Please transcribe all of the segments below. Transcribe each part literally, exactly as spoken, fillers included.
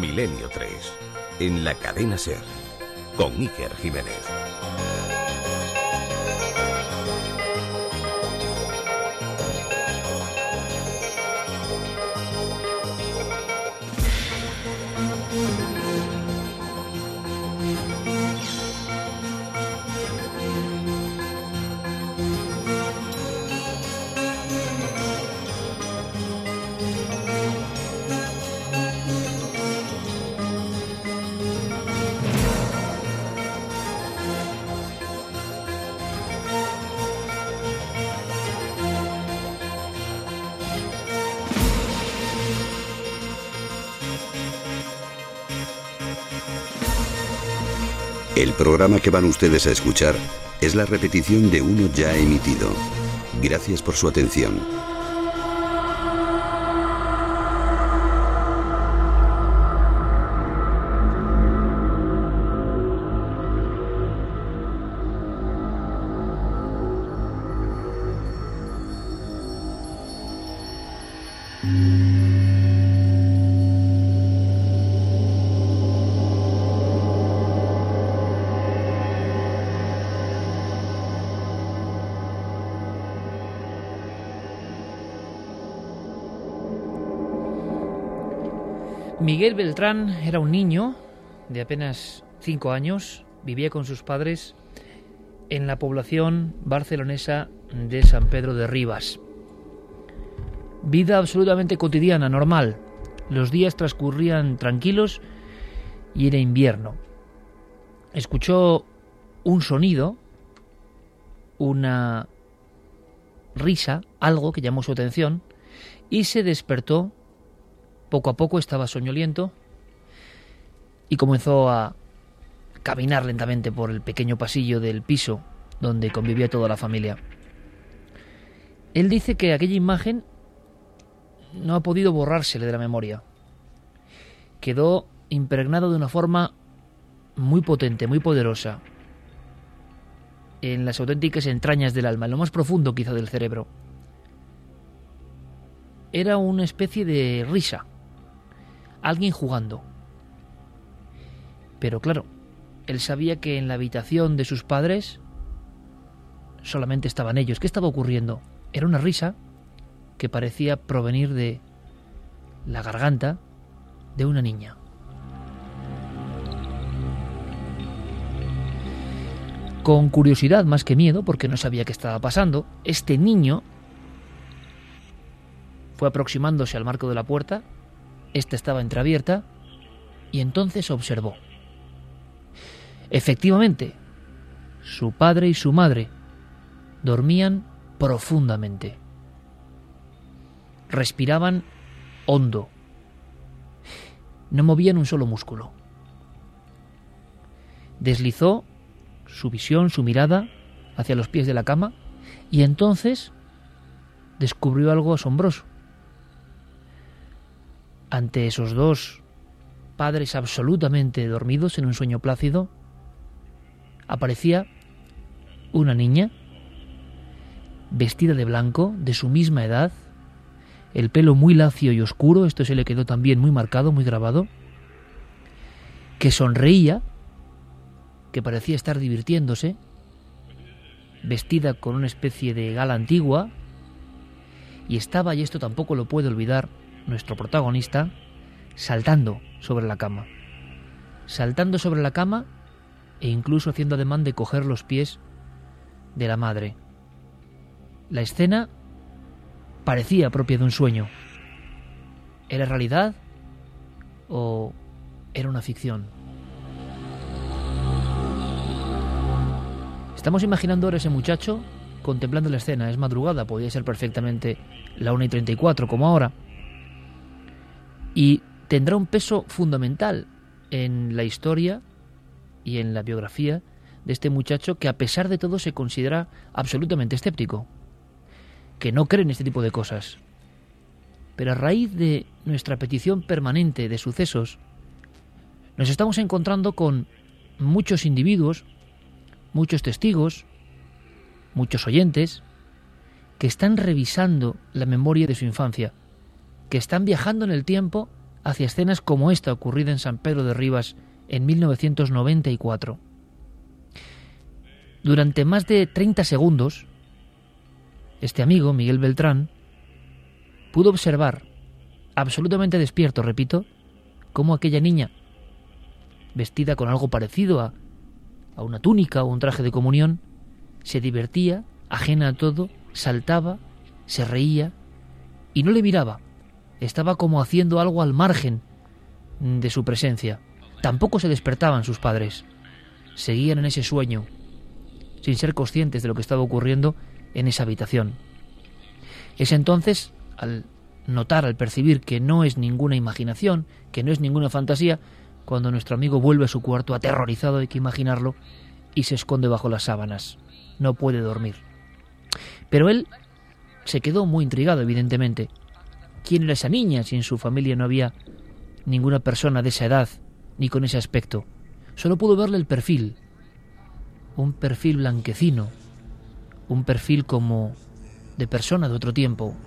Milenio tres, en la cadena SER, con Iker Jiménez. El programa que van ustedes a escuchar es la repetición de uno ya emitido. Gracias por su atención. Miguel Beltrán era un niño de apenas cinco años, vivía con sus padres en la población barcelonesa de San Pedro de Ribas. Vida absolutamente cotidiana, normal. Los días transcurrían tranquilos y era invierno. Escuchó un sonido, una risa, algo que llamó su atención, y se despertó. Poco a poco estaba soñoliento y comenzó a caminar lentamente por el pequeño pasillo del piso donde convivía toda la familia. Él dice que aquella imagen no ha podido borrársele de la memoria. Quedó impregnado de una forma muy potente, muy poderosa, en las auténticas entrañas del alma, en lo más profundo quizá del cerebro. Era una especie de risa. Alguien jugando. Pero claro, él sabía que en la habitación de sus padres solamente estaban ellos. ¿Qué estaba ocurriendo? Era una risa que parecía provenir de la garganta de una niña. Con curiosidad más que miedo, porque no sabía qué estaba pasando, este niño fue aproximándose al marco de la puerta. Esta estaba entreabierta y entonces observó. Efectivamente, su padre y su madre dormían profundamente. Respiraban hondo. No movían un solo músculo. Deslizó su visión, su mirada hacia los pies de la cama y entonces descubrió algo asombroso. Ante esos dos padres absolutamente dormidos en un sueño plácido, aparecía una niña vestida de blanco, de su misma edad, el pelo muy lacio y oscuro, esto se le quedó también muy marcado, muy grabado, que sonreía, que parecía estar divirtiéndose, vestida con una especie de gala antigua, y estaba, y esto tampoco lo puede olvidar nuestro protagonista, saltando sobre la cama. Saltando sobre la cama e incluso haciendo ademán de coger los pies de la madre. La escena parecía propia de un sueño. ¿Era realidad o era una ficción? Estamos imaginando ahora ese muchacho contemplando la escena. Es madrugada, podía ser perfectamente la una y treinta y cuatro como ahora. Y tendrá un peso fundamental en la historia y en la biografía de este muchacho que a pesar de todo se considera absolutamente escéptico, que no cree en este tipo de cosas. Pero a raíz de nuestra petición permanente de sucesos, nos estamos encontrando con muchos individuos, muchos testigos, muchos oyentes, que están revisando la memoria de su infancia, que están viajando en el tiempo hacia escenas como esta ocurrida en San Pedro de Ribas en mil novecientos noventa y cuatro. Durante más de treinta segundos, este amigo, Miguel Beltrán, pudo observar, absolutamente despierto, repito, cómo aquella niña, vestida con algo parecido a, a una túnica o un traje de comunión, se divertía, ajena a todo, saltaba, se reía y no le miraba. Estaba como haciendo algo al margen de su presencia. Tampoco se despertaban sus padres. Seguían en ese sueño, sin ser conscientes de lo que estaba ocurriendo en esa habitación. Es entonces, al notar, al percibir que no es ninguna imaginación, que no es ninguna fantasía, cuando nuestro amigo vuelve a su cuarto aterrorizado, hay que imaginarlo, y se esconde bajo las sábanas. No puede dormir. Pero él se quedó muy intrigado, evidentemente. ¿Quién era esa niña si en su familia no había ninguna persona de esa edad ni con ese aspecto? Solo pudo verle el perfil. Un perfil blanquecino. Un perfil como de persona de otro tiempo.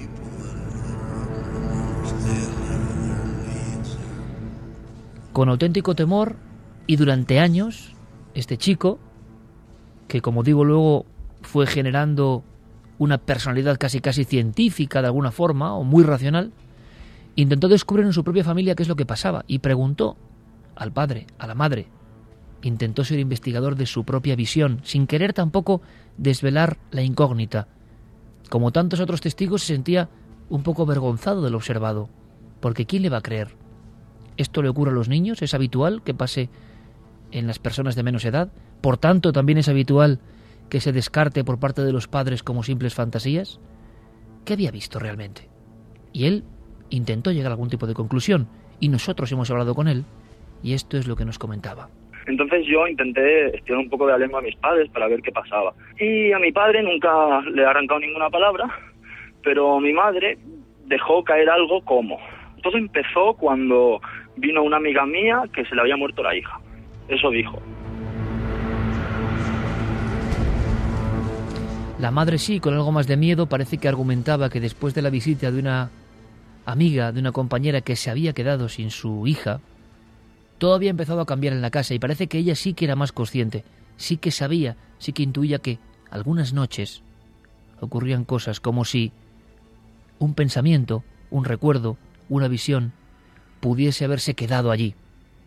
Con auténtico temor y durante años, este chico, que como digo luego fue generando una personalidad casi casi científica de alguna forma, o muy racional, intentó descubrir en su propia familia qué es lo que pasaba y preguntó al padre, a la madre. Intentó ser investigador de su propia visión, sin querer tampoco desvelar la incógnita. Como tantos otros testigos, se sentía un poco avergonzado de lo observado, porque ¿quién le va a creer? ¿Esto le ocurre a los niños? ¿Es habitual que pase en las personas de menos edad? Por tanto, también es habitual que se descarte por parte de los padres como simples fantasías. ¿Qué había visto realmente? Y él intentó llegar a algún tipo de conclusión, y nosotros hemos hablado con él, y esto es lo que nos comentaba. Entonces yo intenté estirar un poco de la lengua a mis padres para ver qué pasaba. Y a mi padre nunca le he arrancado ninguna palabra, pero mi madre dejó caer algo como... Todo empezó cuando vino una amiga mía que se le había muerto la hija. Eso dijo. La madre sí, con algo más de miedo, parece que argumentaba que después de la visita de una amiga, de una compañera que se había quedado sin su hija, todo había empezado a cambiar en la casa y parece que ella sí que era más consciente, sí que sabía, sí que intuía que algunas noches ocurrían cosas como si un pensamiento, un recuerdo, una visión pudiese haberse quedado allí.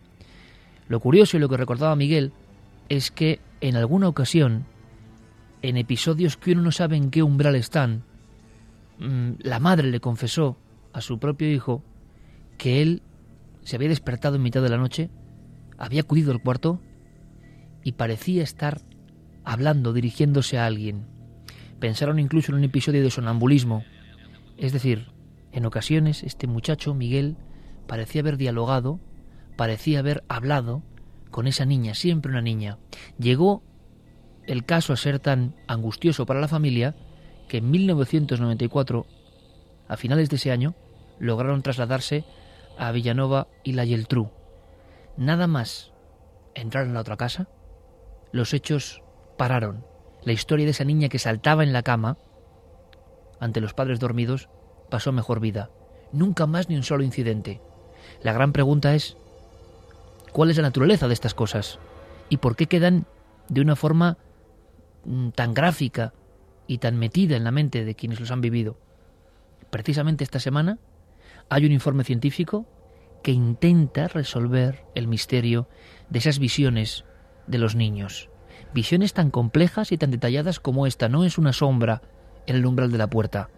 Lo curioso y lo que recordaba Miguel es que en alguna ocasión, en episodios que uno no sabe en qué umbral están, la madre le confesó a su propio hijo que él se había despertado en mitad de la noche, había acudido al cuarto y parecía estar hablando, dirigiéndose a alguien. Pensaron incluso en un episodio de sonambulismo. Es decir, en ocasiones este muchacho, Miguel, parecía haber dialogado, parecía haber hablado con esa niña, siempre una niña. Llegó el caso a ser tan angustioso para la familia que en mil novecientos noventa y cuatro, a finales de ese año, lograron trasladarse a Villanova y la Geltrú. Nada más entrar en la otra casa, los hechos pararon. La historia de esa niña que saltaba en la cama ante los padres dormidos pasó mejor vida. Nunca más ni un solo incidente. La gran pregunta es, ¿cuál es la naturaleza de estas cosas? ¿Y por qué quedan de una forma tan gráfica y tan metida en la mente de quienes los han vivido? Precisamente esta semana hay un informe científico que intenta resolver el misterio de esas visiones de los niños. Visiones tan complejas y tan detalladas como esta. No es una sombra en el umbral de la puerta.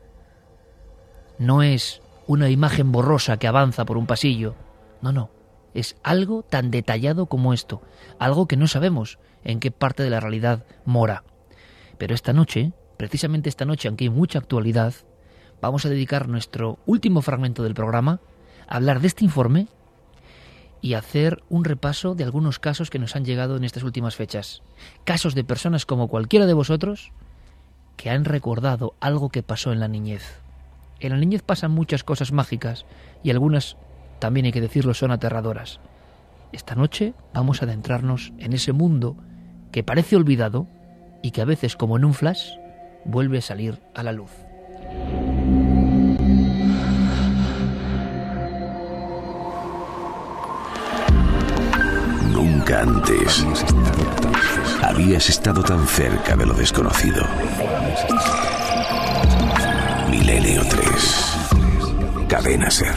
No es una imagen borrosa que avanza por un pasillo. No, no. Es algo tan detallado como esto. Algo que no sabemos en qué parte de la realidad mora. Pero esta noche, precisamente esta noche, aunque hay mucha actualidad, vamos a dedicar nuestro último fragmento del programa a hablar de este informe y hacer un repaso de algunos casos que nos han llegado en estas últimas fechas. Casos de personas como cualquiera de vosotros que han recordado algo que pasó en la niñez. En la niñez pasan muchas cosas mágicas y algunas, también hay que decirlo, son aterradoras. Esta noche vamos a adentrarnos en ese mundo que parece olvidado y que a veces, como en un flash, vuelve a salir a la luz. hasta antes. Habías estado tan cerca de lo desconocido. Milenio tres. Cadena SER.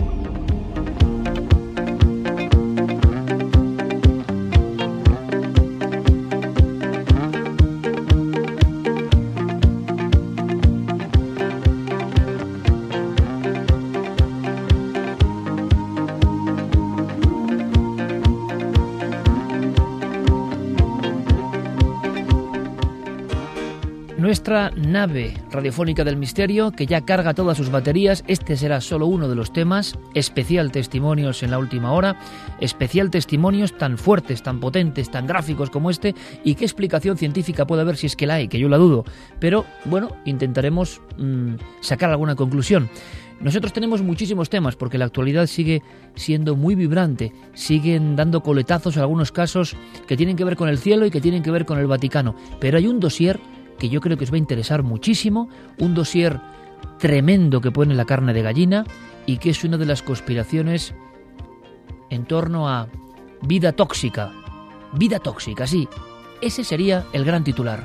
Nuestra nave radiofónica del misterio, que ya carga todas sus baterías. Este será solo uno de los temas. Especial testimonios en la última hora. Especial testimonios tan fuertes, tan potentes, tan gráficos como este. ¿Y qué explicación científica puede haber, si es que la hay? Que yo la dudo. Pero, bueno, intentaremos mmm, sacar alguna conclusión. Nosotros tenemos muchísimos temas porque la actualidad sigue siendo muy vibrante. Siguen dando coletazos en algunos casos que tienen que ver con el cielo y que tienen que ver con el Vaticano. Pero hay un dossier que yo creo que os va a interesar muchísimo, un dossier tremendo que pone la carne de gallina y que es una de las conspiraciones en torno a vida tóxica. Vida tóxica, sí. Ese sería el gran titular.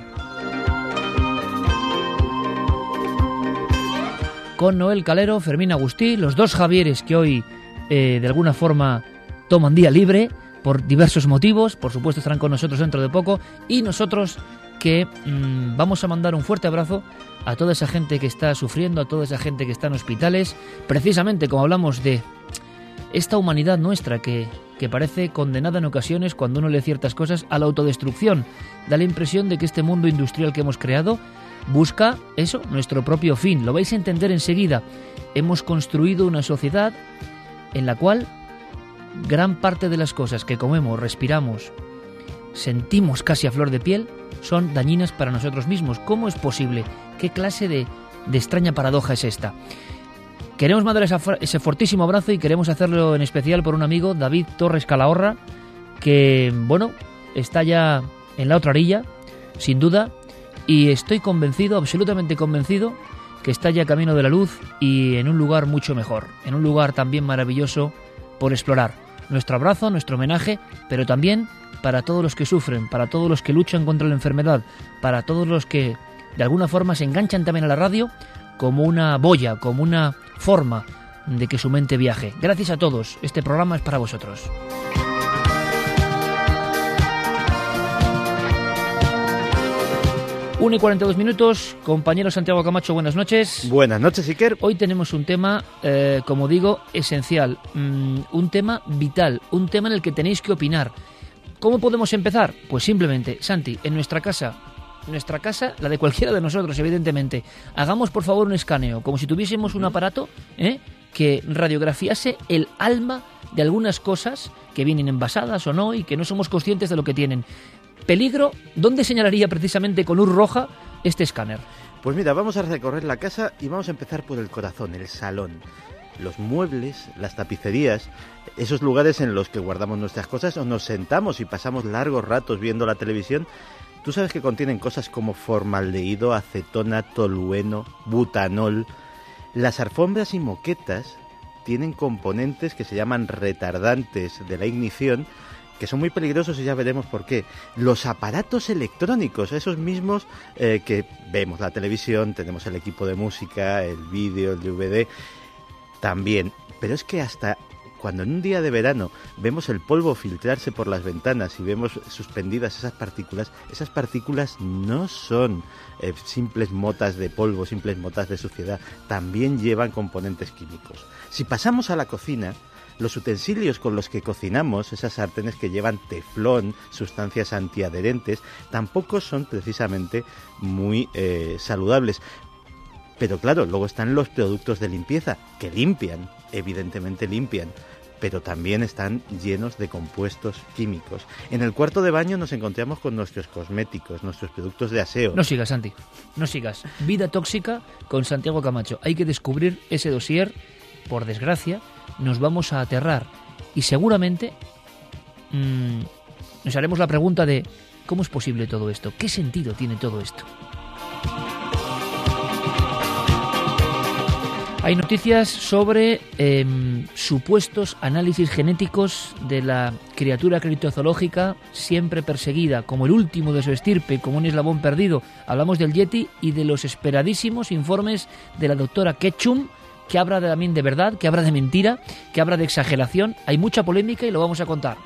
Con Noel Calero, Fermín Agustí, los dos Javieres que hoy eh, de alguna forma toman día libre por diversos motivos, por supuesto estarán con nosotros dentro de poco, y nosotros que mmm, vamos a mandar un fuerte abrazo a toda esa gente que está sufriendo, a toda esa gente que está en hospitales, precisamente como hablamos de esta humanidad nuestra que, que parece condenada en ocasiones, cuando uno lee ciertas cosas, a la autodestrucción. Da la impresión de que este mundo industrial que hemos creado busca eso, nuestro propio fin. Lo vais a entender enseguida. Hemos construido una sociedad en la cual gran parte de las cosas que comemos, respiramos, sentimos casi a flor de piel, son dañinas para nosotros mismos. ¿Cómo es posible? ¿Qué clase de, de extraña paradoja es esta? Queremos mandar esa, ese fortísimo abrazo y queremos hacerlo en especial por un amigo, David Torres Calahorra, que, bueno, está ya en la otra orilla, sin duda, y estoy convencido, absolutamente convencido, que está ya camino de la luz y en un lugar mucho mejor, en un lugar también maravilloso por explorar. Nuestro abrazo, nuestro homenaje, pero también para todos los que sufren, para todos los que luchan contra la enfermedad, para todos los que de alguna forma se enganchan también a la radio como una boya, como una forma de que su mente viaje. Gracias a todos, este programa es para vosotros. una y cuarenta y dos minutos, compañero Santiago Camacho, buenas noches. Buenas noches, Iker. Hoy tenemos un tema, eh, como digo, esencial, mm, un tema vital, un tema en el que tenéis que opinar. ¿Cómo podemos empezar? Pues simplemente, Santi, en nuestra casa, nuestra casa, la de cualquiera de nosotros, evidentemente, hagamos por favor un escaneo, como si tuviésemos un aparato ¿eh? que radiografiase el alma de algunas cosas que vienen envasadas o no y que no somos conscientes de lo que tienen. Peligro, ¿dónde señalaría precisamente con luz roja este escáner? Pues mira, vamos a recorrer la casa y vamos a empezar por el corazón, el salón. Los muebles, las tapicerías, esos lugares en los que guardamos nuestras cosas o nos sentamos y pasamos largos ratos viendo la televisión. Tú sabes que contienen cosas como formaldehído, acetona, tolueno, butanol. Las alfombras y moquetas tienen componentes que se llaman retardantes de la ignición, que son muy peligrosos y ya veremos por qué. Los aparatos electrónicos, esos mismos eh, que vemos la televisión, tenemos el equipo de música, el vídeo, el D V D, también. Pero es que hasta cuando en un día de verano vemos el polvo filtrarse por las ventanas y vemos suspendidas esas partículas, esas partículas no son eh, simples motas de polvo, simples motas de suciedad, también llevan componentes químicos. Si pasamos a la cocina, los utensilios con los que cocinamos, esas sartenes que llevan teflón, sustancias antiadherentes, tampoco son precisamente muy eh, saludables. Pero claro, luego están los productos de limpieza, que limpian, evidentemente limpian, pero también están llenos de compuestos químicos. En el cuarto de baño nos encontramos con nuestros cosméticos, nuestros productos de aseo. No sigas, Santi, no sigas. Vida tóxica con Santiago Camacho. Hay que descubrir ese dossier, por desgracia. Nos vamos a aterrar y seguramente mmm, nos haremos la pregunta de ¿cómo es posible todo esto? ¿Qué sentido tiene todo esto? Hay noticias sobre eh, supuestos análisis genéticos de la criatura criptozoológica siempre perseguida, como el último de su estirpe, como un eslabón perdido. Hablamos del Yeti y de los esperadísimos informes de la doctora Ketchum, que habla de, también de verdad, que habla de mentira, que habla de exageración. Hay mucha polémica y lo vamos a contar.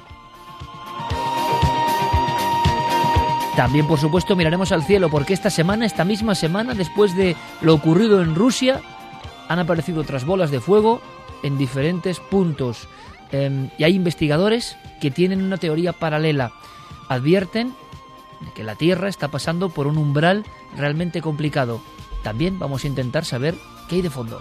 También, por supuesto, miraremos al cielo, porque esta semana, esta misma semana, después de lo ocurrido en Rusia, han aparecido otras bolas de fuego en diferentes puntos. Eh, y hay investigadores que tienen una teoría paralela. Advierten de que la Tierra está pasando por un umbral realmente complicado. También vamos a intentar saber qué hay de fondo.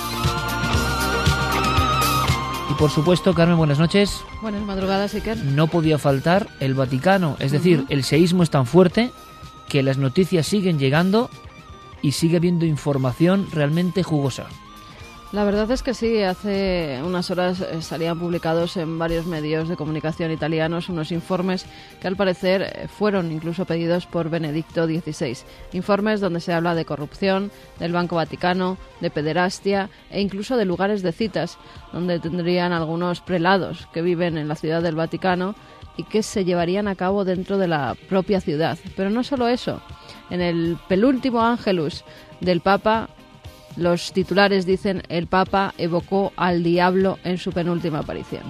Y por supuesto, Carmen, buenas noches. Buenas madrugadas, Iker. No podía faltar el Vaticano. Es decir, uh-huh. el seísmo es tan fuerte que las noticias siguen llegando y sigue habiendo información realmente jugosa. La verdad es que sí, hace unas horas salían publicados en varios medios de comunicación italianos unos informes que al parecer fueron incluso pedidos por Benedicto dieciséis. Informes donde se habla de corrupción, del Banco Vaticano, de pederastia e incluso de lugares de citas, donde tendrían algunos prelados que viven en la ciudad del Vaticano y que se llevarían a cabo dentro de la propia ciudad. Pero no solo eso, en el penúltimo Ángelus del Papa, los titulares dicen: el Papa evocó al diablo en su penúltima aparición.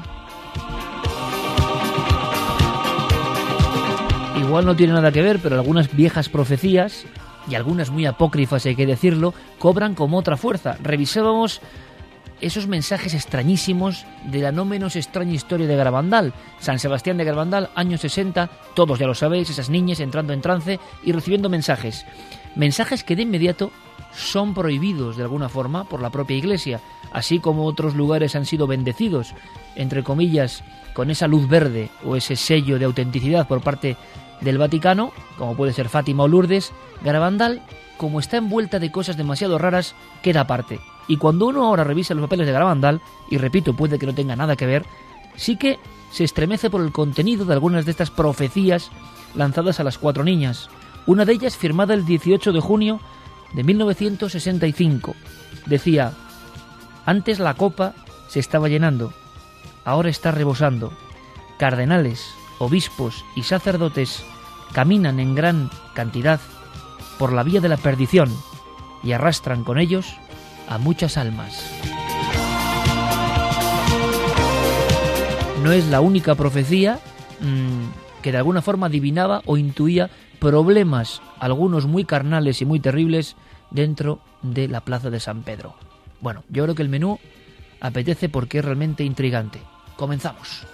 Igual no tiene nada que ver, pero algunas viejas profecías, y algunas muy apócrifas hay que decirlo, cobran como otra fuerza. Revisábamos esos mensajes extrañísimos de la no menos extraña historia de Garabandal. San Sebastián de Garabandal, años sesenta, todos ya lo sabéis, esas niñas entrando en trance y recibiendo mensajes. Mensajes que de inmediato son prohibidos de alguna forma por la propia Iglesia, así como otros lugares han sido bendecidos, entre comillas, con esa luz verde o ese sello de autenticidad por parte del Vaticano, como puede ser Fátima o Lourdes. Garabandal, como está envuelta de cosas demasiado raras, queda aparte. Y cuando uno ahora revisa los papeles de Garabandal, y repito, puede que no tenga nada que ver, sí que se estremece por el contenido de algunas de estas profecías lanzadas a las cuatro niñas. Una de ellas firmada el dieciocho de junio de mil novecientos sesenta y cinco. Decía: antes la copa se estaba llenando, ahora está rebosando. Cardenales, obispos y sacerdotes caminan en gran cantidad por la vía de la perdición y arrastran con ellos a muchas almas. No es la única profecía mmm, que de alguna forma adivinaba o intuía problemas, algunos muy carnales y muy terribles, dentro de la plaza de San Pedro. Bueno, yo creo que el menú apetece porque es realmente intrigante. Comenzamos.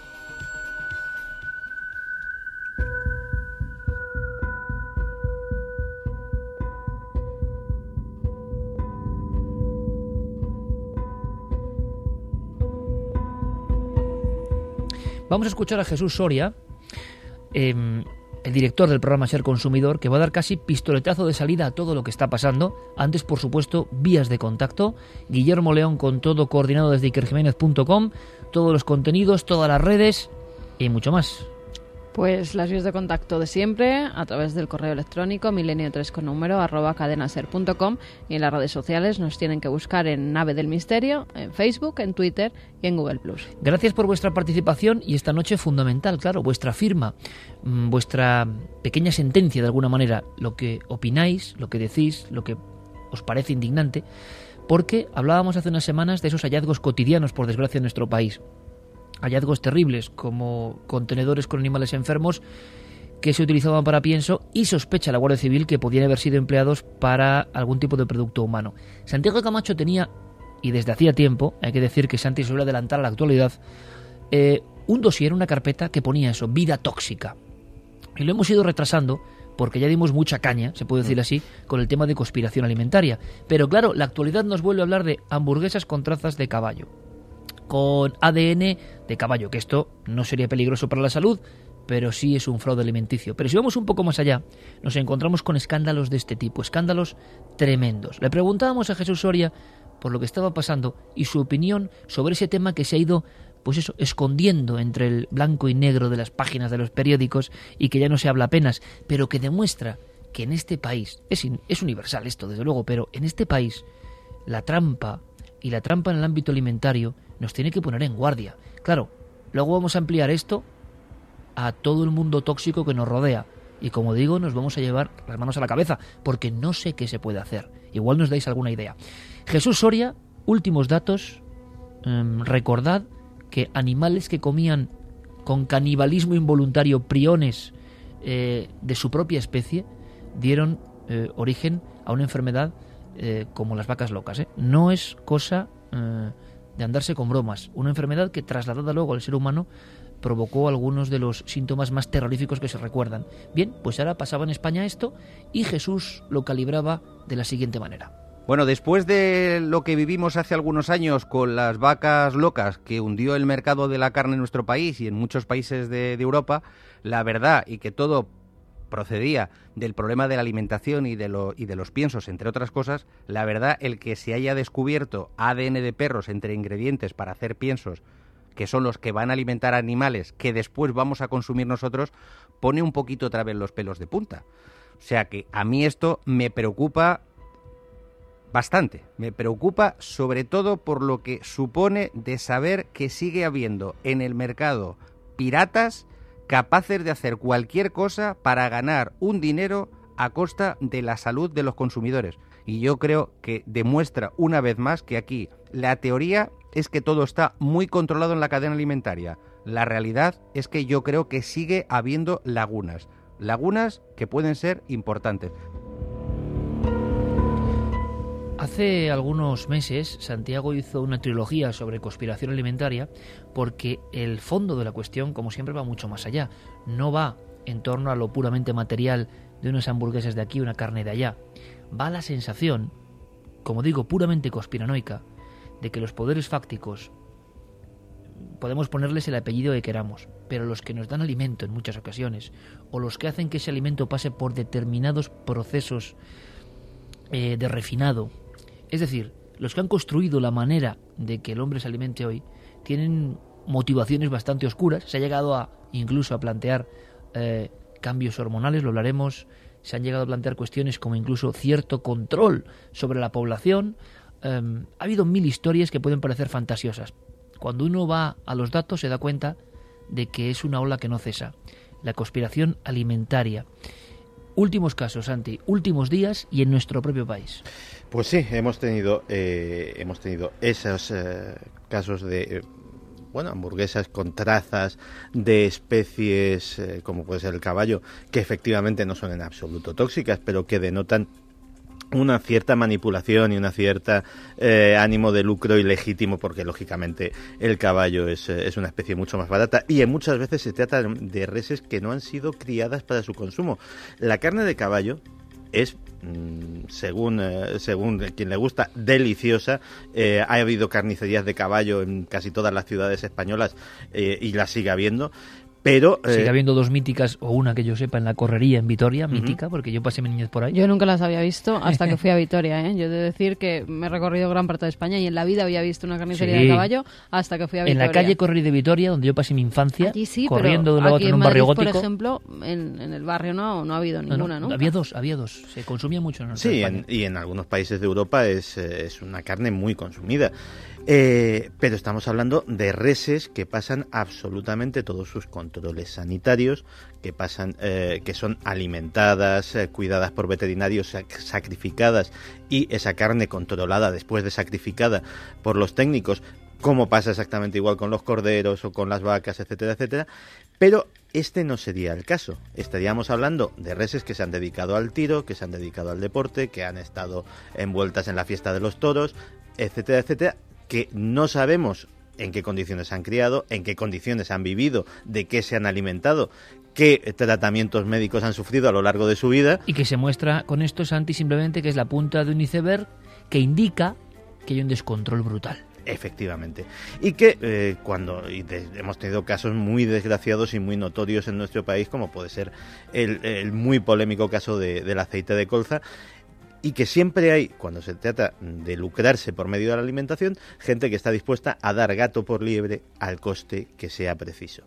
Vamos a escuchar a Jesús Soria, eh, el director del programa Ser Consumidor, que va a dar casi pistoletazo de salida a todo lo que está pasando. Antes, por supuesto, vías de contacto. Guillermo León con todo coordinado desde iker jiménez punto com, todos los contenidos, todas las redes y mucho más. Pues las vías de contacto de siempre, a través del correo electrónico milenio tres con número arroba cadenaser punto com, y en las redes sociales nos tienen que buscar en Nave del Misterio, en Facebook, en Twitter y en Google plus. Gracias por vuestra participación y esta noche fundamental, claro, vuestra firma, vuestra pequeña sentencia de alguna manera, lo que opináis, lo que decís, lo que os parece indignante, porque hablábamos hace unas semanas de esos hallazgos cotidianos, por desgracia, en nuestro país. Hallazgos terribles como contenedores con animales enfermos que se utilizaban para pienso y sospecha la Guardia Civil que podían haber sido empleados para algún tipo de producto humano. Santiago Camacho tenía, y desde hacía tiempo, hay que decir que Santi suele adelantar a la actualidad, eh, un dossier, una carpeta que ponía eso, vida tóxica. Y lo hemos ido retrasando porque ya dimos mucha caña, se puede decir así, con el tema de conspiración alimentaria. Pero claro, la actualidad nos vuelve a hablar de hamburguesas con trazas de caballo, con A D N de caballo, que esto no sería peligroso para la salud, pero sí es un fraude alimenticio. Pero si vamos un poco más allá, nos encontramos con escándalos de este tipo, escándalos tremendos. Le preguntábamos a Jesús Soria por lo que estaba pasando y su opinión sobre ese tema que se ha ido, pues eso, escondiendo entre el blanco y negro de las páginas de los periódicos y que ya no se habla apenas, pero que demuestra que en este país, es, es universal esto desde luego, pero en este país la trampa, y la trampa en el ámbito alimentario nos tiene que poner en guardia. Claro, luego vamos a ampliar esto a todo el mundo tóxico que nos rodea. Y como digo, nos vamos a llevar las manos a la cabeza, porque no sé qué se puede hacer. Igual nos dais alguna idea. Jesús Soria, últimos datos. Eh, recordad que animales que comían con canibalismo involuntario priones eh, de su propia especie dieron eh, origen a una enfermedad eh, como las vacas locas. ¿eh? No es cosa eh, de andarse con bromas. Una enfermedad que, trasladada luego al ser humano, provocó algunos de los síntomas más terroríficos que se recuerdan. Bien, pues ahora pasaba en España esto y Jesús lo calibraba de la siguiente manera. Bueno, después de lo que vivimos hace algunos años con las vacas locas, que hundió el mercado de la carne en nuestro país y en muchos países de, de Europa, la verdad, y que todo procedía del problema de la alimentación y de, lo, y de los piensos, entre otras cosas, la verdad, el que se haya descubierto A D N de perros entre ingredientes para hacer piensos, que son los que van a alimentar a animales que después vamos a consumir nosotros, pone un poquito otra vez los pelos de punta. O sea que a mí esto me preocupa bastante. Me preocupa sobre todo por lo que supone de saber que sigue habiendo en el mercado piratas capaces de hacer cualquier cosa para ganar un dinero a costa de la salud de los consumidores. Y yo creo que demuestra una vez más que aquí la teoría es que todo está muy controlado en la cadena alimentaria. La realidad es que yo creo que sigue habiendo lagunas. Lagunas que pueden ser importantes. Hace algunos meses Santiago hizo una trilogía sobre conspiración alimentaria porque el fondo de la cuestión, como siempre, va mucho más allá. No va en torno a lo puramente material de unas hamburguesas de aquí, una carne de allá. Va a la sensación, como digo, puramente conspiranoica, de que los poderes fácticos, podemos ponerles el apellido que queramos, pero los que nos dan alimento en muchas ocasiones, o los que hacen que ese alimento pase por determinados procesos eh, de refinado, es decir, los que han construido la manera de que el hombre se alimente hoy, tienen motivaciones bastante oscuras. Se ha llegado a incluso a plantear eh, cambios hormonales, lo hablaremos. Se han llegado a plantear cuestiones como incluso cierto control sobre la población. Eh, ha habido mil historias que pueden parecer fantasiosas. Cuando uno va a los datos se da cuenta de que es una ola que no cesa. La conspiración alimentaria. Últimos casos, Santi, últimos días y en nuestro propio país. Pues sí, hemos tenido eh, hemos tenido esos eh, casos de eh, bueno, hamburguesas con trazas de especies eh, como puede ser el caballo, que efectivamente no son en absoluto tóxicas, pero que denotan una cierta manipulación y una cierta eh, ánimo de lucro ilegítimo, porque lógicamente el caballo es, es una especie mucho más barata y en muchas veces se trata de reses que no han sido criadas para su consumo. La carne de caballo es, mmm, según eh, según quien le gusta, deliciosa. Eh, ha habido carnicerías de caballo en casi todas las ciudades españolas eh, y las sigue habiendo. Pero eh, sigue habiendo dos míticas, o una que yo sepa, en la Correría en Vitoria, uh-huh. mítica, porque yo pasé mi niñez por ahí. Yo nunca las había visto hasta que fui a Vitoria, ¿eh? Yo he de decir que me he recorrido gran parte de España y en la vida había visto una carnicería sí. de caballo hasta que fui a Vitoria. En la calle Correría de Vitoria, donde yo pasé mi infancia, allí sí, corriendo de un lado lado a otro en un Madrid, barrio gótico. por ejemplo, en, en el barrio no, no ha habido ninguna, no, no, ¿no? Había dos, había dos. Se consumía mucho en Sí, en, y en algunos países de Europa es, es una carne muy consumida. Eh, pero estamos hablando de reses que pasan absolutamente todos sus controles sanitarios, que pasan, eh, que son alimentadas, eh, cuidadas por veterinarios, sac- sacrificadas, y esa carne controlada después de sacrificada por los técnicos, como pasa exactamente igual con los corderos o con las vacas, etcétera, etcétera. Pero este no sería el caso. Estaríamos hablando de reses que se han dedicado al tiro, que se han dedicado al deporte, que han estado envueltas en la fiesta de los toros, etcétera, etcétera, que no sabemos en qué condiciones han criado, en qué condiciones han vivido, de qué se han alimentado, qué tratamientos médicos han sufrido a lo largo de su vida. Y que se muestra con esto, Santi, simplemente que es la punta de un iceberg que indica que hay un descontrol brutal. Efectivamente. Y que eh, cuando y de, hemos tenido casos muy desgraciados y muy notorios en nuestro país, como puede ser el, el muy polémico caso de, del aceite de colza, y que siempre hay, cuando se trata de lucrarse por medio de la alimentación, gente que está dispuesta a dar gato por liebre al coste que sea preciso.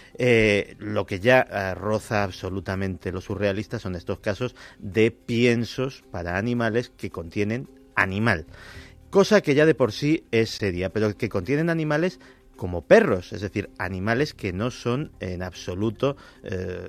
Eh, lo que ya eh, roza absolutamente lo surrealista son estos casos de piensos para animales que contienen animal. cosa que ya de por sí es seria, pero que contienen animales como perros, es decir, animales que no son en absoluto, eh,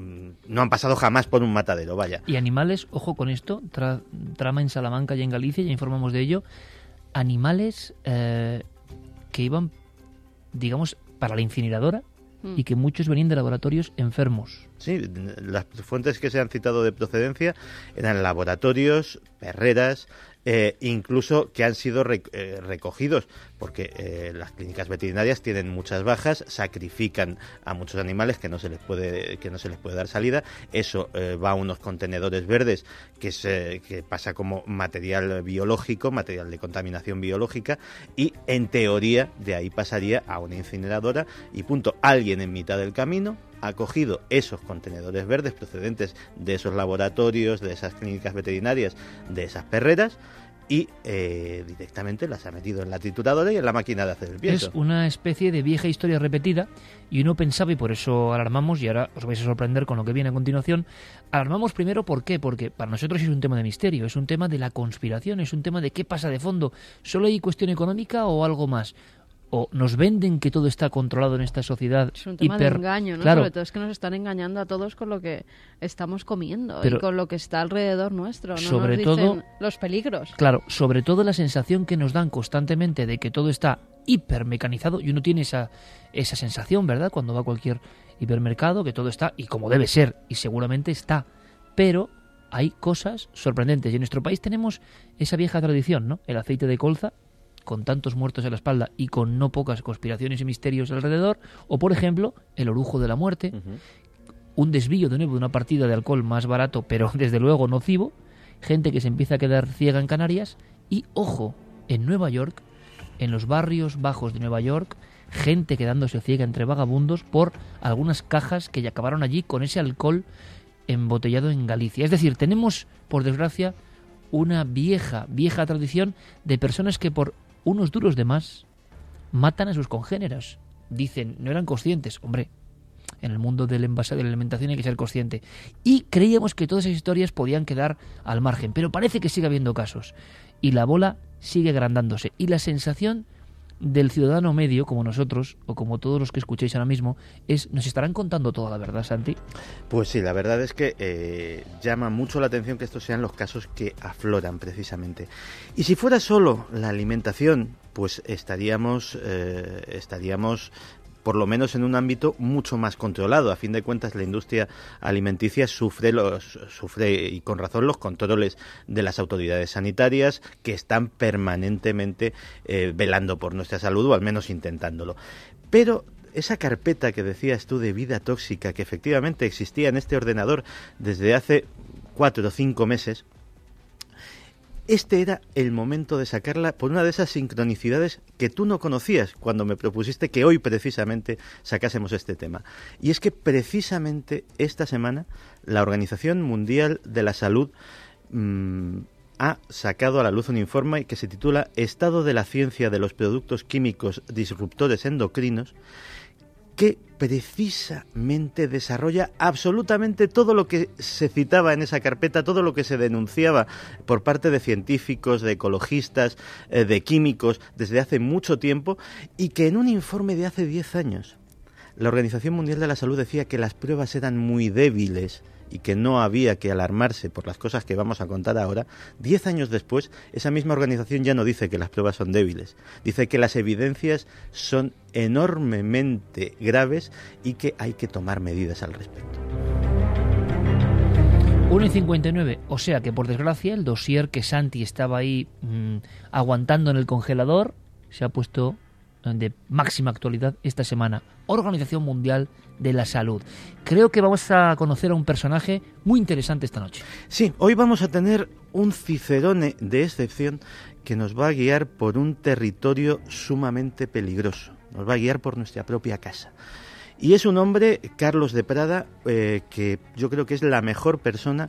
no han pasado jamás por un matadero, vaya. Y animales, ojo con esto, tra- trama en Salamanca y en Galicia, ya informamos de ello, animales eh, que iban, digamos, para la incineradora mm. y que muchos venían de laboratorios enfermos. Sí, las fuentes que se han citado de procedencia eran laboratorios, perreras, eh, incluso que han sido rec- eh, recogidos, porque eh, las clínicas veterinarias tienen muchas bajas, sacrifican a muchos animales que no se les puede que no se les puede dar salida. Eso eh, va a unos contenedores verdes que se que pasa como material biológico, material de contaminación biológica, y en teoría de ahí pasaría a una incineradora y punto. Alguien en mitad del camino ha cogido esos contenedores verdes procedentes de esos laboratorios, de esas clínicas veterinarias, de esas perreras, y eh, directamente las ha metido en la trituradora y en la máquina de hacer el pienso. Es una especie de vieja historia repetida, y uno pensaba, y por eso alarmamos, y ahora os vais a sorprender con lo que viene a continuación. Alarmamos primero, ¿por qué? Porque para nosotros es un tema de misterio, es un tema de la conspiración, es un tema de qué pasa de fondo. ¿Solo hay cuestión económica o algo más? O nos venden que todo está controlado en esta sociedad. Es un tema hiper... de engaño, ¿no? Claro. Sobre todo es que nos están engañando a todos con lo que estamos comiendo Pero y con lo que está alrededor nuestro. No sobre nos todo dicen los peligros. Claro, sobre todo la sensación que nos dan constantemente de que todo está hipermecanizado, y uno tiene esa, esa sensación, ¿verdad? Cuando va a cualquier hipermercado, que todo está, y como debe ser, y seguramente está. Pero hay cosas sorprendentes, y en nuestro país tenemos esa vieja tradición, ¿no? El aceite de colza, con tantos muertos en la espalda y con no pocas conspiraciones y misterios alrededor, o por ejemplo, el orujo de la muerte, uh-huh. un desvío de nuevo de una partida de alcohol más barato, pero desde luego nocivo, gente que se empieza a quedar ciega en Canarias, y ojo, en Nueva York, en los barrios bajos de Nueva York, gente quedándose ciega entre vagabundos por algunas cajas que ya acabaron allí con ese alcohol embotellado en Galicia. Es decir, tenemos, por desgracia, una vieja, vieja tradición de personas que por unos duros de más matan a sus congéneres. Dicen, no eran conscientes. Hombre, en el mundo del envase de la alimentación hay que ser consciente. Y creíamos que todas esas historias podían quedar al margen, pero parece que sigue habiendo casos. Y la bola sigue agrandándose. Y la sensación del ciudadano medio, como nosotros, o como todos los que escucháis ahora mismo, es, ¿nos estarán contando toda la verdad, Santi? Pues sí, la verdad es que eh, llama mucho la atención que estos sean los casos que afloran precisamente. Y si fuera solo la alimentación, pues estaríamos, eh, estaríamos por lo menos en un ámbito mucho más controlado. A fin de cuentas, la industria alimenticia sufre, los, sufre y con razón los controles de las autoridades sanitarias, que están permanentemente eh, velando por nuestra salud, o al menos intentándolo. Pero esa carpeta que decías tú de vida tóxica, que efectivamente existía en este ordenador desde hace cuatro o cinco meses, este era el momento de sacarla por una de esas sincronicidades que tú no conocías cuando me propusiste que hoy precisamente sacásemos este tema. Y es que precisamente esta semana la Organización Mundial de la Salud mmm, ha sacado a la luz un informe que se titula Estado de la ciencia de los productos químicos disruptores endocrinos, que precisamente desarrolla absolutamente todo lo que se citaba en esa carpeta, todo lo que se denunciaba por parte de científicos, de ecologistas, eh, de químicos desde hace mucho tiempo, y que en un informe de hace diez años la Organización Mundial de la Salud decía que las pruebas eran muy débiles y que no había que alarmarse por las cosas que vamos a contar ahora. Diez años después, esa misma organización ya no dice que las pruebas son débiles, dice que las evidencias son enormemente graves y que hay que tomar medidas al respecto. uno y cincuenta y nueve, o sea que por desgracia el dossier que Santi estaba ahí mmm, aguantando en el congelador se ha puesto de máxima actualidad esta semana. Organización Mundial de la Salud. Creo que vamos a conocer a un personaje muy interesante esta noche. Sí, hoy vamos a tener un cicerone de excepción que nos va a guiar por un territorio sumamente peligroso. Nos va a guiar por nuestra propia casa. Y es un hombre, Carlos de Prada, eh, que yo creo que es la mejor persona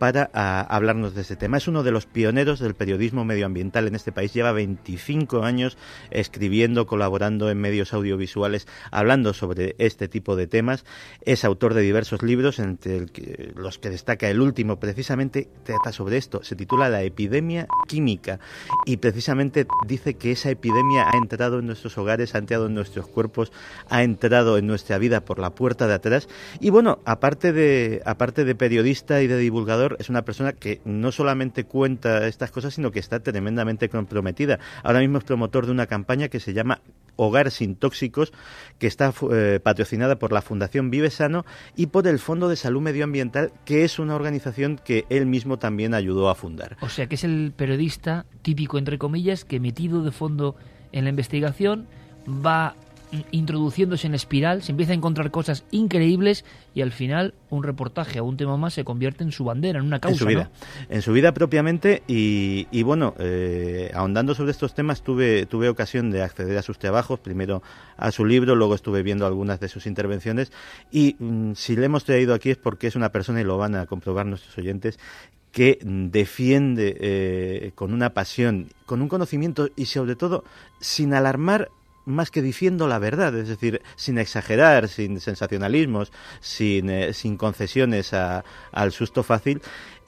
para a, hablarnos de este tema. Es uno de los pioneros del periodismo medioambiental en este país. Lleva veinticinco años escribiendo, colaborando en medios audiovisuales, hablando sobre este tipo de temas. Es autor de diversos libros, entre el que, los que destaca el último, precisamente trata sobre esto. Se titula La epidemia química y precisamente dice que esa epidemia ha entrado en nuestros hogares, ha entrado en nuestros cuerpos, ha entrado en nuestra vida por la puerta de atrás. Y bueno, aparte de, aparte de periodista y de divulgador, es una persona que no solamente cuenta estas cosas, sino que está tremendamente comprometida. Ahora mismo es promotor de una campaña que se llama Hogar sin Tóxicos, que está eh, patrocinada por la Fundación Vive Sano y por el Fondo de Salud Medioambiental, que es una organización que él mismo también ayudó a fundar. O sea que es el periodista típico, entre comillas, que metido de fondo en la investigación va introduciéndose en espiral, se empieza a encontrar cosas increíbles y al final un reportaje o un tema más se convierte en su bandera, en una causa, en su vida, ¿no? En su vida propiamente y, y bueno, eh, ahondando sobre estos temas tuve, tuve ocasión de acceder a sus trabajos, primero a su libro, luego estuve viendo algunas de sus intervenciones y mm, si le hemos traído aquí es porque es una persona, y lo van a comprobar nuestros oyentes, que defiende eh, con una pasión, con un conocimiento y sobre todo sin alarmar, más que diciendo la verdad, es decir, sin exagerar, sin sensacionalismos, sin, eh, sin concesiones a, al susto fácil,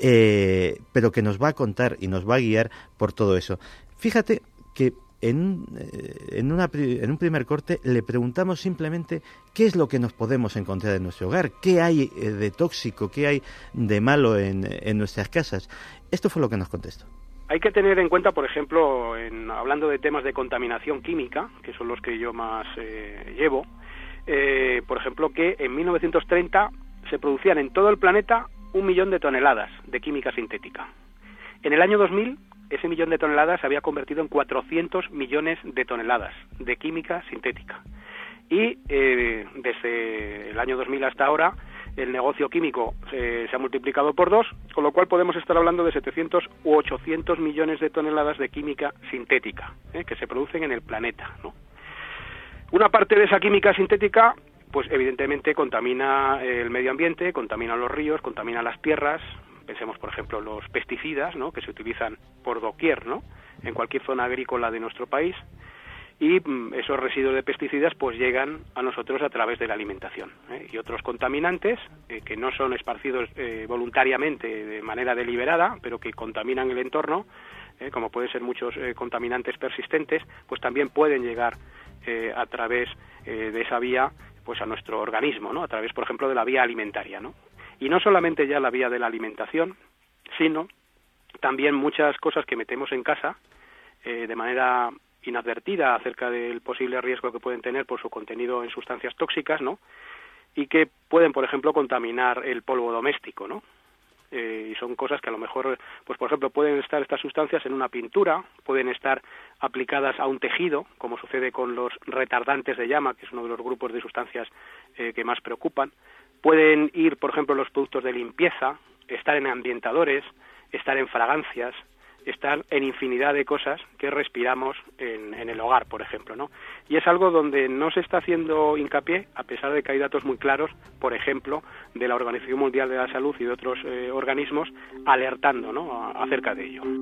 eh, pero que nos va a contar y nos va a guiar por todo eso. Fíjate que en, eh, en, una, en un primer corte le preguntamos simplemente qué es lo que nos podemos encontrar en nuestro hogar, qué hay eh, de tóxico, qué hay de malo en, en nuestras casas. Esto fue lo que nos contestó. Hay que tener en cuenta, por ejemplo, en, hablando de temas de contaminación química, que son los que yo más eh, llevo, eh, por ejemplo, que en mil novecientos treinta se producían en todo el planeta un millón de toneladas de química sintética. En el año dos mil, ese millón de toneladas se había convertido en cuatrocientos millones de toneladas de química sintética. Y eh, desde el año dos mil hasta ahora, el negocio químico eh, se ha multiplicado por dos, con lo cual podemos estar hablando de setecientos u ochocientos millones de toneladas de química sintética eh, que se producen en el planeta, ¿no? Una parte de esa química sintética, pues evidentemente contamina el medio ambiente, contamina los ríos, contamina las tierras. Pensemos, por ejemplo, los pesticidas, ¿no?, que se utilizan por doquier, ¿no?, en cualquier zona agrícola de nuestro país. Y mm, esos residuos de pesticidas pues llegan a nosotros a través de la alimentación, ¿eh? Y otros contaminantes eh, que no son esparcidos eh, voluntariamente de manera deliberada, pero que contaminan el entorno, eh, como pueden ser muchos eh, contaminantes persistentes, pues también pueden llegar eh, a través eh, de esa vía pues a nuestro organismo, ¿no?, a través, por ejemplo, de la vía alimentaria, ¿no? Y no solamente ya la vía de la alimentación, sino también muchas cosas que metemos en casa eh, de manera inadvertida acerca del posible riesgo que pueden tener por su contenido en sustancias tóxicas, ¿no?, y que pueden, por ejemplo, contaminar el polvo doméstico, ¿no? Eh, y son cosas que a lo mejor, pues por ejemplo, pueden estar estas sustancias en una pintura, pueden estar aplicadas a un tejido, como sucede con los retardantes de llama, que es uno de los grupos de sustancias eh, que más preocupan. Pueden ir, por ejemplo, los productos de limpieza, estar en ambientadores, estar en fragancias, estar en infinidad de cosas que respiramos en, en el hogar, por ejemplo, ¿no? Y es algo donde no se está haciendo hincapié, a pesar de que hay datos muy claros, por ejemplo, de la Organización Mundial de la Salud y de otros eh, organismos alertando, ¿no?, a, acerca de ello.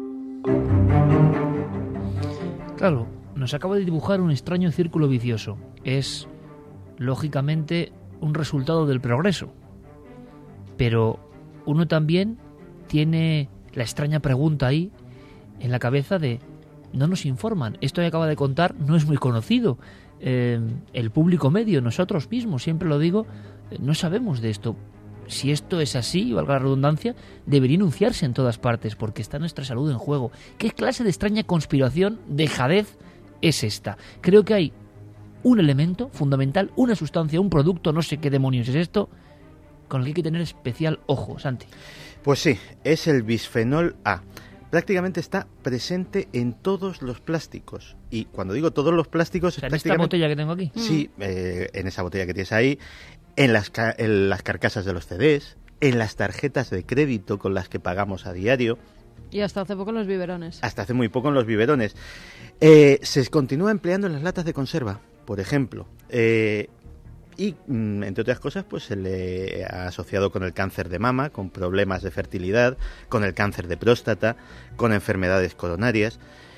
Claro, nos acaba de dibujar un extraño círculo vicioso. Es, lógicamente, un resultado del progreso. Pero uno también tiene la extraña pregunta ahí en la cabeza de no nos informan, esto que acaba de contar no es muy conocido, eh, el público medio, nosotros mismos, siempre lo digo, eh, no sabemos de esto. Si esto es así, valga la redundancia, debería anunciarse en todas partes porque está nuestra salud en juego. ¿Qué clase de extraña conspiración, dejadez es esta? Creo que hay un elemento fundamental, una sustancia, un producto, no sé qué demonios es esto, con el que hay que tener especial ojo, Santi. Pues sí, es el bisfenol A. Prácticamente está presente en todos los plásticos. Y cuando digo todos los plásticos... O sea, es en esta botella que tengo aquí. Sí, eh, en esa botella que tienes ahí, en las, ca- en las carcasas de los C Ds, en las tarjetas de crédito con las que pagamos a diario. Y hasta hace poco en los biberones. Hasta hace muy poco en los biberones. Eh, se continúa empleando en las latas de conserva, por ejemplo. Eh, y, entre otras cosas, pues se le ha asociado con el cáncer de mama, con problemas de fertilidad, con el cáncer de próstata, con enfermedades coronarias.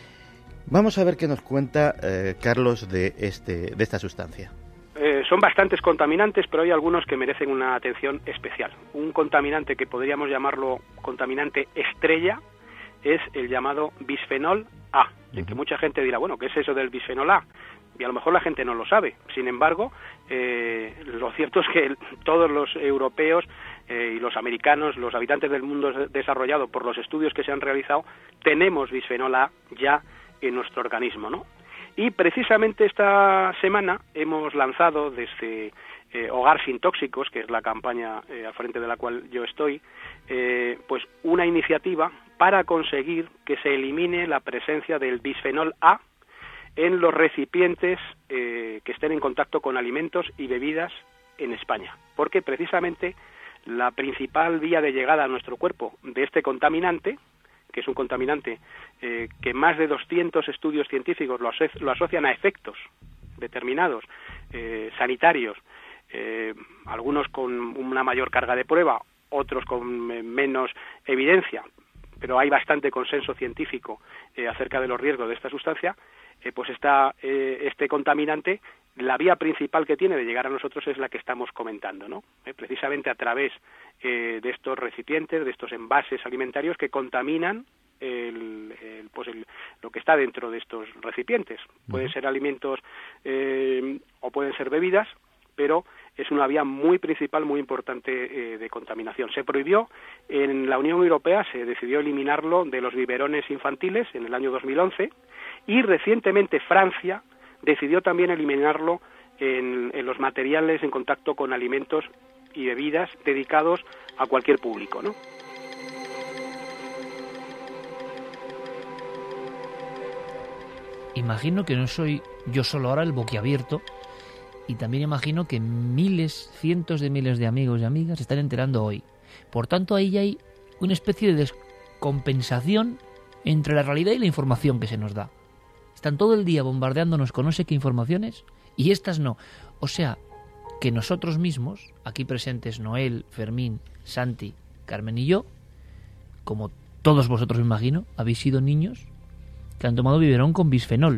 Vamos a ver qué nos cuenta eh, Carlos de, este, de esta sustancia. Eh, son bastantes contaminantes, pero hay algunos que merecen una atención especial. Un contaminante que podríamos llamarlo contaminante estrella es el llamado bisfenol A, uh-huh. que mucha gente dirá, bueno, ¿qué es eso del bisfenol A? Y a lo mejor la gente no lo sabe. Sin embargo, eh, lo cierto es que todos los europeos eh, y los americanos, los habitantes del mundo desarrollado, por los estudios que se han realizado, tenemos bisfenol A ya en nuestro organismo, ¿no? Y precisamente esta semana hemos lanzado desde eh, Hogar Sin Tóxicos, que es la campaña eh, al frente de la cual yo estoy, eh, pues una iniciativa para conseguir que se elimine la presencia del bisfenol A en los recipientes eh, que estén en contacto con alimentos y bebidas en España, porque precisamente la principal vía de llegada a nuestro cuerpo de este contaminante, que es un contaminante eh, que más de doscientos estudios científicos lo, aso- lo asocian a efectos determinados, eh, sanitarios, eh, algunos con una mayor carga de prueba, otros con eh, menos evidencia, pero hay bastante consenso científico eh, acerca de los riesgos de esta sustancia, eh, pues está eh, este contaminante, la vía principal que tiene de llegar a nosotros es la que estamos comentando, ¿no? Eh, precisamente a través eh, de estos recipientes, de estos envases alimentarios que contaminan el, el, pues el, lo que está dentro de estos recipientes. Pueden ser alimentos eh, o pueden ser bebidas, pero es una vía muy principal, muy importante eh, de contaminación. Se prohibió en la Unión Europea, se decidió eliminarlo de los biberones infantiles en el año dos mil once, y recientemente Francia decidió también eliminarlo en, en los materiales en contacto con alimentos y bebidas dedicados a cualquier público, ¿no? Imagino que no soy yo solo ahora el boquiabierto, y también imagino que miles, cientos de miles de amigos y amigas se están enterando hoy. Por tanto, ahí ya hay una especie de descompensación entre la realidad y la información que se nos da. Están todo el día bombardeándonos con no sé qué informaciones y estas no. O sea, que nosotros mismos, aquí presentes Noel, Fermín, Santi, Carmen y yo, como todos vosotros me imagino, habéis sido niños que han tomado biberón con bisfenol.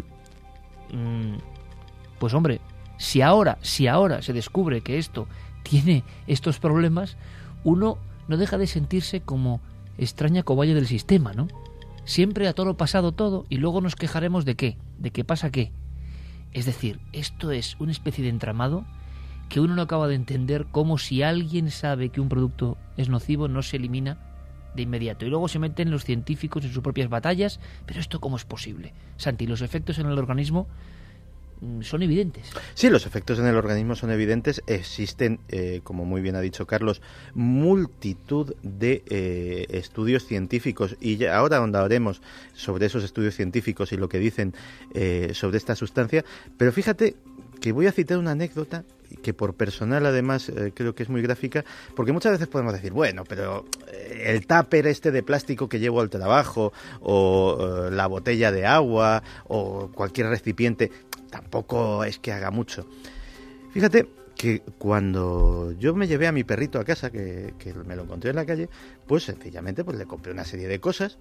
Mm, pues hombre, si ahora, si ahora se descubre que esto tiene estos problemas, uno no deja de sentirse como extraña cobaya del sistema, ¿no? Siempre a toro pasado todo y luego nos quejaremos de qué, de qué pasa qué. Es decir, esto es una especie de entramado que uno no acaba de entender, como si alguien sabe que un producto es nocivo no se elimina de inmediato. Y luego se meten los científicos en sus propias batallas, pero ¿esto cómo es posible? Santi, los efectos en el organismo son evidentes. Sí, los efectos en el organismo son evidentes. Existen, eh, como muy bien ha dicho Carlos, multitud de eh, estudios científicos, y ya ahora ahondaremos sobre esos estudios científicos y lo que dicen eh, sobre esta sustancia. Pero fíjate que voy a citar una anécdota que por personal además eh, creo que es muy gráfica, porque muchas veces podemos decir, bueno, pero eh, el tupper este de plástico que llevo al trabajo, o eh, la botella de agua, o cualquier recipiente, tampoco es que haga mucho. Fíjate que cuando yo me llevé a mi perrito a casa, que, que me lo encontré en la calle, pues sencillamente pues le compré una serie de cosas,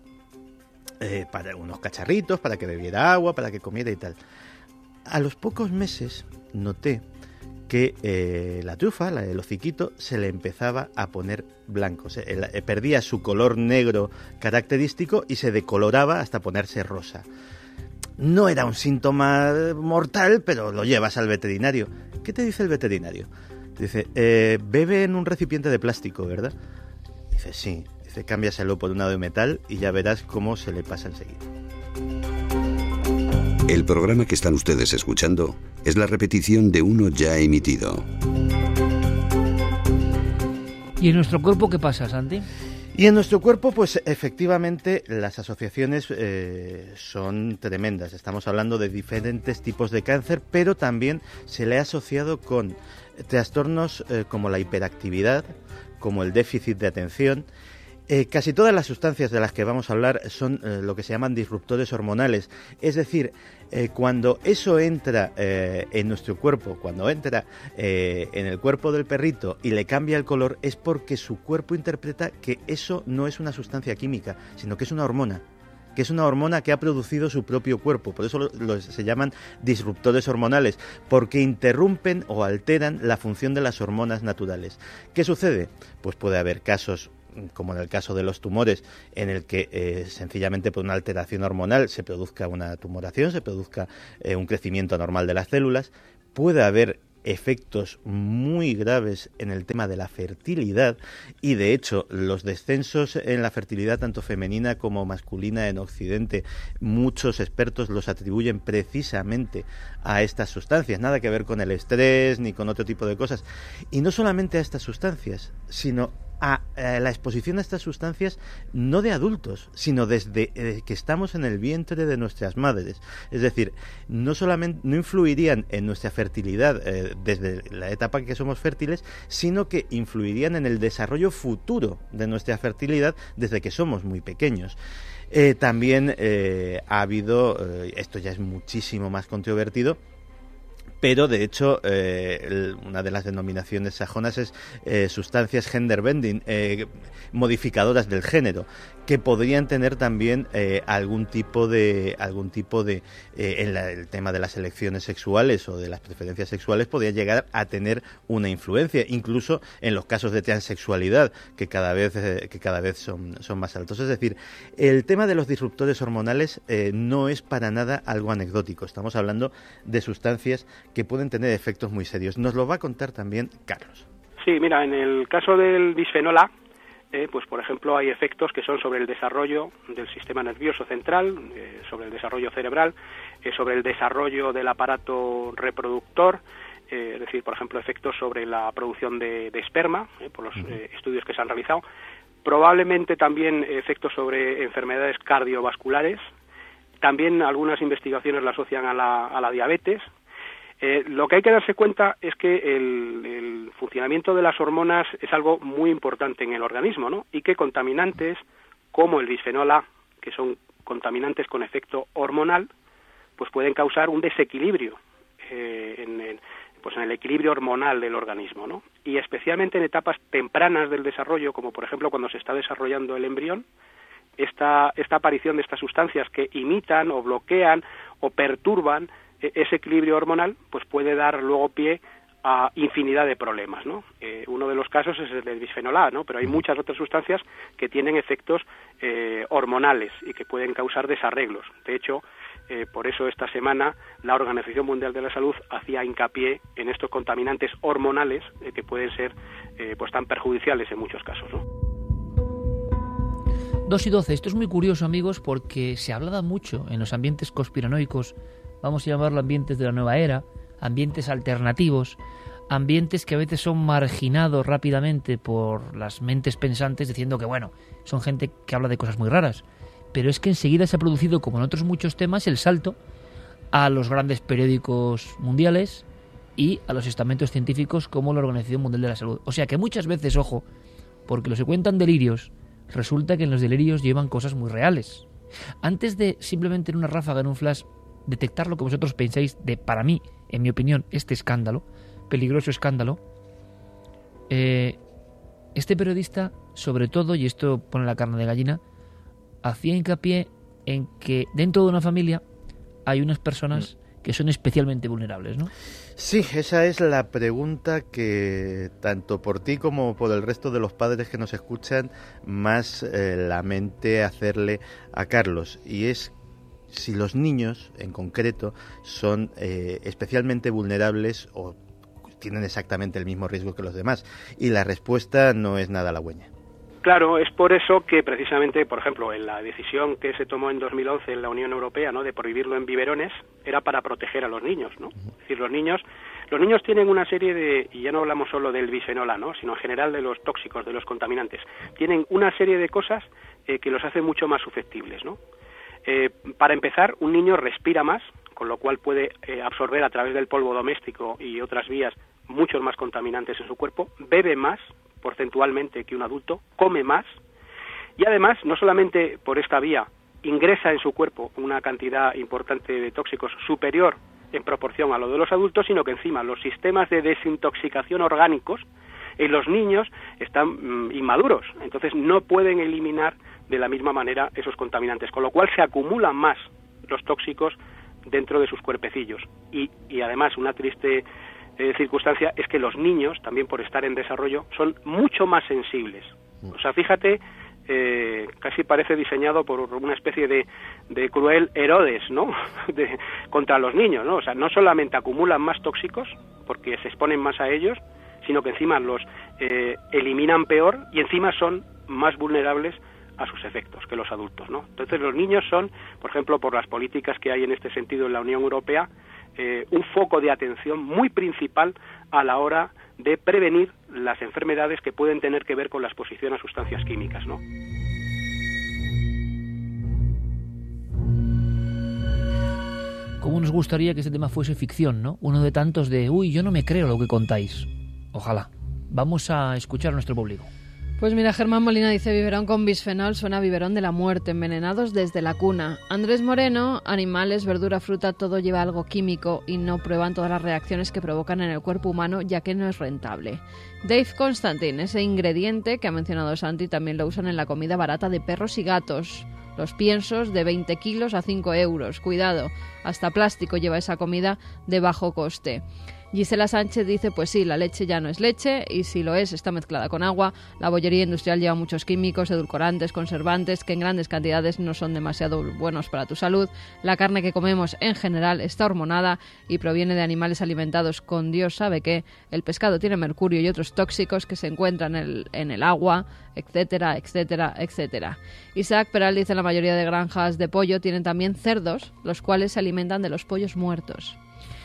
eh, para unos cacharritos, para que bebiera agua, para que comiera y tal. A los pocos meses noté que eh, la trufa, la, el hociquito, se le empezaba a poner blanco. Se, eh, perdía su color negro característico y se decoloraba hasta ponerse rosa. No era un síntoma mortal, pero lo llevas al veterinario. ¿Qué te dice el veterinario? Te dice, eh, bebe en un recipiente de plástico, ¿verdad? Dice, sí. Dice, cámbiaselo por uno de metal y ya verás cómo se le pasa enseguida. El programa que están ustedes escuchando es la repetición de uno ya emitido. ¿Y en nuestro cuerpo qué pasa, Santi? Y en nuestro cuerpo, pues efectivamente las asociaciones eh, son tremendas. Estamos hablando de diferentes tipos de cáncer, pero también se le ha asociado con trastornos eh, como la hiperactividad, como el déficit de atención Eh, casi todas las sustancias de las que vamos a hablar son eh, lo que se llaman disruptores hormonales, es decir, eh, cuando eso entra eh, en nuestro cuerpo, cuando entra eh, en el cuerpo del perrito y le cambia el color, es porque su cuerpo interpreta que eso no es una sustancia química, sino que es una hormona. que es una hormona que ha producido su propio cuerpo, por eso lo, lo, se llaman disruptores hormonales, porque interrumpen o alteran la función de las hormonas naturales. ¿Qué sucede? Pues puede haber casos, como en el caso de los tumores, en el que eh, sencillamente por una alteración hormonal se produzca una tumoración, se produzca eh, un crecimiento anormal de las células. Puede haber efectos muy graves en el tema de la fertilidad y, de hecho, los descensos en la fertilidad tanto femenina como masculina en Occidente, muchos expertos los atribuyen precisamente a estas sustancias, nada que ver con el estrés ni con otro tipo de cosas. Y no solamente a estas sustancias, sino a, a la exposición a estas sustancias no de adultos, sino desde eh, que estamos en el vientre de nuestras madres. Es decir, no solamente no influirían en nuestra fertilidad eh, desde la etapa en que somos fértiles, sino que influirían en el desarrollo futuro de nuestra fertilidad desde que somos muy pequeños. Eh, también eh, ha habido, eh, esto ya es muchísimo más controvertido, pero de hecho eh, una de las denominaciones sajonas es eh, sustancias gender bending, eh, modificadoras del género, que podrían tener también eh, algún tipo de algún tipo de eh, en la, el tema de las elecciones sexuales o de las preferencias sexuales podría llegar a tener una influencia, incluso en los casos de transexualidad que cada vez eh, que cada vez son son más altos. Es decir, el tema de los disruptores hormonales eh, no es para nada algo anecdótico. Estamos hablando de sustancias que pueden tener efectos muy serios. Nos lo va a contar también Carlos. Sí, mira, en el caso del bisfenol A, Eh, pues por ejemplo hay efectos que son sobre el desarrollo del sistema nervioso central, eh, sobre el desarrollo cerebral, eh, sobre el desarrollo del aparato reproductor, eh, es decir, por ejemplo, efectos sobre la producción de, de esperma, eh, por los eh, estudios que se han realizado, probablemente también efectos sobre enfermedades cardiovasculares, también algunas investigaciones la asocian a la, a la diabetes. Eh, lo que hay que darse cuenta es que el, el funcionamiento de las hormonas es algo muy importante en el organismo, ¿no? Y que contaminantes como el bisfenol A, que son contaminantes con efecto hormonal, pues pueden causar un desequilibrio eh, en, en, pues en el equilibrio hormonal del organismo, ¿no? Y especialmente en etapas tempranas del desarrollo, como por ejemplo cuando se está desarrollando el embrión, esta, esta aparición de estas sustancias que imitan o bloquean o perturban ese equilibrio hormonal, pues puede dar luego pie a infinidad de problemas, ¿no? Eh, uno de los casos es el del bisfenol A, ¿no? Pero hay muchas otras sustancias que tienen efectos eh, hormonales y que pueden causar desarreglos. De hecho, eh, por eso esta semana la Organización Mundial de la Salud hacía hincapié en estos contaminantes hormonales eh, que pueden ser eh, pues tan perjudiciales en muchos casos, ¿no? dos y doce. Esto es muy curioso, amigos, porque se hablaba mucho en los ambientes conspiranoicos, vamos a llamarlo ambientes de la nueva era, ambientes alternativos, ambientes que a veces son marginados rápidamente por las mentes pensantes diciendo que, bueno, son gente que habla de cosas muy raras. Pero es que enseguida se ha producido, como en otros muchos temas, el salto a los grandes periódicos mundiales y a los estamentos científicos como la Organización Mundial de la Salud. O sea que muchas veces, ojo, porque los que cuentan delirios, resulta que en los delirios llevan cosas muy reales. Antes de simplemente en una ráfaga, en un flash, detectar lo que vosotros pensáis de, para mí, en mi opinión, este escándalo, peligroso escándalo, eh, este periodista, sobre todo, y esto pone la carne de gallina, hacía hincapié en que dentro de una familia hay unas personas que son especialmente vulnerables, ¿no? Sí, esa es la pregunta que tanto por ti como por el resto de los padres que nos escuchan más eh, la mente hacerle a Carlos, y es si los niños, en concreto, son eh, especialmente vulnerables o tienen exactamente el mismo riesgo que los demás. Y la respuesta no es nada halagüeña. Claro, es por eso que precisamente, por ejemplo, en la decisión que se tomó en dos mil once en la Unión Europea, ¿no?, de prohibirlo en biberones, era para proteger a los niños, ¿no? Uh-huh. Es decir, los niños, los niños tienen una serie de, y ya no hablamos solo del bisfenol A, ¿no?, sino en general de los tóxicos, de los contaminantes, tienen una serie de cosas eh, que los hacen mucho más susceptibles, ¿no? Eh, para empezar, un niño respira más, con lo cual puede eh, absorber a través del polvo doméstico y otras vías muchos más contaminantes en su cuerpo, bebe más porcentualmente que un adulto, come más, Y además, no solamente por esta vía, ingresa en su cuerpo una cantidad importante de tóxicos superior en proporción a lo de los adultos, sino que encima los sistemas de desintoxicación orgánicos en los niños están mm, inmaduros, entonces no pueden eliminar de la misma manera esos contaminantes, con lo cual se acumulan más los tóxicos dentro de sus cuerpecillos. Y, y además una triste eh, circunstancia es que los niños, también por estar en desarrollo, son mucho más sensibles. O sea, fíjate, eh, casi parece diseñado por una especie de, de cruel Herodes, ¿no? de, contra los niños, ¿no? O sea, no solamente acumulan más tóxicos, porque se exponen más a ellos, sino que encima los eh, eliminan peor y encima son más vulnerables a sus efectos que los adultos, ¿no? Entonces los niños son, por ejemplo, por las políticas que hay en este sentido en la Unión Europea, eh, un foco de atención muy principal a la hora de prevenir las enfermedades que pueden tener que ver con la exposición a sustancias químicas, ¿no? ¿Cómo nos gustaría que este tema fuese ficción, ¿no? Uno de tantos de, uy, yo no me creo lo que contáis. Ojalá. Vamos a escuchar a nuestro público. Pues mira, Germán Molina dice, biberón con bisfenol suena a biberón de la muerte, envenenados desde la cuna. Andrés Moreno, animales, verdura, fruta, todo lleva algo químico y no prueban todas las reacciones que provocan en el cuerpo humano, ya que no es rentable. Dave Constantine, ese ingrediente que ha mencionado Santi, también lo usan en la comida barata de perros y gatos. Los piensos de veinte kilos a cinco euros. Cuidado, hasta plástico lleva esa comida de bajo coste. Gisela Sánchez dice, pues sí, la leche ya no es leche y si lo es, está mezclada con agua. La bollería industrial lleva muchos químicos, edulcorantes, conservantes que en grandes cantidades no son demasiado buenos para tu salud. La carne que comemos en general está hormonada y proviene de animales alimentados con Dios sabe qué. El pescado tiene mercurio y otros tóxicos que se encuentran en el, en el agua, etcétera, etcétera, etcétera. Isaac Peral dice, la mayoría de granjas de pollo tienen también cerdos, los cuales se alimentan de los pollos muertos.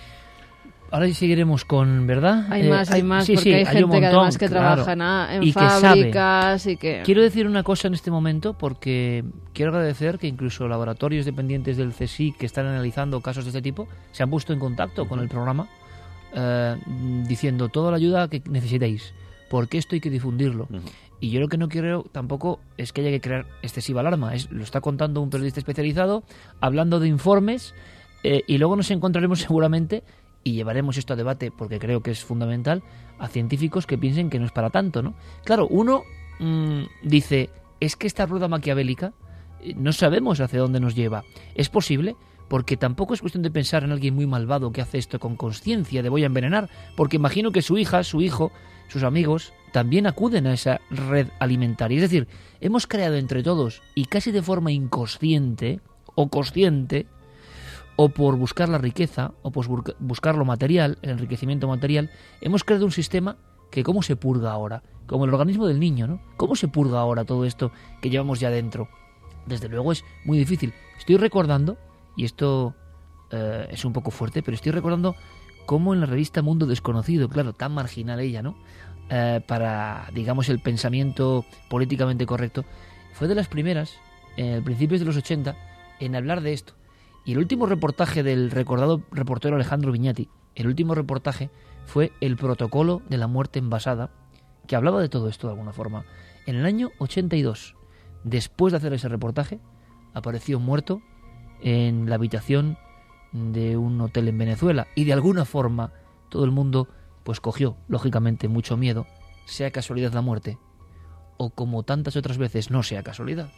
Ahora sí seguiremos con, ¿verdad? Hay eh, más, hay más, sí, porque sí, hay gente un montón, que además que claro, trabaja en, en y que fábricas sabe. y que... Quiero decir una cosa en este momento porque quiero agradecer que incluso laboratorios dependientes del C S I C que están analizando casos de este tipo se han puesto en contacto con el programa eh, diciendo toda la ayuda que necesitéis, porque esto hay que difundirlo. Uh-huh. Y yo lo que no quiero tampoco es que haya que crear excesiva alarma. Es, lo está contando un periodista especializado, hablando de informes, eh, y luego nos encontraremos seguramente... y llevaremos esto a debate, porque creo que es fundamental, a científicos que piensen que no es para tanto, ¿no? Claro, uno mmm, dice, es que esta rueda maquiavélica no sabemos hacia dónde nos lleva. ¿Es posible? Porque tampoco es cuestión de pensar en alguien muy malvado que hace esto con conciencia de voy a envenenar, porque imagino que su hija, su hijo, sus amigos también acuden a esa red alimentaria. Es decir, hemos creado entre todos, y casi de forma inconsciente o consciente, o por buscar la riqueza, o por buscar lo material, el enriquecimiento material, hemos creado un sistema que ¿cómo se purga ahora? Como el organismo del niño, ¿no? ¿Cómo se purga ahora todo esto que llevamos ya dentro? Desde luego es muy difícil. Estoy recordando, y esto eh, es un poco fuerte, pero estoy recordando cómo en la revista Mundo Desconocido, claro, tan marginal ella, ¿no? Eh, para, digamos, el pensamiento políticamente correcto, fue de las primeras, en principios de los ochenta, en hablar de esto. Y el último reportaje del recordado reportero Alejandro Viñati, el último reportaje fue El protocolo de la muerte envasada, que hablaba de todo esto de alguna forma. En el año ochenta y dos, después de hacer ese reportaje, apareció muerto en la habitación de un hotel en Venezuela. Y de alguna forma todo el mundo pues cogió, lógicamente, mucho miedo, sea casualidad la muerte, o como tantas otras veces no sea casualidad.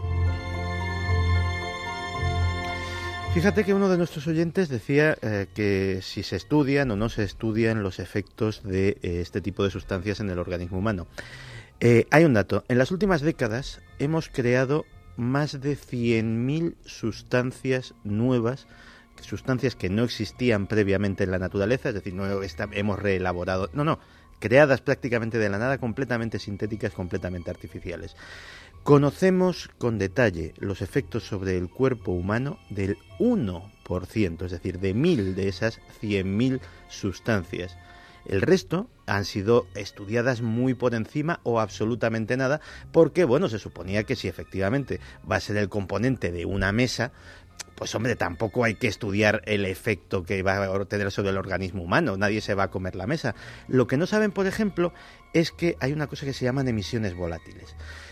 Fíjate que uno de nuestros oyentes decía eh, que si se estudian o no se estudian los efectos de eh, este tipo de sustancias en el organismo humano. Eh, hay un dato. En las últimas décadas hemos creado más de cien mil sustancias nuevas, sustancias que no existían previamente en la naturaleza, es decir, no está, hemos reelaborado... No, no, creadas prácticamente de la nada, completamente sintéticas, completamente artificiales. Conocemos con detalle los efectos sobre el cuerpo humano del uno por ciento, es decir, de mil de esas cien mil sustancias. El resto han sido estudiadas muy por encima o absolutamente nada, porque, bueno, se suponía que si efectivamente va a ser el componente de una mesa, pues hombre, tampoco hay que estudiar el efecto que va a tener sobre el organismo humano, nadie se va a comer la mesa. Lo que no saben, por ejemplo, es que hay una cosa que se llaman emisiones volátiles.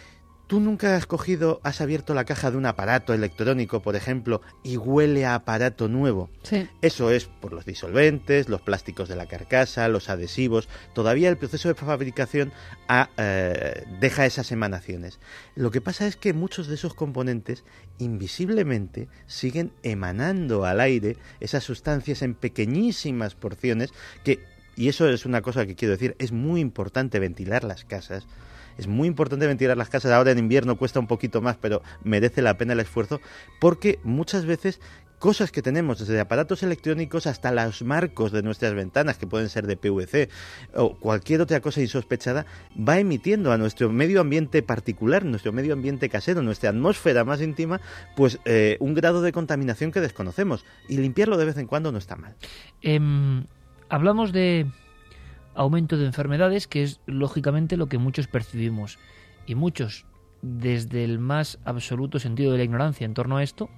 ¿Tú nunca has cogido, has abierto la caja de un aparato electrónico, por ejemplo, y huele a aparato nuevo? Sí. Eso es por los disolventes, los plásticos de la carcasa, los adhesivos. Todavía el proceso de fabricación ha, eh, deja esas emanaciones. Lo que pasa es que muchos de esos componentes invisiblemente siguen emanando al aire esas sustancias en pequeñísimas porciones que, y eso es una cosa que quiero decir, es muy importante ventilar las casas. Es muy importante ventilar las casas. Ahora en invierno cuesta un poquito más, pero merece la pena el esfuerzo, porque muchas veces cosas que tenemos, desde aparatos electrónicos hasta los marcos de nuestras ventanas, que pueden ser de P V C, o cualquier otra cosa insospechada, va emitiendo a nuestro medio ambiente particular, nuestro medio ambiente casero, nuestra atmósfera más íntima, pues eh, un grado de contaminación que desconocemos. Y limpiarlo de vez en cuando no está mal. Eh, hablamos de aumento de enfermedades, que es lógicamente lo que muchos percibimos, y muchos, desde el más absoluto sentido de la ignorancia en torno a esto,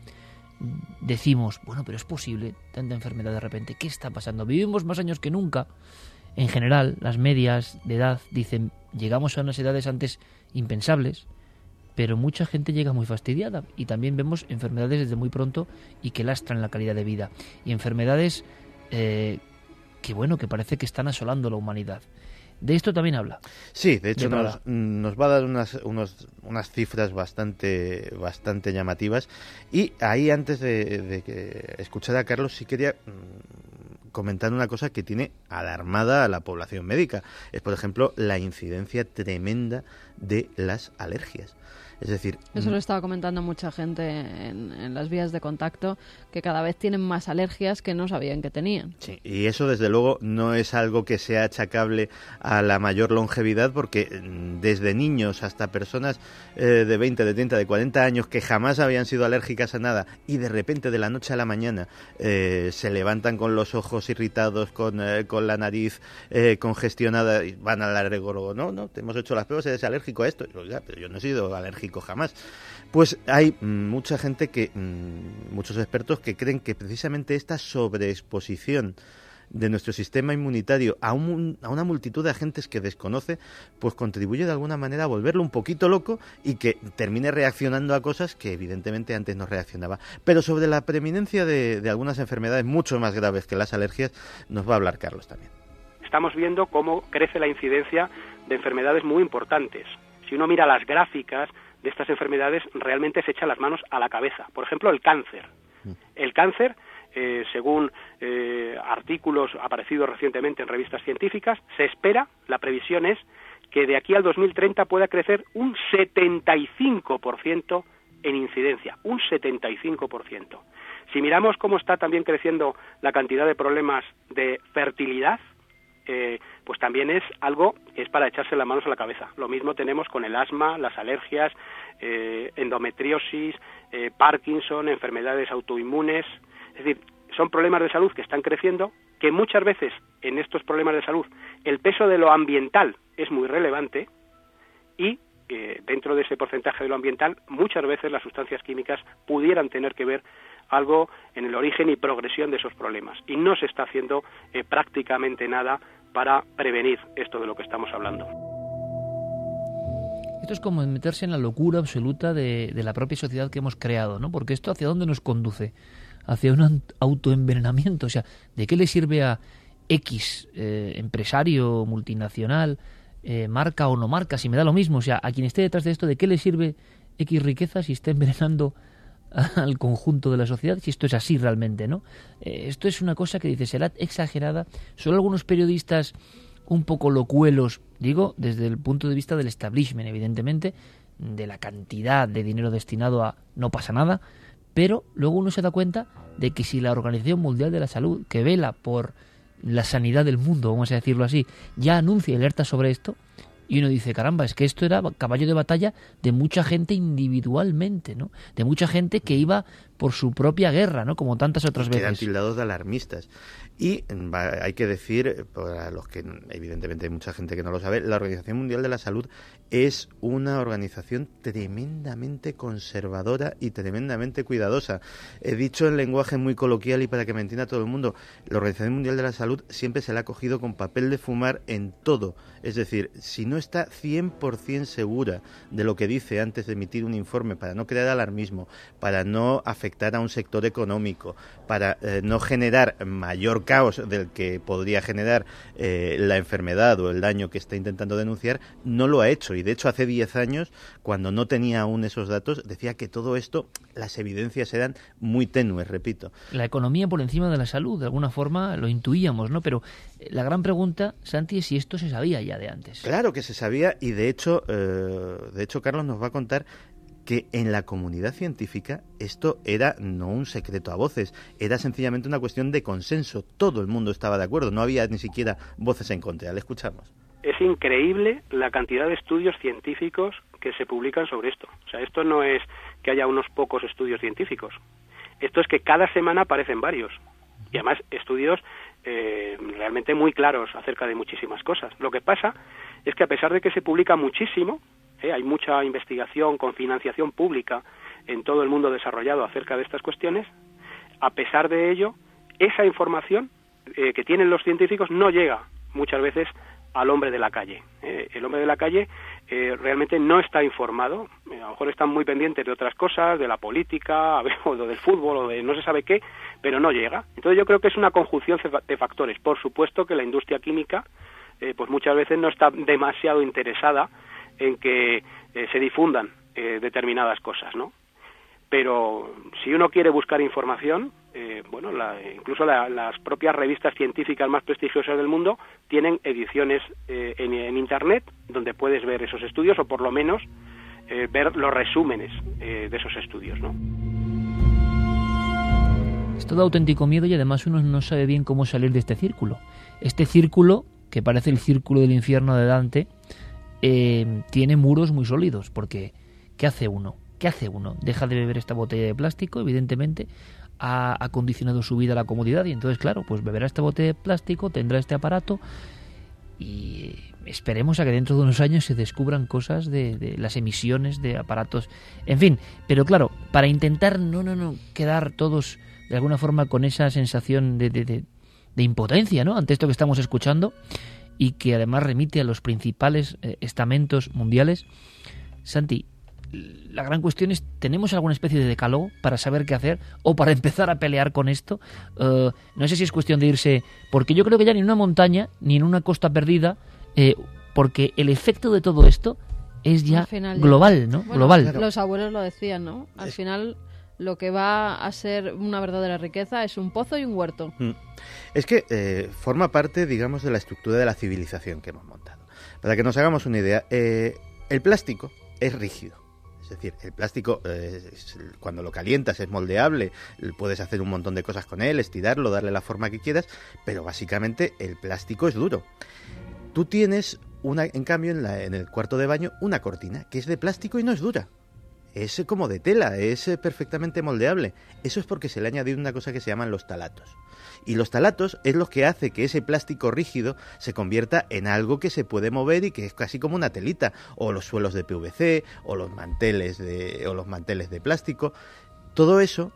decimos, bueno, pero es posible tanta enfermedad de repente, ¿qué está pasando? Vivimos más años que nunca. En general, las medias de edad dicen, llegamos a unas edades antes impensables, pero mucha gente llega muy fastidiada, y también vemos enfermedades desde muy pronto y que lastran la calidad de vida, y enfermedades eh, que bueno, que parece que están asolando la humanidad. De esto también habla. Sí, de hecho de nos, nos va a dar unas, unos, unas cifras bastante, bastante llamativas. Y ahí, antes de, de que escuchar a Carlos, sí quería mmm, comentar una cosa que tiene alarmada a la población médica. Es, por ejemplo, la incidencia tremenda de las alergias. Es decir, eso lo estaba comentando mucha gente en, en las vías de contacto, que cada vez tienen más alergias que no sabían que tenían. Sí, y eso desde luego no es algo que sea achacable a la mayor longevidad, porque desde niños hasta personas eh, de veinte, de treinta, de cuarenta años que jamás habían sido alérgicas a nada y de repente de la noche a la mañana eh, se levantan con los ojos irritados, con, eh, con la nariz eh, congestionada y van al alergólogo. No, no, te hemos hecho las pruebas, eres alérgico a esto. Oiga, pero yo no he sido alérgico jamás. Pues hay mucha gente que, muchos expertos que creen que precisamente esta sobreexposición de nuestro sistema inmunitario a, un, a una multitud de agentes que desconoce, pues contribuye de alguna manera a volverlo un poquito loco y que termine reaccionando a cosas que evidentemente antes no reaccionaba. Pero sobre la preeminencia de, de algunas enfermedades mucho más graves que las alergias, nos va a hablar Carlos también. Estamos viendo cómo crece la incidencia de enfermedades muy importantes. Si uno mira las gráficas de estas enfermedades, realmente se echa las manos a la cabeza. Por ejemplo, el cáncer. El cáncer, eh, según eh, artículos aparecidos recientemente en revistas científicas, se espera, la previsión es, que de aquí al dos mil treinta pueda crecer un setenta y cinco por ciento en incidencia, un setenta y cinco por ciento. Si miramos cómo está también creciendo la cantidad de problemas de fertilidad, Eh, pues también es algo que es para echarse las manos a la cabeza. Lo mismo tenemos con el asma, las alergias, eh, endometriosis, eh, Parkinson, enfermedades autoinmunes. Es decir, son problemas de salud que están creciendo, que muchas veces en estos problemas de salud el peso de lo ambiental es muy relevante y eh, dentro de ese porcentaje de lo ambiental muchas veces las sustancias químicas pudieran tener que ver algo en el origen y progresión de esos problemas. Y no se está haciendo eh, prácticamente nada para prevenir esto de lo que estamos hablando. Esto es como meterse en la locura absoluta de, de la propia sociedad que hemos creado, ¿no? Porque esto, ¿hacia dónde nos conduce? Hacia un autoenvenenamiento. O sea, ¿de qué le sirve a X eh, empresario multinacional, eh, marca o no marca, si me da lo mismo? O sea, a quien esté detrás de esto, ¿de qué le sirve X riqueza si está envenenando al conjunto de la sociedad, si esto es así realmente, ¿no? Eh, esto es una cosa que dice, será exagerada. Solo algunos periodistas un poco locuelos, digo, desde el punto de vista del establishment, evidentemente, de la cantidad de dinero destinado a no pasa nada, pero luego uno se da cuenta de que si la Organización Mundial de la Salud, que vela por la sanidad del mundo, vamos a decirlo así, ya anuncia y alerta sobre esto, y uno dice, caramba, es que esto era caballo de batalla de mucha gente individualmente, ¿no? De mucha gente que iba por su propia guerra, ¿no? Como tantas otras veces. Que eran tildados de alarmistas. Y hay que decir, para los que evidentemente hay mucha gente que no lo sabe, la Organización Mundial de la Salud es una organización tremendamente conservadora y tremendamente cuidadosa. He dicho en lenguaje muy coloquial y para que me entienda todo el mundo, la Organización Mundial de la Salud siempre se la ha cogido con papel de fumar en todo. Es decir, si no está cien por ciento segura de lo que dice antes de emitir un informe, para no crear alarmismo, para no afectar a un sector económico, para eh, no generar mayor caos del que podría generar eh, la enfermedad o el daño que está intentando denunciar, no lo ha hecho. Y de hecho hace diez años, cuando no tenía aún esos datos, decía que todo esto, las evidencias eran muy tenues, repito. La economía por encima de la salud, de alguna forma lo intuíamos, ¿no? Pero la gran pregunta, Santi, es si esto se sabía ya de antes. Claro que se sabía y de hecho, eh, de hecho Carlos nos va a contar que en la comunidad científica esto era no un secreto a voces, era sencillamente una cuestión de consenso. Todo el mundo estaba de acuerdo, no había ni siquiera voces en contra. Le escuchamos. Es increíble la cantidad de estudios científicos que se publican sobre esto. O sea, esto no es que haya unos pocos estudios científicos. Esto es que cada semana aparecen varios. Y además estudios eh, realmente muy claros acerca de muchísimas cosas. Lo que pasa es que a pesar de que se publica muchísimo, eh, hay mucha investigación con financiación pública en todo el mundo desarrollado acerca de estas cuestiones, a pesar de ello, esa información eh, que tienen los científicos no llega muchas veces al hombre de la calle. Eh, el hombre de la calle eh, realmente no está informado, eh, a lo mejor están muy pendientes de otras cosas, de la política, o del fútbol, o de no se sabe qué, pero no llega. Entonces yo creo que es una conjunción de factores. Por supuesto que la industria química eh, pues muchas veces no está demasiado interesada en que eh, se difundan eh, determinadas cosas, ¿no? Pero si uno quiere buscar información, eh, bueno, la, incluso la, las propias revistas científicas más prestigiosas del mundo tienen ediciones eh, en, en Internet donde puedes ver esos estudios o por lo menos eh, ver los resúmenes eh, de esos estudios, ¿no? Es todo auténtico miedo y además uno no sabe bien cómo salir de este círculo. Este círculo, que parece el círculo del infierno de Dante, eh, tiene muros muy sólidos, porque ¿qué hace uno? ¿Qué hace uno? Deja de beber esta botella de plástico, evidentemente, ha, ha condicionado su vida a la comodidad y entonces, claro, pues beberá esta botella de plástico, tendrá este aparato y esperemos a que dentro de unos años se descubran cosas de, de las emisiones de aparatos, en fin, pero claro, para intentar no, no, no quedar todos de alguna forma con esa sensación de, de, de, de impotencia, ¿no?, ante esto que estamos escuchando y que además remite a los principales eh, estamentos mundiales. Santi, la gran cuestión es, ¿tenemos alguna especie de decálogo para saber qué hacer o para empezar a pelear con esto? Uh, no sé si es cuestión de irse, porque yo creo que ya ni en una montaña ni en una costa perdida, eh, porque el efecto de todo esto es ya global, ¿no? Bueno, global. Claro. Los abuelos lo decían, ¿no? Al es... final lo que va a ser una verdadera riqueza es un pozo y un huerto. Mm. Es que eh, forma parte, digamos, de la estructura de la civilización que hemos montado. Para que nos hagamos una idea, eh, el plástico es rígido. Es decir, el plástico, eh, cuando lo calientas, es moldeable, puedes hacer un montón de cosas con él, estirarlo, darle la forma que quieras, pero básicamente el plástico es duro. Tú tienes, una, en cambio, en, la, en el cuarto de baño, una cortina que es de plástico y no es dura. Es como de tela, es perfectamente moldeable. Eso es porque se le ha añadido una cosa que se llaman los talatos. Y los talatos es lo que hace que ese plástico rígido se convierta en algo que se puede mover y que es casi como una telita, o los suelos de P V C, o los manteles de, o los manteles de plástico. Todo eso,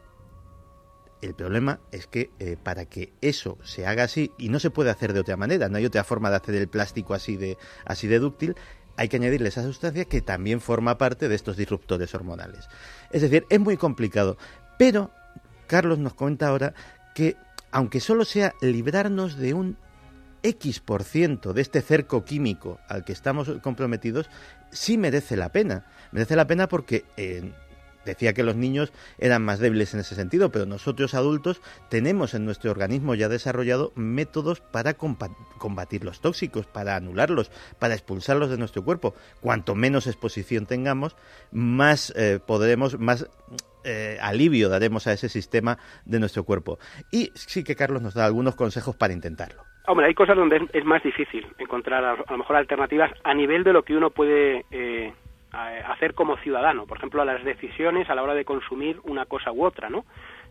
el problema es que eh, para que eso se haga así, y no se puede hacer de otra manera, no hay otra forma de hacer el plástico así de, así de dúctil, hay que añadirle esa sustancia que también forma parte de estos disruptores hormonales. Es decir, es muy complicado, pero Carlos nos comenta ahora que aunque solo sea librarnos de un X por ciento de este cerco químico al que estamos comprometidos, sí merece la pena. Merece la pena porque eh, decía que los niños eran más débiles en ese sentido, pero nosotros adultos tenemos en nuestro organismo ya desarrollado métodos para combatir los tóxicos, para anularlos, para expulsarlos de nuestro cuerpo. Cuanto menos exposición tengamos, más eh, podremos, más eh, alivio daremos a ese sistema de nuestro cuerpo. Y sí que Carlos nos da algunos consejos para intentarlo. Hombre, hay cosas donde es, es más difícil encontrar a, a lo mejor alternativas a nivel de lo que uno puede eh, hacer como ciudadano. Por ejemplo, a las decisiones a la hora de consumir una cosa u otra, ¿no?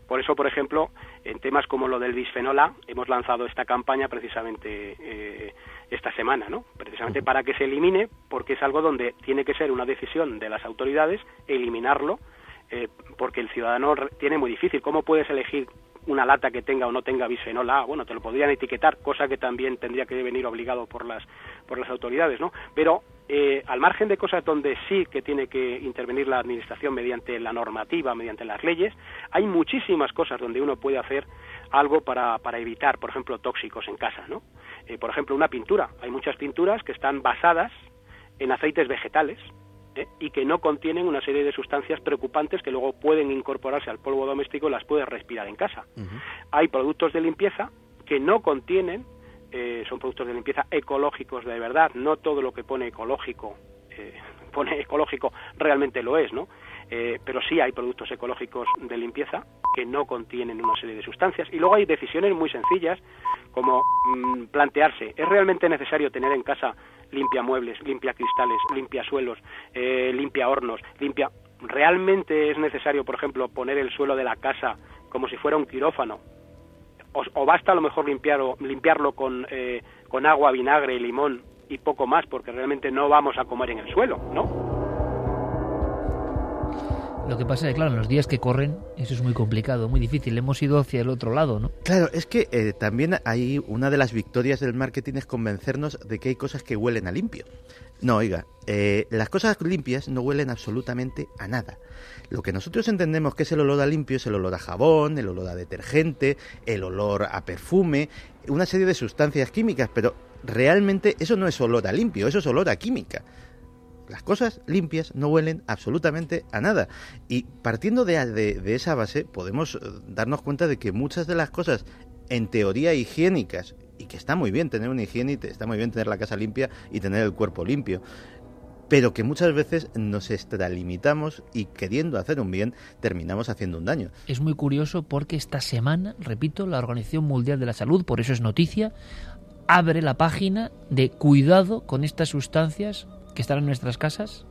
Por eso, por ejemplo, en temas como lo del bisfenol A, hemos lanzado esta campaña precisamente eh, esta semana, ¿no? Precisamente para que se elimine, porque es algo donde tiene que ser una decisión de las autoridades eliminarlo, eh, porque el ciudadano tiene muy difícil. ¿Cómo puedes elegir una lata que tenga o no tenga bisfenol A? Bueno, te lo podrían etiquetar, cosa que también tendría que venir obligado por las por las autoridades, ¿no? Pero eh, al margen de cosas donde sí que tiene que intervenir la administración mediante la normativa, mediante las leyes, hay muchísimas cosas donde uno puede hacer algo para, para evitar, por ejemplo, tóxicos en casa, ¿no? Eh, por ejemplo, una pintura. Hay muchas pinturas que están basadas en aceites vegetales, ¿eh? y que no contienen una serie de sustancias preocupantes que luego pueden incorporarse al polvo doméstico y las puedes respirar en casa. Uh-huh. Hay productos de limpieza que no contienen, eh, son productos de limpieza ecológicos de verdad, no todo lo que pone ecológico, eh, pone ecológico realmente lo es, ¿no? Eh, pero sí hay productos ecológicos de limpieza que no contienen una serie de sustancias. Y luego hay decisiones muy sencillas, como mmm, plantearse, ¿es realmente necesario tener en casa limpia muebles, limpia cristales, limpia suelos, eh, limpia hornos, limpia... ¿Realmente es necesario, por ejemplo, poner el suelo de la casa como si fuera un quirófano? O, o basta a lo mejor limpiar, o, limpiarlo con, eh, con agua, vinagre y limón y poco más, porque realmente no vamos a comer en el suelo, ¿no? Lo que pasa es que, claro, en los días que corren, eso es muy complicado, muy difícil. Hemos ido hacia el otro lado, ¿no? Claro, es que eh, también hay una de las victorias del marketing es convencernos de que hay cosas que huelen a limpio. No, oiga, eh, las cosas limpias no huelen absolutamente a nada. Lo que nosotros entendemos que es el olor a limpio es el olor a jabón, el olor a detergente, el olor a perfume, una serie de sustancias químicas, pero realmente eso no es olor a limpio, eso es olor a química. Las cosas limpias no huelen absolutamente a nada. Y partiendo de, de, de esa base, podemos darnos cuenta de que muchas de las cosas, en teoría higiénicas, y que está muy bien tener una higiene, y está muy bien tener la casa limpia y tener el cuerpo limpio, pero que muchas veces nos extralimitamos y queriendo hacer un bien, terminamos haciendo un daño. Es muy curioso porque esta semana, repito, la Organización Mundial de la Salud, por eso es noticia, abre la página de cuidado con estas sustancias que están en nuestras casas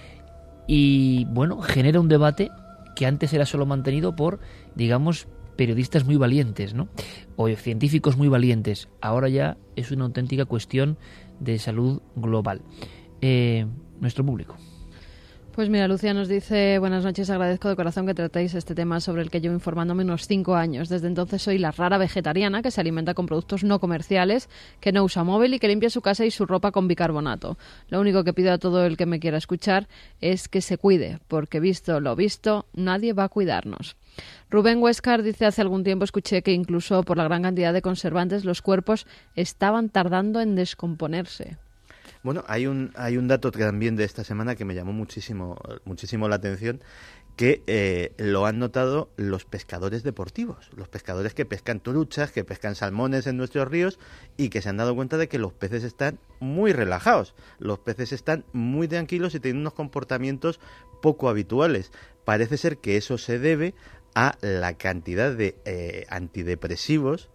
y, bueno, genera un debate que antes era solo mantenido por, digamos, periodistas muy valientes, ¿no? O científicos muy valientes. Ahora ya es una auténtica cuestión de salud global. Eh, nuestro público. Pues mira, Lucía nos dice: buenas noches, agradezco de corazón que tratéis este tema sobre el que llevo informándome unos cinco años. Desde entonces soy la rara vegetariana que se alimenta con productos no comerciales, que no usa móvil y que limpia su casa y su ropa con bicarbonato. Lo único que pido a todo el que me quiera escuchar es que se cuide, porque visto lo visto, nadie va a cuidarnos. Rubén Huescar dice: hace algún tiempo escuché que incluso por la gran cantidad de conservantes los cuerpos estaban tardando en descomponerse. Bueno, hay un hay un dato también de esta semana que me llamó muchísimo muchísimo la atención, que eh, lo han notado los pescadores deportivos, los pescadores que pescan truchas, que pescan salmones en nuestros ríos y que se han dado cuenta de que los peces están muy relajados, los peces están muy tranquilos y tienen unos comportamientos poco habituales. Parece ser que eso se debe a la cantidad de eh, antidepresivos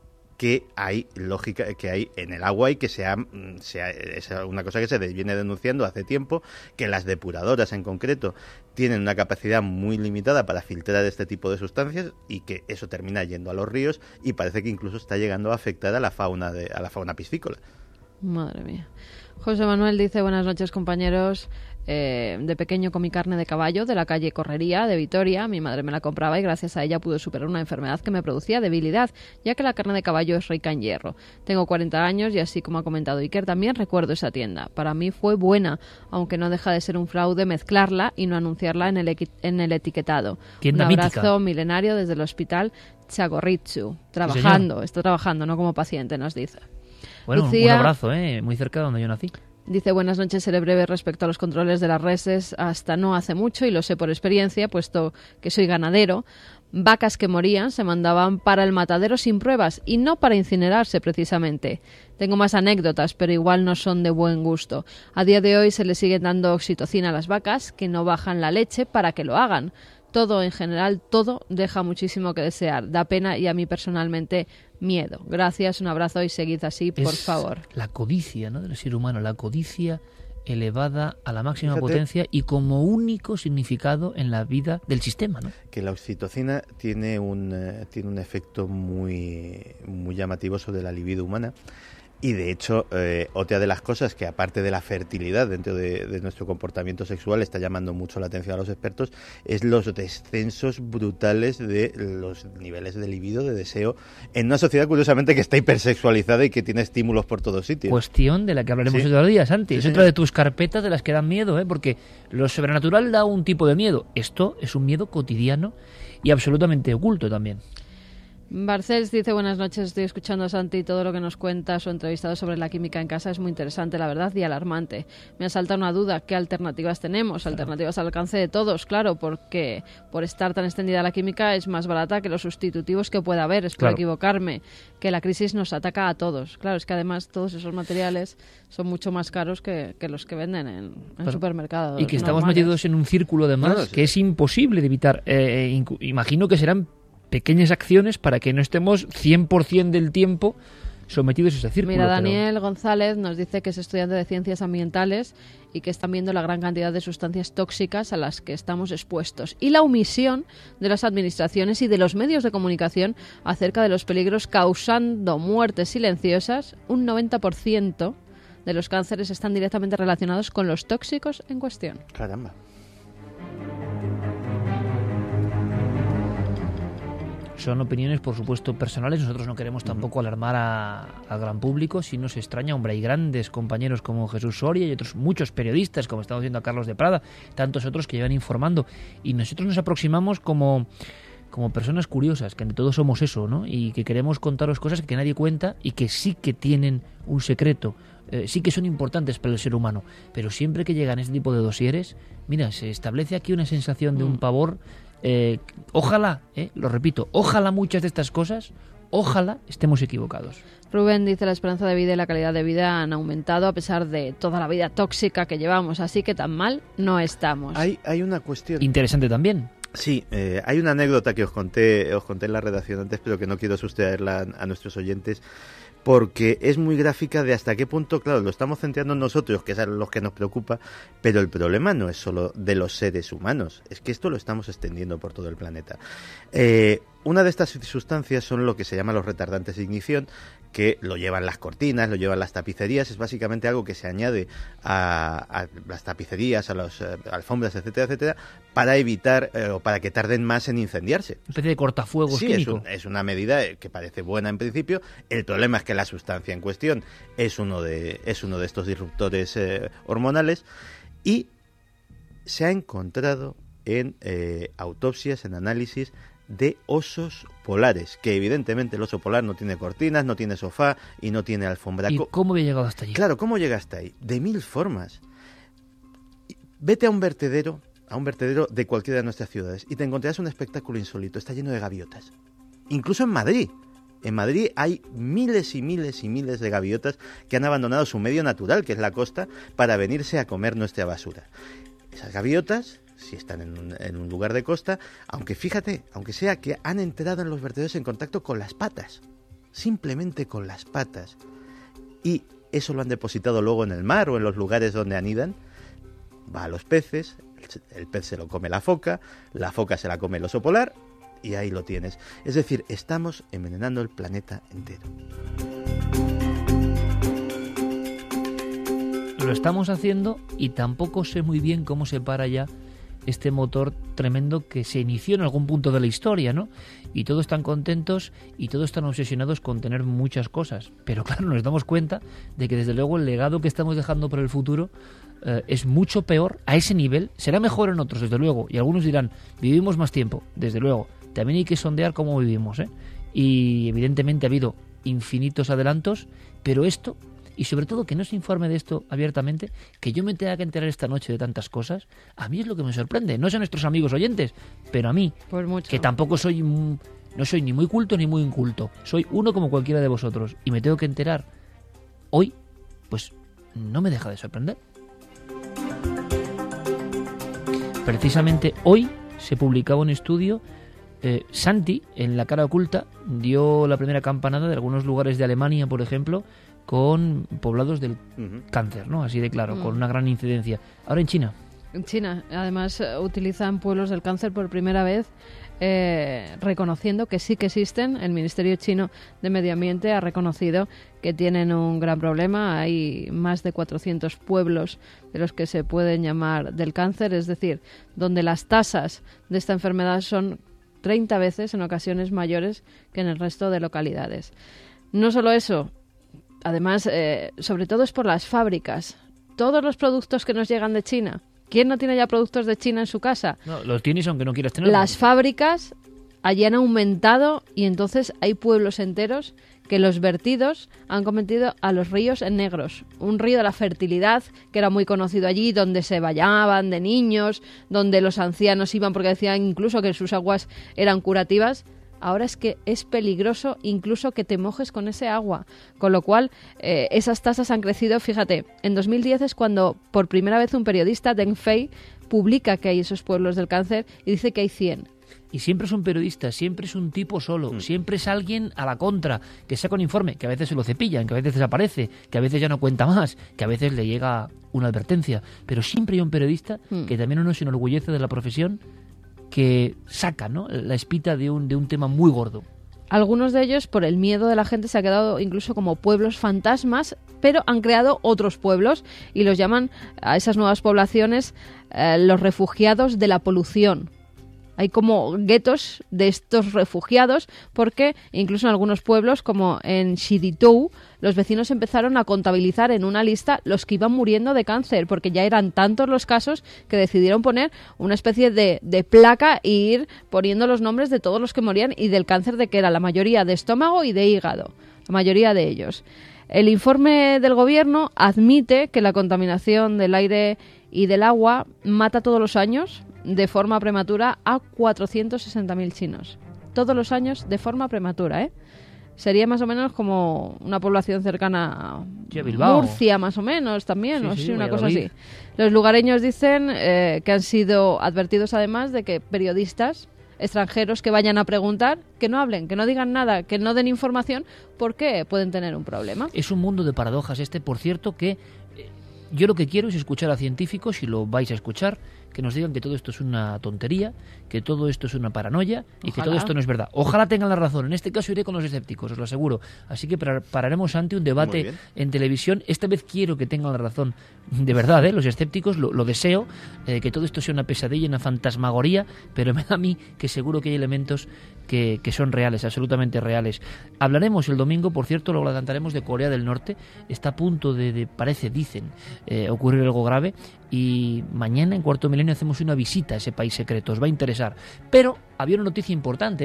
que hay lógica que hay en el agua y que sea, sea es una cosa que se viene denunciando hace tiempo, que las depuradoras en concreto tienen una capacidad muy limitada para filtrar este tipo de sustancias y que eso termina yendo a los ríos y parece que incluso está llegando a afectar a la fauna de, a la fauna piscícola. Madre mía. José Manuel dice: buenas noches, compañeros. Eh, de pequeño comí carne de caballo de la calle Correría de Vitoria. Mi madre me la compraba y gracias a ella pude superar una enfermedad que me producía debilidad, ya que la carne de caballo es rica en hierro. Tengo cuarenta años y así como ha comentado Iker, también recuerdo esa tienda. Para mí fue buena, aunque no deja de ser un fraude mezclarla y no anunciarla en el, equi- en el etiquetado. Tienda un abrazo mítica. Milenario desde el hospital Chagoritsu. Trabajando, sí, está trabajando, no como paciente, nos dice. Bueno, Lucía, un abrazo, ¿eh? Muy cerca de donde yo nací. Dice: buenas noches, seré breve respecto a los controles de las reses. Hasta no hace mucho, y lo sé por experiencia, puesto que soy ganadero, vacas que morían se mandaban para el matadero sin pruebas y no para incinerarse precisamente. Tengo más anécdotas, pero igual no son de buen gusto. A día de hoy se le sigue dando oxitocina a las vacas, que no bajan la leche para que lo hagan. Todo, en general, todo deja muchísimo que desear. Da pena y a mí personalmente miedo. Gracias, un abrazo y seguid así, por es favor. La codicia, ¿no?, del ser humano, la codicia elevada a la máxima Fíjate, potencia y como único significado en la vida del sistema, ¿no? Que la oxitocina tiene un, eh, tiene un efecto muy, muy llamativo sobre la libido humana. Y de hecho, eh, otra de las cosas que aparte de la fertilidad dentro de, de nuestro comportamiento sexual está llamando mucho la atención a los expertos, es los descensos brutales de los niveles de libido, de deseo, en una sociedad curiosamente que está hipersexualizada y que tiene estímulos por todos sitios. Cuestión de la que hablaremos Sí. otro día, Santi. Sí, es señor. otra de tus carpetas de las que dan miedo, ¿eh? Porque lo sobrenatural da un tipo de miedo. Esto es un miedo cotidiano y absolutamente oculto también. Barcels dice, buenas noches, estoy escuchando a Santi y todo lo que nos cuenta su entrevistado sobre la química en casa es muy interesante, la verdad, y alarmante. Me asalta una duda, ¿qué alternativas tenemos? Alternativas al alcance de todos, claro, porque por estar tan extendida la química es más barata que los sustitutivos que pueda haber, espero Claro. equivocarme, que la crisis nos ataca a todos. Claro, es que además todos esos materiales son mucho más caros que, que los que venden en, en Claro. supermercados Y que estamos normales. metidos en un círculo de más No, no, sí. que es imposible de evitar. Eh, incu- imagino que serán pequeñas acciones para que no estemos cien por ciento del tiempo sometidos a ese círculo. Mira, pero- Daniel González nos dice que es estudiante de ciencias ambientales y que están viendo la gran cantidad de sustancias tóxicas a las que estamos expuestos y la omisión de las administraciones y de los medios de comunicación acerca de los peligros causando muertes silenciosas. Un noventa por ciento de los cánceres están directamente relacionados con los tóxicos en cuestión. Caramba. Son opiniones, por supuesto, personales. Nosotros no queremos tampoco alarmar a- al gran público. Si nos extraña, hombre, hay grandes compañeros como Jesús Soria y otros muchos periodistas, como estamos viendo a Carlos de Prada, tantos otros que llevan informando. Y nosotros nos aproximamos como, como personas curiosas, que ante todo somos eso, ¿no? Y que queremos contaros cosas que nadie cuenta y que sí que tienen un secreto. Eh, sí que son importantes para el ser humano. Pero siempre que llegan este tipo de dosieres, mira, se establece aquí una sensación de un pavor. Eh, ojalá, eh, lo repito, ojalá muchas de estas cosas, ojalá estemos equivocados. Rubén dice la esperanza de vida y la calidad de vida han aumentado a pesar de toda la vida tóxica que llevamos, así que tan mal no estamos. Hay, hay una cuestión... Interesante también. Sí, eh, hay una anécdota que os conté, os conté en la redacción antes, pero que no quiero sustraerla a, a nuestros oyentes, porque es muy gráfica de hasta qué punto, claro, lo estamos centrando en nosotros, que es a los que nos preocupa, pero el problema no es solo de los seres humanos, es que esto lo estamos extendiendo por todo el planeta. Eh, una de estas sustancias son lo que se llama los retardantes de ignición, que lo llevan las cortinas, lo llevan las tapicerías, es básicamente algo que se añade a, a las tapicerías, a las eh, alfombras, etcétera, etcétera, para evitar eh, o para que tarden más en incendiarse. Una especie de cortafuegos Sí, es, químico. un- es una medida eh, que parece buena en principio. El problema es que la sustancia en cuestión es uno de, es uno de estos disruptores eh, hormonales y se ha encontrado en eh, autopsias, en análisis de osos polares, que evidentemente el oso polar no tiene cortinas, no tiene sofá y no tiene alfombra. ¿Y Co- cómo había llegado hasta allí? Claro, ¿cómo llega hasta ahí? De mil formas. Vete a un vertedero, a un vertedero de cualquiera de nuestras ciudades y te encontrarás un espectáculo insólito. Está lleno de gaviotas. Incluso en Madrid. En Madrid hay miles y miles y miles de gaviotas que han abandonado su medio natural, que es la costa, para venirse a comer nuestra basura. Esas gaviotas, si están en un, en un lugar de costa, aunque fíjate, aunque sea que han entrado en los vertederos en contacto con las patas, simplemente con las patas, y eso lo han depositado luego en el mar o en los lugares donde anidan, va a los peces, el, el pez se lo come la foca, la foca se la come el oso polar, y ahí lo tienes. Es decir, estamos envenenando el planeta entero. Lo estamos haciendo y tampoco sé muy bien cómo se para ya este motor tremendo que se inició en algún punto de la historia, ¿no? Y todos están contentos y todos están obsesionados con tener muchas cosas. Pero claro, nos damos cuenta de que desde luego el legado que estamos dejando para el futuro eh, es mucho peor a ese nivel. Será mejor en otros, desde luego. Y algunos dirán, vivimos más tiempo, desde luego. También hay que sondear cómo vivimos, ¿eh? Y evidentemente ha habido infinitos adelantos, pero esto... Y sobre todo que no se informe de esto abiertamente, que yo me tenga que enterar esta noche de tantas cosas, a mí es lo que me sorprende. No sé a nuestros amigos oyentes, pero a mí, Pues mucho. que tampoco soy, mm, no soy ni muy culto ni muy inculto, soy uno como cualquiera de vosotros, y me tengo que enterar hoy, pues no me deja de sorprender. Precisamente hoy se publicaba un estudio. Eh, Santi, en La cara oculta, dio la primera campanada de algunos lugares de Alemania, por ejemplo, con poblados del Ujú. cáncer, ¿no? Así de claro, Mm. con una gran incidencia. Ahora en China. En China, además, eh, utilizan pueblos del cáncer por primera vez, eh, reconociendo que sí que existen. El Ministerio Chino de Medio Ambiente ha reconocido que tienen un gran problema. Hay más de cuatrocientos pueblos de los que se pueden llamar del cáncer, es decir, donde las tasas de esta enfermedad son treinta veces, en ocasiones mayores, que en el resto de localidades. No solo eso, además, eh, sobre todo es por las fábricas. Todos los productos que nos llegan de China. ¿Quién no tiene ya productos de China en su casa? No, los tienes aunque no quieras tenerlos. Las fábricas allí han aumentado y entonces hay pueblos enteros que los vertidos han convertido a los ríos en negros. Un río de la fertilidad que era muy conocido allí, donde se bañaban de niños, donde los ancianos iban porque decían incluso que sus aguas eran curativas. Ahora es que es peligroso incluso que te mojes con ese agua. Con lo cual, eh, esas tasas han crecido. Fíjate, en dos mil diez es cuando por primera vez un periodista, Deng Fei, publica que hay esos pueblos del cáncer y dice que hay cien. Y siempre es un periodista, siempre es un tipo solo, Mm. siempre es alguien a la contra, que saca un informe, que a veces se lo cepillan, que a veces desaparece, que a veces ya no cuenta más, que a veces le llega una advertencia. Pero siempre hay un periodista Mm. que también uno se enorgullece de la profesión, que saca, ¿no?, la espita de un, de un tema muy gordo. Algunos de ellos, por el miedo de la gente, se han quedado incluso como pueblos fantasmas, pero han creado otros pueblos y los llaman a esas nuevas poblaciones eh, los refugiados de la polución. Hay como guetos de estos refugiados porque incluso en algunos pueblos, como en Xiditou, los vecinos empezaron a contabilizar en una lista los que iban muriendo de cáncer, porque ya eran tantos los casos que decidieron poner una especie de, de placa e ir poniendo los nombres de todos los que morían y del cáncer, de que era la mayoría de estómago y de hígado, la mayoría de ellos. El informe del gobierno admite que la contaminación del aire y del agua mata todos los años de forma prematura a cuatrocientos sesenta mil chinos. Todos los años de forma prematura, ¿eh? Sería más o menos como una población cercana a Sí, a Bilbao. Murcia, más o menos, también, Sí, o sí, sí, una cosa Valladolid. así. Los lugareños dicen eh, que han sido advertidos además de que periodistas extranjeros que vayan a preguntar, que no hablen, que no digan nada, que no den información, porque pueden tener un problema. Es un mundo de paradojas este, por cierto, que eh, yo lo que quiero es escuchar a científicos, si lo vais a escuchar, que nos digan que todo esto es una tontería, que todo esto es una paranoia y que Ojalá. todo esto no es verdad. Ojalá tengan la razón. En este caso iré con los escépticos, os lo aseguro. Así que par- pararemos ante un Muy debate bien. en televisión. Esta vez quiero que tengan la razón. De verdad, ¿eh? Los escépticos, lo, lo deseo, eh, que todo esto sea una pesadilla, una fantasmagoría, pero me da a mí que seguro que hay elementos que, que son reales, absolutamente reales. Hablaremos el domingo, por cierto, lo adelantaremos, de Corea del Norte. Está a punto de, de parece, dicen, eh, ocurrir algo grave. Y mañana, en Cuarto Milenio, hacemos una visita a ese país secreto. Os va a interesar. Pero había una noticia importante.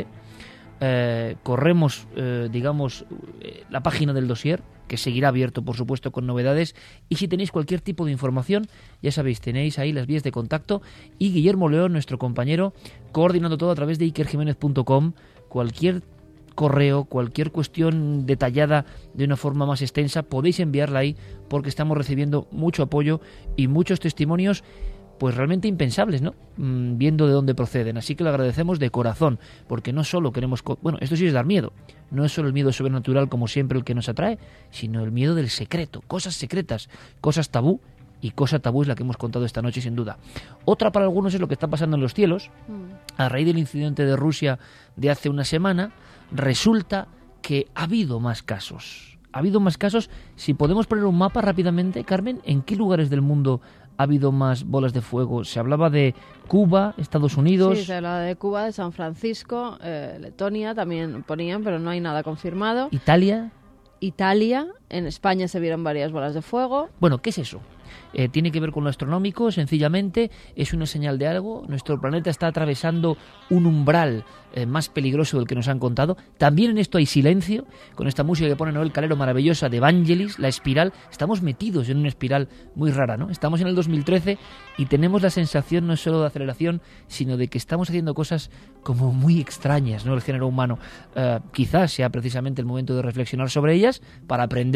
Eh, corremos, eh, digamos, eh, la página del dossier, que seguirá abierto, por supuesto, con novedades. Y si tenéis cualquier tipo de información, ya sabéis, tenéis ahí las vías de contacto. Y Guillermo León, nuestro compañero, coordinando todo a través de iker jiménez punto com. Cualquier correo, cualquier cuestión detallada de una forma más extensa, podéis enviarla ahí, porque estamos recibiendo mucho apoyo y muchos testimonios, pues realmente impensables, ¿no? Mm, viendo de dónde proceden. Así que lo agradecemos de corazón, porque no solo queremos... Co- bueno, esto sí es dar miedo. No es solo el miedo sobrenatural, como siempre, el que nos atrae, sino el miedo del secreto, cosas secretas, cosas tabú, y cosa tabú es la que hemos contado esta noche, sin duda. Otra para algunos es lo que está pasando en los cielos. A raíz del incidente de Rusia de hace una semana, resulta que ha habido más casos. Ha habido más casos. Si podemos poner un mapa rápidamente, Carmen, ¿en qué lugares del mundo ha habido más bolas de fuego? Se hablaba de Cuba, Estados Unidos... Sí, se habla de Cuba, de San Francisco, eh, Letonia también ponían, pero no hay nada confirmado. Italia... Italia, en España se vieron varias bolas de fuego. Bueno, ¿qué es eso? Eh, tiene que ver con lo astronómico, sencillamente es una señal de algo. Nuestro planeta está atravesando un umbral eh, más peligroso del que nos han contado. También en esto hay silencio, con esta música que pone Noel Calero maravillosa de Vangelis, la espiral. Estamos metidos en una espiral muy rara, ¿no? Estamos en el dos mil trece y tenemos la sensación no solo de aceleración, sino de que estamos haciendo cosas como muy extrañas, ¿no? El género humano. Eh, quizás sea precisamente el momento de reflexionar sobre ellas para aprender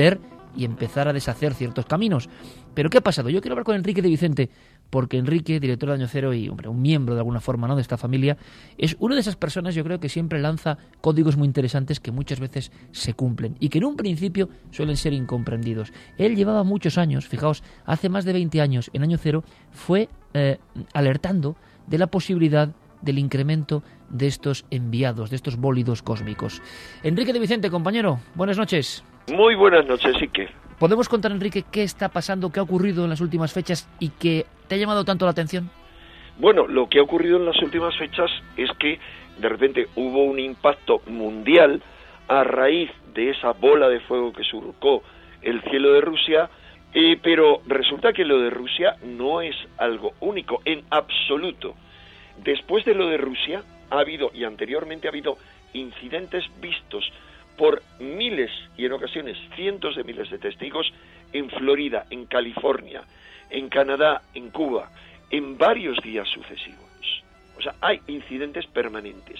y empezar a deshacer ciertos caminos. Pero ¿qué ha pasado? Yo quiero hablar con Enrique de Vicente, porque Enrique, director de Año Cero y hombre, un miembro de alguna forma, ¿no?, de esta familia, es una de esas personas, yo creo, que siempre lanza códigos muy interesantes que muchas veces se cumplen y que en un principio suelen ser incomprendidos. Él llevaba muchos años, fijaos, hace más de veinte años en Año Cero, fue eh, alertando de la posibilidad del incremento de estos enviados, de estos bólidos cósmicos. Enrique de Vicente, compañero, buenas noches. Muy buenas noches, Iker. ¿Podemos contar, Enrique, qué está pasando, qué ha ocurrido en las últimas fechas y que te ha llamado tanto la atención? Bueno, lo que ha ocurrido en las últimas fechas es que de repente hubo un impacto mundial a raíz de esa bola de fuego que surcó el cielo de Rusia, eh, pero resulta que lo de Rusia no es algo único, en absoluto. Después de lo de Rusia ha habido, y anteriormente ha habido, incidentes vistos por miles y en ocasiones cientos de miles de testigos en Florida, en California, en Canadá, en Cuba, en varios días sucesivos. O sea, hay incidentes permanentes.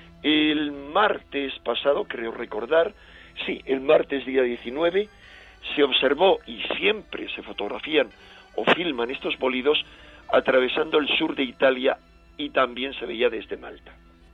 El martes pasado, creo recordar, sí, el martes día diecinueve, se observó y siempre se fotografían o filman estos bólidos atravesando el sur de Italia y también se veía desde Malta.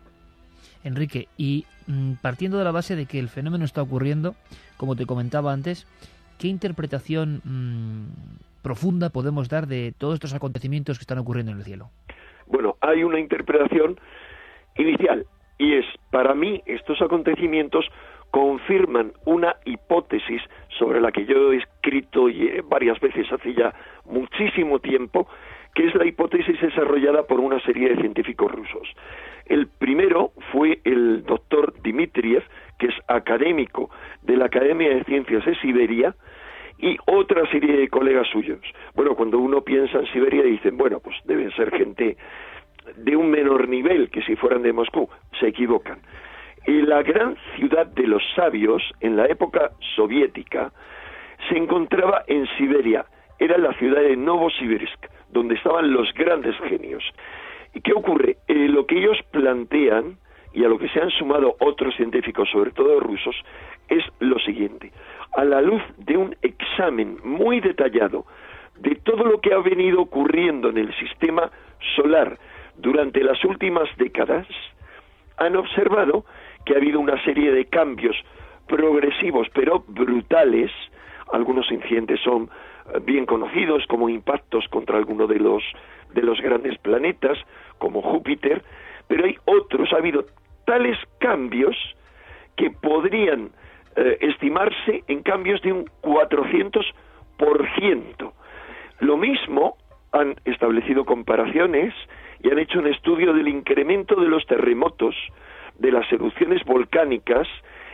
Enrique, y mm, partiendo de la base de que el fenómeno está ocurriendo, como te comentaba antes, ¿qué interpretación mmm, profunda podemos dar de todos estos acontecimientos que están ocurriendo en el cielo? Bueno, hay una interpretación inicial, y es, para mí, estos acontecimientos confirman una hipótesis sobre la que yo he escrito varias veces hace ya muchísimo tiempo, que es la hipótesis desarrollada por una serie de científicos rusos. El primero fue el doctor Dmitriev, que es académico de la Academia de Ciencias de Siberia, y otra serie de colegas suyos. Bueno, cuando uno piensa en Siberia dicen, bueno, pues deben ser gente de un menor nivel que si fueran de Moscú. Se equivocan. En la gran ciudad de los sabios, en la época soviética, se encontraba en Siberia. Era la ciudad de Novosibirsk, donde estaban los grandes genios. ¿Y qué ocurre? Eh, lo que ellos plantean, y a lo que se han sumado otros científicos, sobre todo rusos, es lo siguiente. A la luz de un examen muy detallado de todo lo que ha venido ocurriendo en el sistema solar durante las últimas décadas, han observado que ha habido una serie de cambios progresivos, pero brutales. Algunos incidentes son bien conocidos como impactos contra alguno de los de los grandes planetas, como Júpiter, pero hay otros, ha habido tales cambios que podrían eh, estimarse en cambios de un cuatrocientos por ciento. Lo mismo han establecido comparaciones y han hecho un estudio del incremento de los terremotos, de las erupciones volcánicas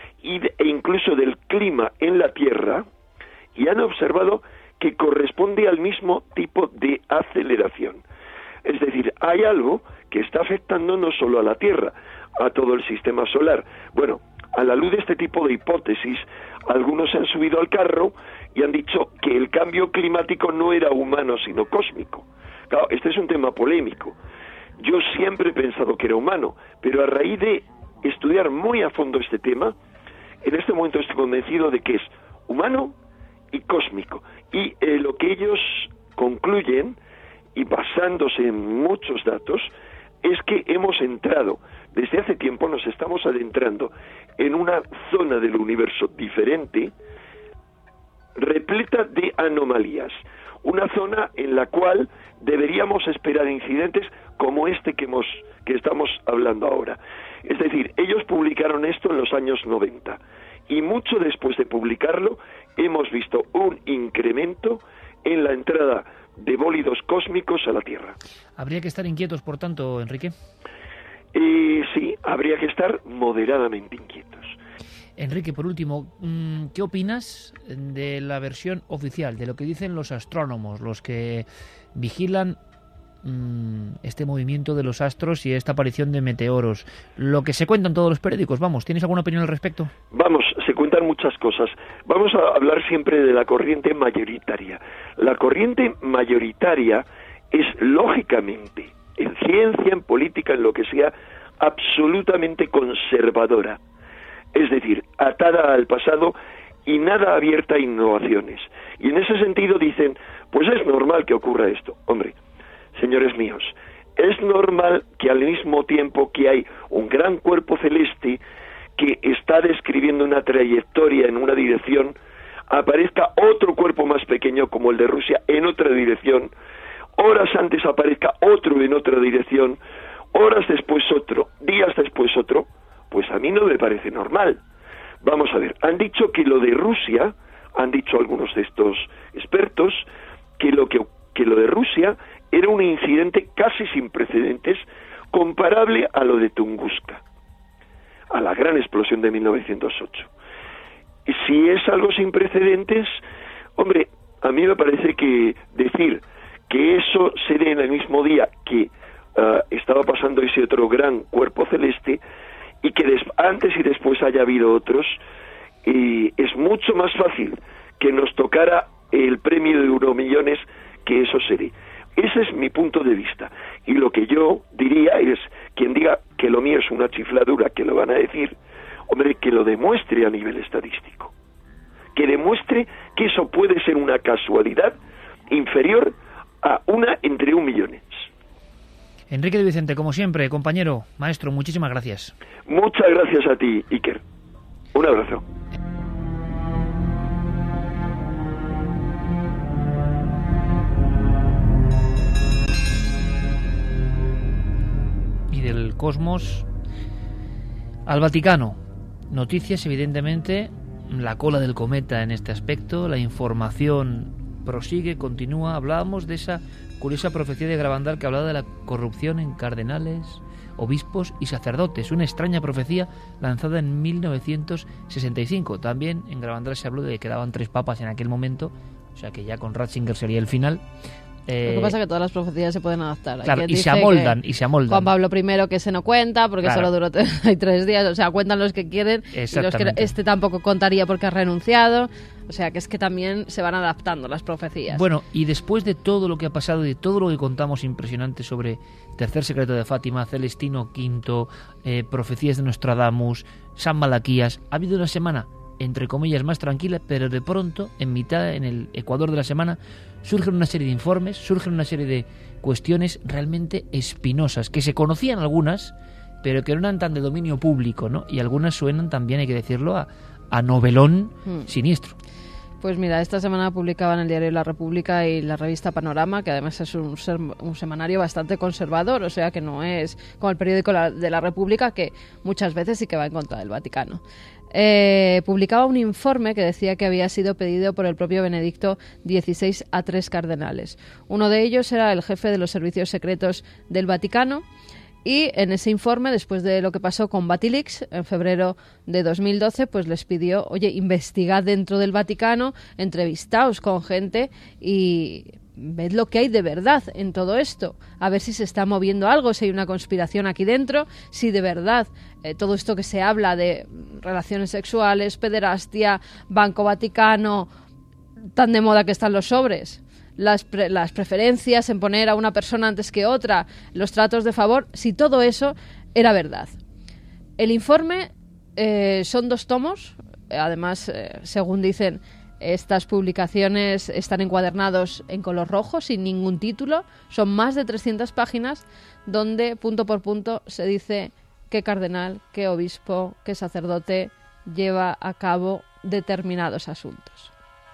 y de, e incluso del clima en la Tierra, y han observado que corresponde al mismo tipo de aceleración. Es decir, hay algo que está afectando no solo a la Tierra, a todo el sistema solar. Bueno, a la luz de este tipo de hipótesis, algunos se han subido al carro y han dicho que el cambio climático no era humano, sino cósmico. Claro, este es un tema polémico. Yo siempre he pensado que era humano, pero a raíz de estudiar muy a fondo este tema, en este momento estoy convencido de que es humano y cósmico. Y eh, lo que ellos concluyen, y basándose en muchos datos, es que hemos entrado, desde hace tiempo nos estamos adentrando en una zona del universo diferente, repleta de anomalías. Una zona en la cual deberíamos esperar incidentes como este que hemos que estamos hablando ahora. Es decir, ellos publicaron esto en los años noventa y mucho después de publicarlo hemos visto un incremento en la entrada de bólidos cósmicos a la Tierra. ¿Habría que estar inquietos, por tanto, Enrique? Eh, sí, habría que estar moderadamente inquietos. Enrique, por último, ¿qué opinas de la versión oficial, de lo que dicen los astrónomos, los que vigilan este movimiento de los astros y esta aparición de meteoros? Lo que se cuenta en todos los periódicos, vamos, ¿tienes alguna opinión al respecto? Vamos, se cuentan muchas cosas. Vamos a hablar siempre de la corriente mayoritaria. La corriente mayoritaria es, lógicamente, en ciencia, en política, en lo que sea, absolutamente conservadora. Es decir, atada al pasado y nada abierta a innovaciones. Y en ese sentido dicen, pues es normal que ocurra esto. Hombre, señores míos, es normal que al mismo tiempo que hay un gran cuerpo celeste que está describiendo una trayectoria en una dirección, aparezca otro cuerpo más pequeño como el de Rusia en otra dirección, horas antes aparezca otro en otra dirección, horas después otro, días después otro. Pues a mí no me parece normal. Vamos a ver, han dicho que lo de Rusia, han dicho algunos de estos expertos, que lo que, que lo de Rusia era un incidente casi sin precedentes, comparable a lo de Tunguska, a la gran explosión de mil novecientos ocho. Y si es algo sin precedentes, hombre, a mí me parece que decir que eso se dé en el mismo día que uh, estaba pasando ese otro gran cuerpo celeste, y que des- antes y después haya habido otros, y es mucho más fácil que nos tocara el premio de Euromillones que eso se dé. Ese es mi punto de vista. Y lo que yo diría es, quien diga que lo mío es una chifladura, que lo van a decir, hombre, que lo demuestre a nivel estadístico. Que demuestre que eso puede ser una casualidad inferior a una entre un millones. Enrique de Vicente, como siempre, compañero, maestro, muchísimas gracias. Muchas gracias a ti, Iker. Un abrazo. Y del cosmos al Vaticano. Noticias, evidentemente, la cola del cometa en este aspecto, la información prosigue, continúa. Hablábamos de esa curiosa profecía de Gravandal que hablaba de la corrupción en cardenales, obispos y sacerdotes, una extraña profecía lanzada en mil novecientos sesenta y cinco. También en Gravandal se habló de que quedaban tres papas en aquel momento, o sea que ya con Ratzinger sería el final. Eh, Lo que pasa es que todas las profecías se pueden adaptar. Claro, y se amoldan, y se amoldan. Juan Pablo primero que se no cuenta porque claro. solo duró hay tres días, o sea, cuentan los que quieren y los que este tampoco contaría porque ha renunciado. O sea, que es que también se van adaptando las profecías. Bueno, y después de todo lo que ha pasado y de todo lo que contamos impresionante sobre Tercer Secreto de Fátima, Celestino quinto, eh, profecías de Nostradamus, San Malaquías, ha habido una semana, entre comillas, más tranquila, pero de pronto, en mitad, en el ecuador de la semana, surgen una serie de informes, surgen una serie de cuestiones realmente espinosas, que se conocían algunas, pero que no eran tan de dominio público, ¿no? Y algunas suenan también, hay que decirlo, a, a novelón hmm. siniestro. Pues mira, esta semana publicaban el diario La República y la revista Panorama, que además es un, un semanario bastante conservador, o sea que no es como el periódico de La República, que muchas veces sí que va en contra del Vaticano. Eh, publicaba un informe que decía que había sido pedido por el propio Benedicto dieciséis a tres cardenales. Uno de ellos era el jefe de los servicios secretos del Vaticano. Y en ese informe, después de lo que pasó con Batilix en febrero de dos mil doce, pues les pidió, oye, investigad dentro del Vaticano, entrevistaos con gente y ved lo que hay de verdad en todo esto, a ver si se está moviendo algo, si hay una conspiración aquí dentro, si de verdad eh, todo esto que se habla de relaciones sexuales, pederastia, Banco Vaticano, tan de moda que están los sobres, Las, pre- las preferencias en poner a una persona antes que otra, los tratos de favor, si todo eso era verdad. El informe eh, son dos tomos, además, eh, según dicen, estas publicaciones están encuadernados en color rojo, sin ningún título, son más de trescientas páginas, donde punto por punto se dice qué cardenal, qué obispo, qué sacerdote lleva a cabo determinados asuntos.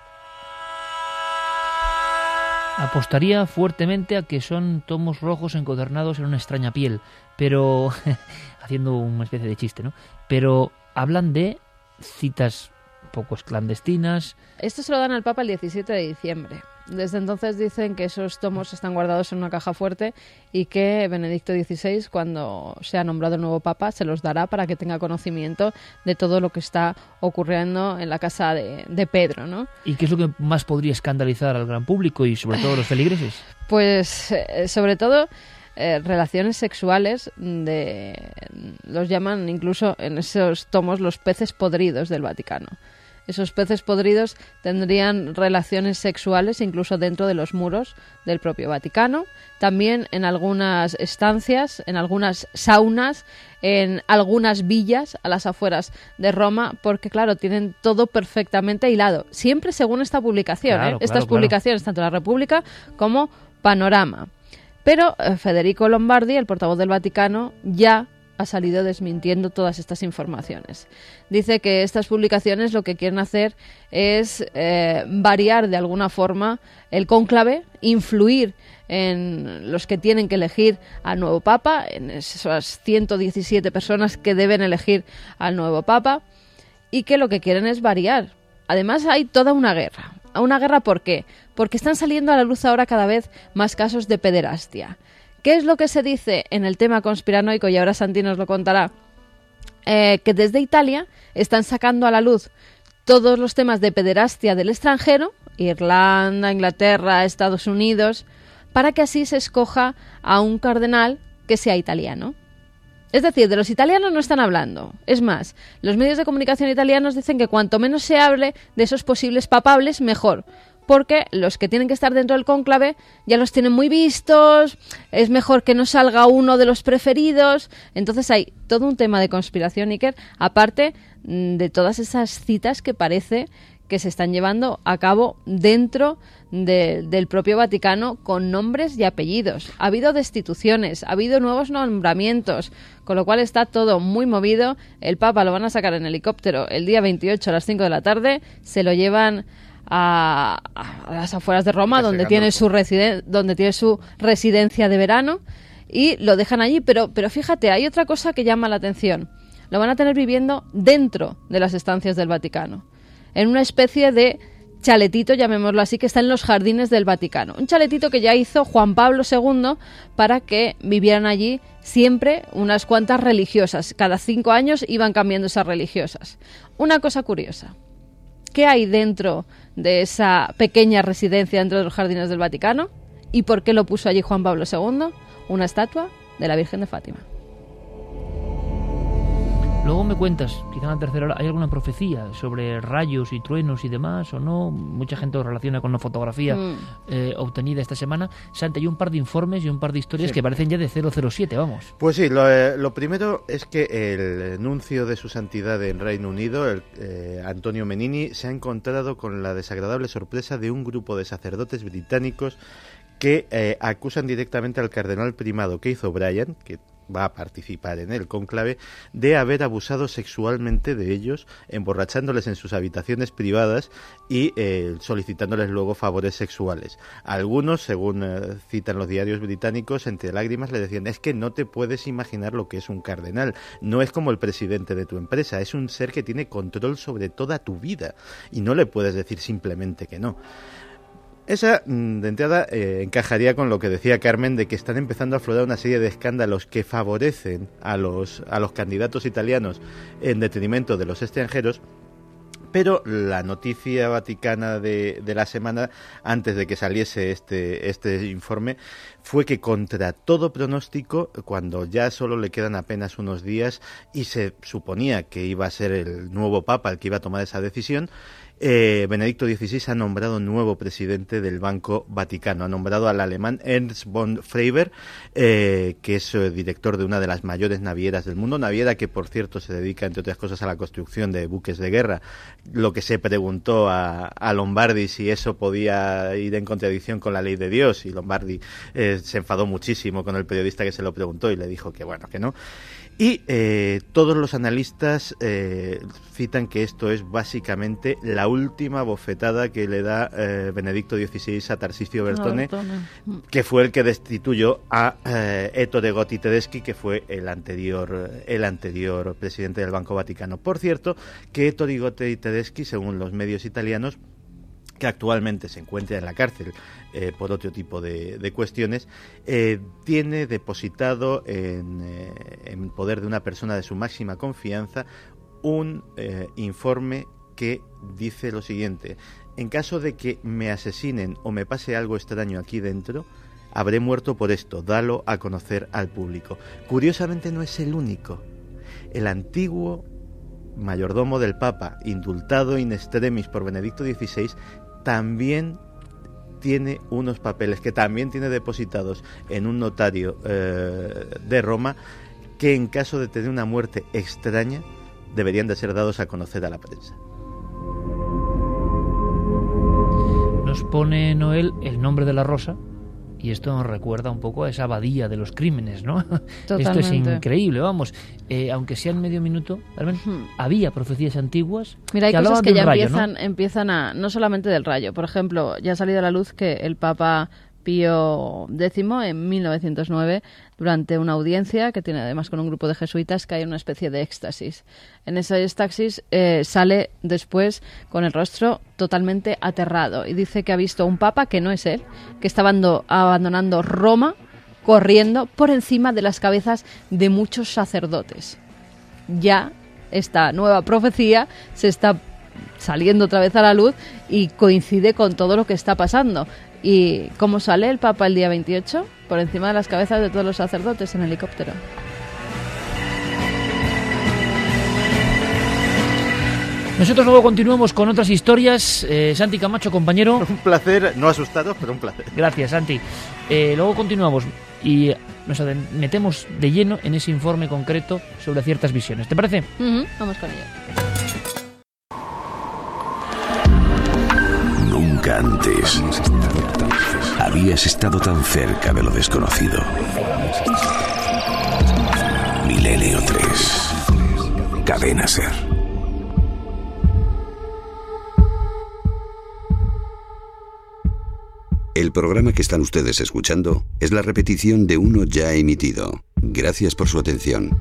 Apostaría fuertemente a que son tomos rojos encuadernados en una extraña piel, pero haciendo una especie de chiste, ¿no? Pero hablan de citas poco clandestinas. Esto se lo dan al Papa el diecisiete de diciembre. Desde entonces dicen que esos tomos están guardados en una caja fuerte y que Benedicto dieciséis, cuando sea nombrado el nuevo Papa, se los dará para que tenga conocimiento de todo lo que está ocurriendo en la casa de, de Pedro, ¿no? ¿Y qué es lo que más podría escandalizar al gran público y sobre todo a los feligreses? Pues eh, sobre todo eh, relaciones sexuales de los llaman incluso en esos tomos los peces podridos del Vaticano. esos peces podridos tendrían relaciones sexuales incluso dentro de los muros del propio Vaticano, también en algunas estancias, en algunas saunas, en algunas villas a las afueras de Roma, porque claro, tienen todo perfectamente hilado, siempre según esta publicación, claro, ¿eh? Estas claro, publicaciones, claro. tanto la República como Panorama. Pero eh, Federico Lombardi, el portavoz del Vaticano, ya ha salido desmintiendo todas estas informaciones. Dice que estas publicaciones lo que quieren hacer es eh, variar de alguna forma el cónclave, influir en los que tienen que elegir al nuevo Papa, en esas ciento diecisiete personas que deben elegir al nuevo Papa, y que lo que quieren es variar. Además hay toda una guerra. ¿Una guerra por qué? Porque están saliendo a la luz ahora cada vez más casos de pederastia. ¿Qué es lo que se dice en el tema conspiranoico? Y ahora Santi nos lo contará. Eh, que desde Italia están sacando a la luz todos los temas de pederastia del extranjero, Irlanda, Inglaterra, Estados Unidos, para que así se escoja a un cardenal que sea italiano. Es decir, de los italianos no están hablando. Es más, los medios de comunicación italianos dicen que cuanto menos se hable de esos posibles papables, mejor. Porque los que tienen que estar dentro del cónclave ya los tienen muy vistos, es mejor que no salga uno de los preferidos. Entonces hay todo un tema de conspiración, Iker, aparte de todas esas citas que parece que se están llevando a cabo dentro de, del propio Vaticano con nombres y apellidos. Ha habido destituciones, ha habido nuevos nombramientos, con lo cual está todo muy movido. El Papa lo van a sacar en helicóptero el día veintiocho a las cinco de la tarde, se lo llevan A, a las afueras de Roma, donde tiene su residen- donde tiene su residencia de verano, y lo dejan allí. Pero, pero fíjate, hay otra cosa que llama la atención. Lo van a tener viviendo dentro de las estancias del Vaticano, en una especie de chaletito, llamémoslo así, que está en los jardines del Vaticano. Un chaletito que ya hizo Juan Pablo segundo para que vivieran allí siempre unas cuantas religiosas. Cada cinco años iban cambiando esas religiosas. Una cosa curiosa. ¿Qué hay dentro de esa pequeña residencia dentro de los jardines del Vaticano? ¿Y por qué lo puso allí Juan Pablo segundo? Una estatua de la Virgen de Fátima. Luego me cuentas, quizá en la tercera hora, ¿hay alguna profecía sobre rayos y truenos y demás o no? Mucha gente lo relaciona con una fotografía mm. eh, obtenida esta semana. Santi, hay un par de informes y un par de historias sí. que parecen ya de cero cero siete, vamos. Pues sí, lo, eh, lo primero es que el nuncio de su santidad en Reino Unido, el, eh, Antonio Menini, se ha encontrado con la desagradable sorpresa de un grupo de sacerdotes británicos que eh, acusan directamente al cardenal primado Keith O'Brien, que va a participar en el cónclave, de haber abusado sexualmente de ellos, emborrachándoles en sus habitaciones privadas y eh, solicitándoles luego favores sexuales. Algunos, según eh, citan los diarios británicos, entre lágrimas le decían: es que no te puedes imaginar lo que es un cardenal, no es como el presidente de tu empresa, es un ser que tiene control sobre toda tu vida y no le puedes decir simplemente que no. Esa, de entrada, eh, encajaría con lo que decía Carmen, de que están empezando a aflorar una serie de escándalos que favorecen a los, a los candidatos italianos en detrimento de los extranjeros. Pero la noticia vaticana de, de la semana, antes de que saliese este, este informe, fue que contra todo pronóstico, cuando ya solo le quedan apenas unos días y se suponía que iba a ser el nuevo Papa el que iba a tomar esa decisión, Eh, Benedicto dieciséis ha nombrado nuevo presidente del Banco Vaticano. Ha nombrado al alemán Ernst von Freiber, eh, que es eh, director de una de las mayores navieras del mundo, naviera que, por cierto, se dedica, entre otras cosas, a la construcción de buques de guerra. Lo que se preguntó a, a Lombardi si eso podía ir en contradicción con la ley de Dios, y Lombardi eh, se enfadó muchísimo con el periodista que se lo preguntó y le dijo que bueno, que no. Y eh, todos los analistas eh, citan que esto es básicamente la última bofetada que le da eh, Benedicto dieciséis a Tarcisio Bertone, no, que fue el que destituyó a eh, Ettore Gotti Tedeschi, que fue el anterior, el anterior presidente del Banco Vaticano. Por cierto, que Ettore Gotti Tedeschi, según los medios italianos, que actualmente se encuentra en la cárcel eh, por otro tipo de, de cuestiones, eh, tiene depositado en, eh, en poder de una persona de su máxima confianza un eh, informe que dice lo siguiente: en caso de que me asesinen o me pase algo extraño aquí dentro, habré muerto por esto, dalo a conocer al público. Curiosamente no es el único. El antiguo mayordomo del Papa, indultado in extremis por Benedicto dieciséis, también tiene unos papeles que también tiene depositados en un notario eh, de Roma, que en caso de tener una muerte extraña deberían de ser dados a conocer a la prensa. Nos pone Noel el nombre de la rosa, y esto nos recuerda un poco a esa abadía de los crímenes, ¿no? Totalmente. Esto es increíble, vamos. Eh, aunque sea en medio minuto, Carmen, hmm. había profecías antiguas. Mira, hay que cosas que ya rayo, empiezan, ¿no? empiezan a, no solamente del rayo. Por ejemplo, ya ha salido a la luz que el Papa Pío décimo, en mil novecientos nueve, durante una audiencia que tiene además con un grupo de jesuitas, cae en una especie de éxtasis. En ese éxtasis eh, sale después con el rostro totalmente aterrado y dice que ha visto a un papa que no es él, que está abando- abandonando Roma corriendo por encima de las cabezas de muchos sacerdotes. Ya esta nueva profecía se está saliendo otra vez a la luz y coincide con todo lo que está pasando. ¿Y cómo sale el Papa el día veintiocho? Por encima de las cabezas de todos los sacerdotes en helicóptero. Nosotros luego continuamos con otras historias. Eh, Santi Camacho, compañero. Un placer, no asustados, pero un placer. Gracias, Santi. Eh, luego continuamos y nos metemos de lleno en ese informe concreto sobre ciertas visiones. ¿Te parece? Uh-huh. Vamos con ello. Nunca antes habías estado tan cerca de lo desconocido. Milenio tres. Cadena Ser. El programa que están ustedes escuchando es la repetición de uno ya emitido. Gracias por su atención.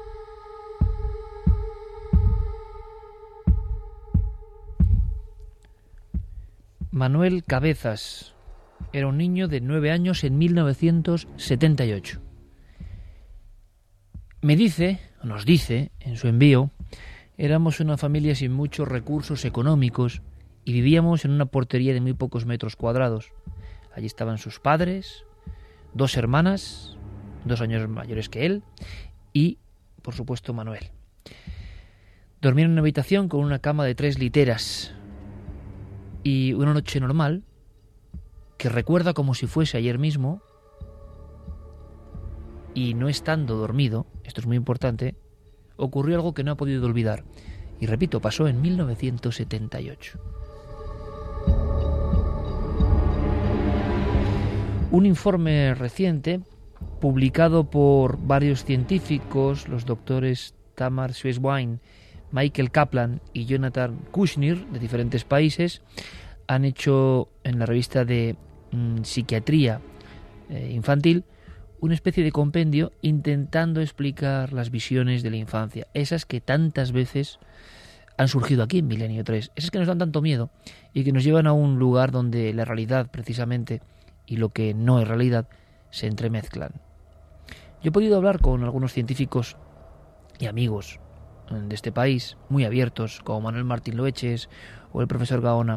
Manuel Cabezas era un niño de nueve años en mil novecientos setenta y ocho. Me dice, o nos dice, en su envío, éramos una familia sin muchos recursos económicos y vivíamos en una portería de muy pocos metros cuadrados. Allí estaban sus padres, dos hermanas, dos años mayores que él, y, por supuesto, Manuel. Dormía en una habitación con una cama de tres literas. Y una noche normal, que recuerda como si fuese ayer mismo, y no estando dormido, esto es muy importante, ocurrió algo que no ha podido olvidar. Y repito, pasó en mil novecientos setenta y ocho. Un informe reciente, publicado por varios científicos, los doctores Tamar Schweiswein, Michael Kaplan y Jonathan Kushner, de diferentes países, han hecho en la revista de mm, psiquiatría eh, infantil una especie de compendio intentando explicar las visiones de la infancia, esas que tantas veces han surgido aquí en Milenio tres, esas que nos dan tanto miedo y que nos llevan a un lugar donde la realidad, precisamente, y lo que no es realidad, se entremezclan. Yo he podido hablar con algunos científicos y amigos de este país, muy abiertos, como Manuel Martín Loeches o el profesor Gaona,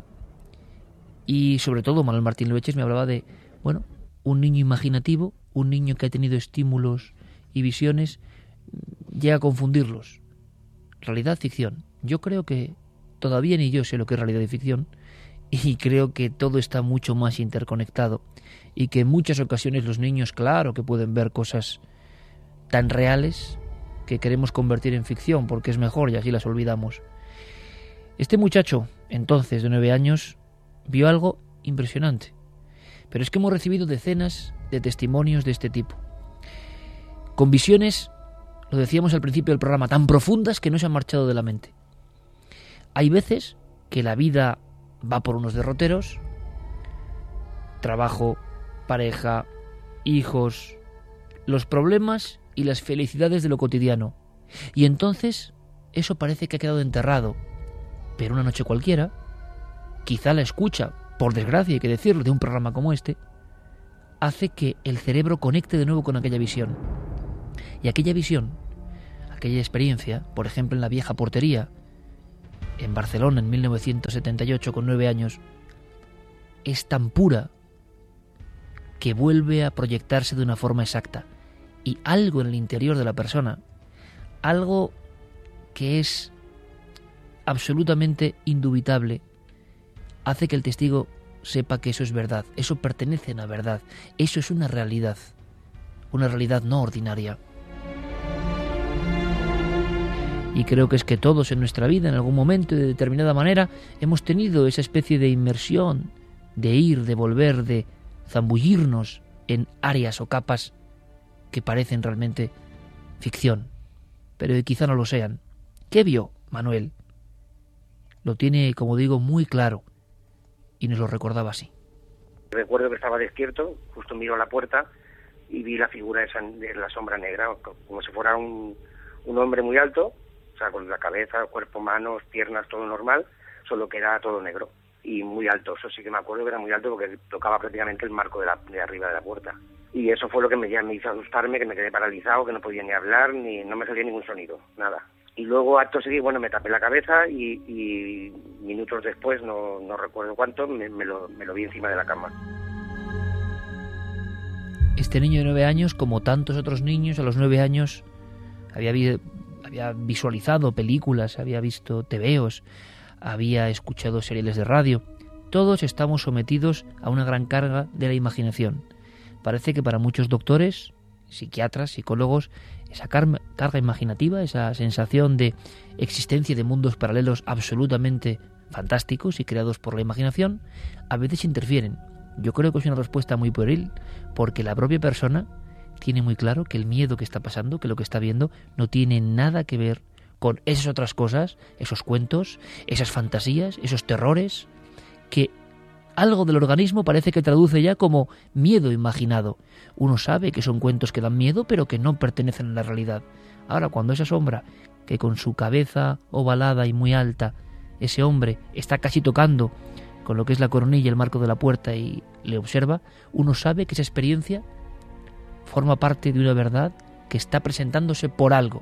y sobre todo Manuel Martín Loeches me hablaba de, bueno, un niño imaginativo, un niño que ha tenido estímulos y visiones, llega a confundirlos. Realidad, ficción. Yo creo que todavía ni yo sé lo que es realidad y ficción, y creo que todo está mucho más interconectado, y que en muchas ocasiones los niños, claro que pueden ver cosas tan reales que queremos convertir en ficción porque es mejor y así las olvidamos. Este muchacho, entonces de nueve años, vio algo impresionante. Pero es que hemos recibido decenas de testimonios de este tipo. Con visiones, lo decíamos al principio del programa, tan profundas que no se han marchado de la mente. Hay veces que la vida va por unos derroteros, trabajo, pareja, hijos, los problemas y las felicidades de lo cotidiano. Y entonces eso parece que ha quedado enterrado. Pero una noche cualquiera, quizá la escucha, por desgracia hay que decirlo, de un programa como este, hace que el cerebro conecte de nuevo con aquella visión. Y aquella visión, aquella experiencia, por ejemplo en la vieja portería, en Barcelona en mil novecientos setenta y ocho con nueve años, es tan pura que vuelve a proyectarse de una forma exacta. Y algo en el interior de la persona, algo que es absolutamente indubitable hace que el testigo sepa que eso es verdad, eso pertenece a la verdad, eso es una realidad, una realidad no ordinaria. Y creo que es que todos en nuestra vida, en algún momento y de determinada manera, hemos tenido esa especie de inmersión, de ir, de volver, de zambullirnos en áreas o capas que parecen realmente ficción, pero que quizá no lo sean. ¿Qué vio Manuel? Lo tiene, como digo, muy claro y nos lo recordaba así. Recuerdo que estaba despierto, justo miro a la puerta y vi la figura esa de la sombra negra, como si fuera un, un hombre muy alto, o sea, con la cabeza, cuerpo, manos, piernas, todo normal, solo que era todo negro y muy alto. Eso sí que me acuerdo que era muy alto porque tocaba prácticamente el marco de, la, de arriba de la puerta. Y eso fue lo que me, ya me hizo asustarme, que me quedé paralizado, que no podía ni hablar, ni no me salía ningún sonido, nada. Y luego, acto seguido, bueno, me tapé la cabeza y, y minutos después, no, no recuerdo cuánto, me, me, lo, me lo vi encima de la cama. Este niño de nueve años, como tantos otros niños, a los nueve años había, había visualizado películas, había visto tebeos, había escuchado seriales de radio. Todos estamos sometidos a una gran carga de la imaginación. Parece que para muchos doctores, psiquiatras, psicólogos, esa carga imaginativa, esa sensación de existencia de mundos paralelos absolutamente fantásticos y creados por la imaginación, a veces interfieren. Yo creo que es una respuesta muy pueril, porque la propia persona tiene muy claro que el miedo que está pasando, que lo que está viendo, no tiene nada que ver con esas otras cosas, esos cuentos, esas fantasías, esos terrores, que algo del organismo parece que traduce ya como miedo imaginado. Uno sabe que son cuentos que dan miedo, pero que no pertenecen a la realidad. Ahora, cuando esa sombra, que con su cabeza ovalada y muy alta, ese hombre está casi tocando con lo que es la coronilla, el marco de la puerta, y le observa, uno sabe que esa experiencia forma parte de una verdad que está presentándose por algo.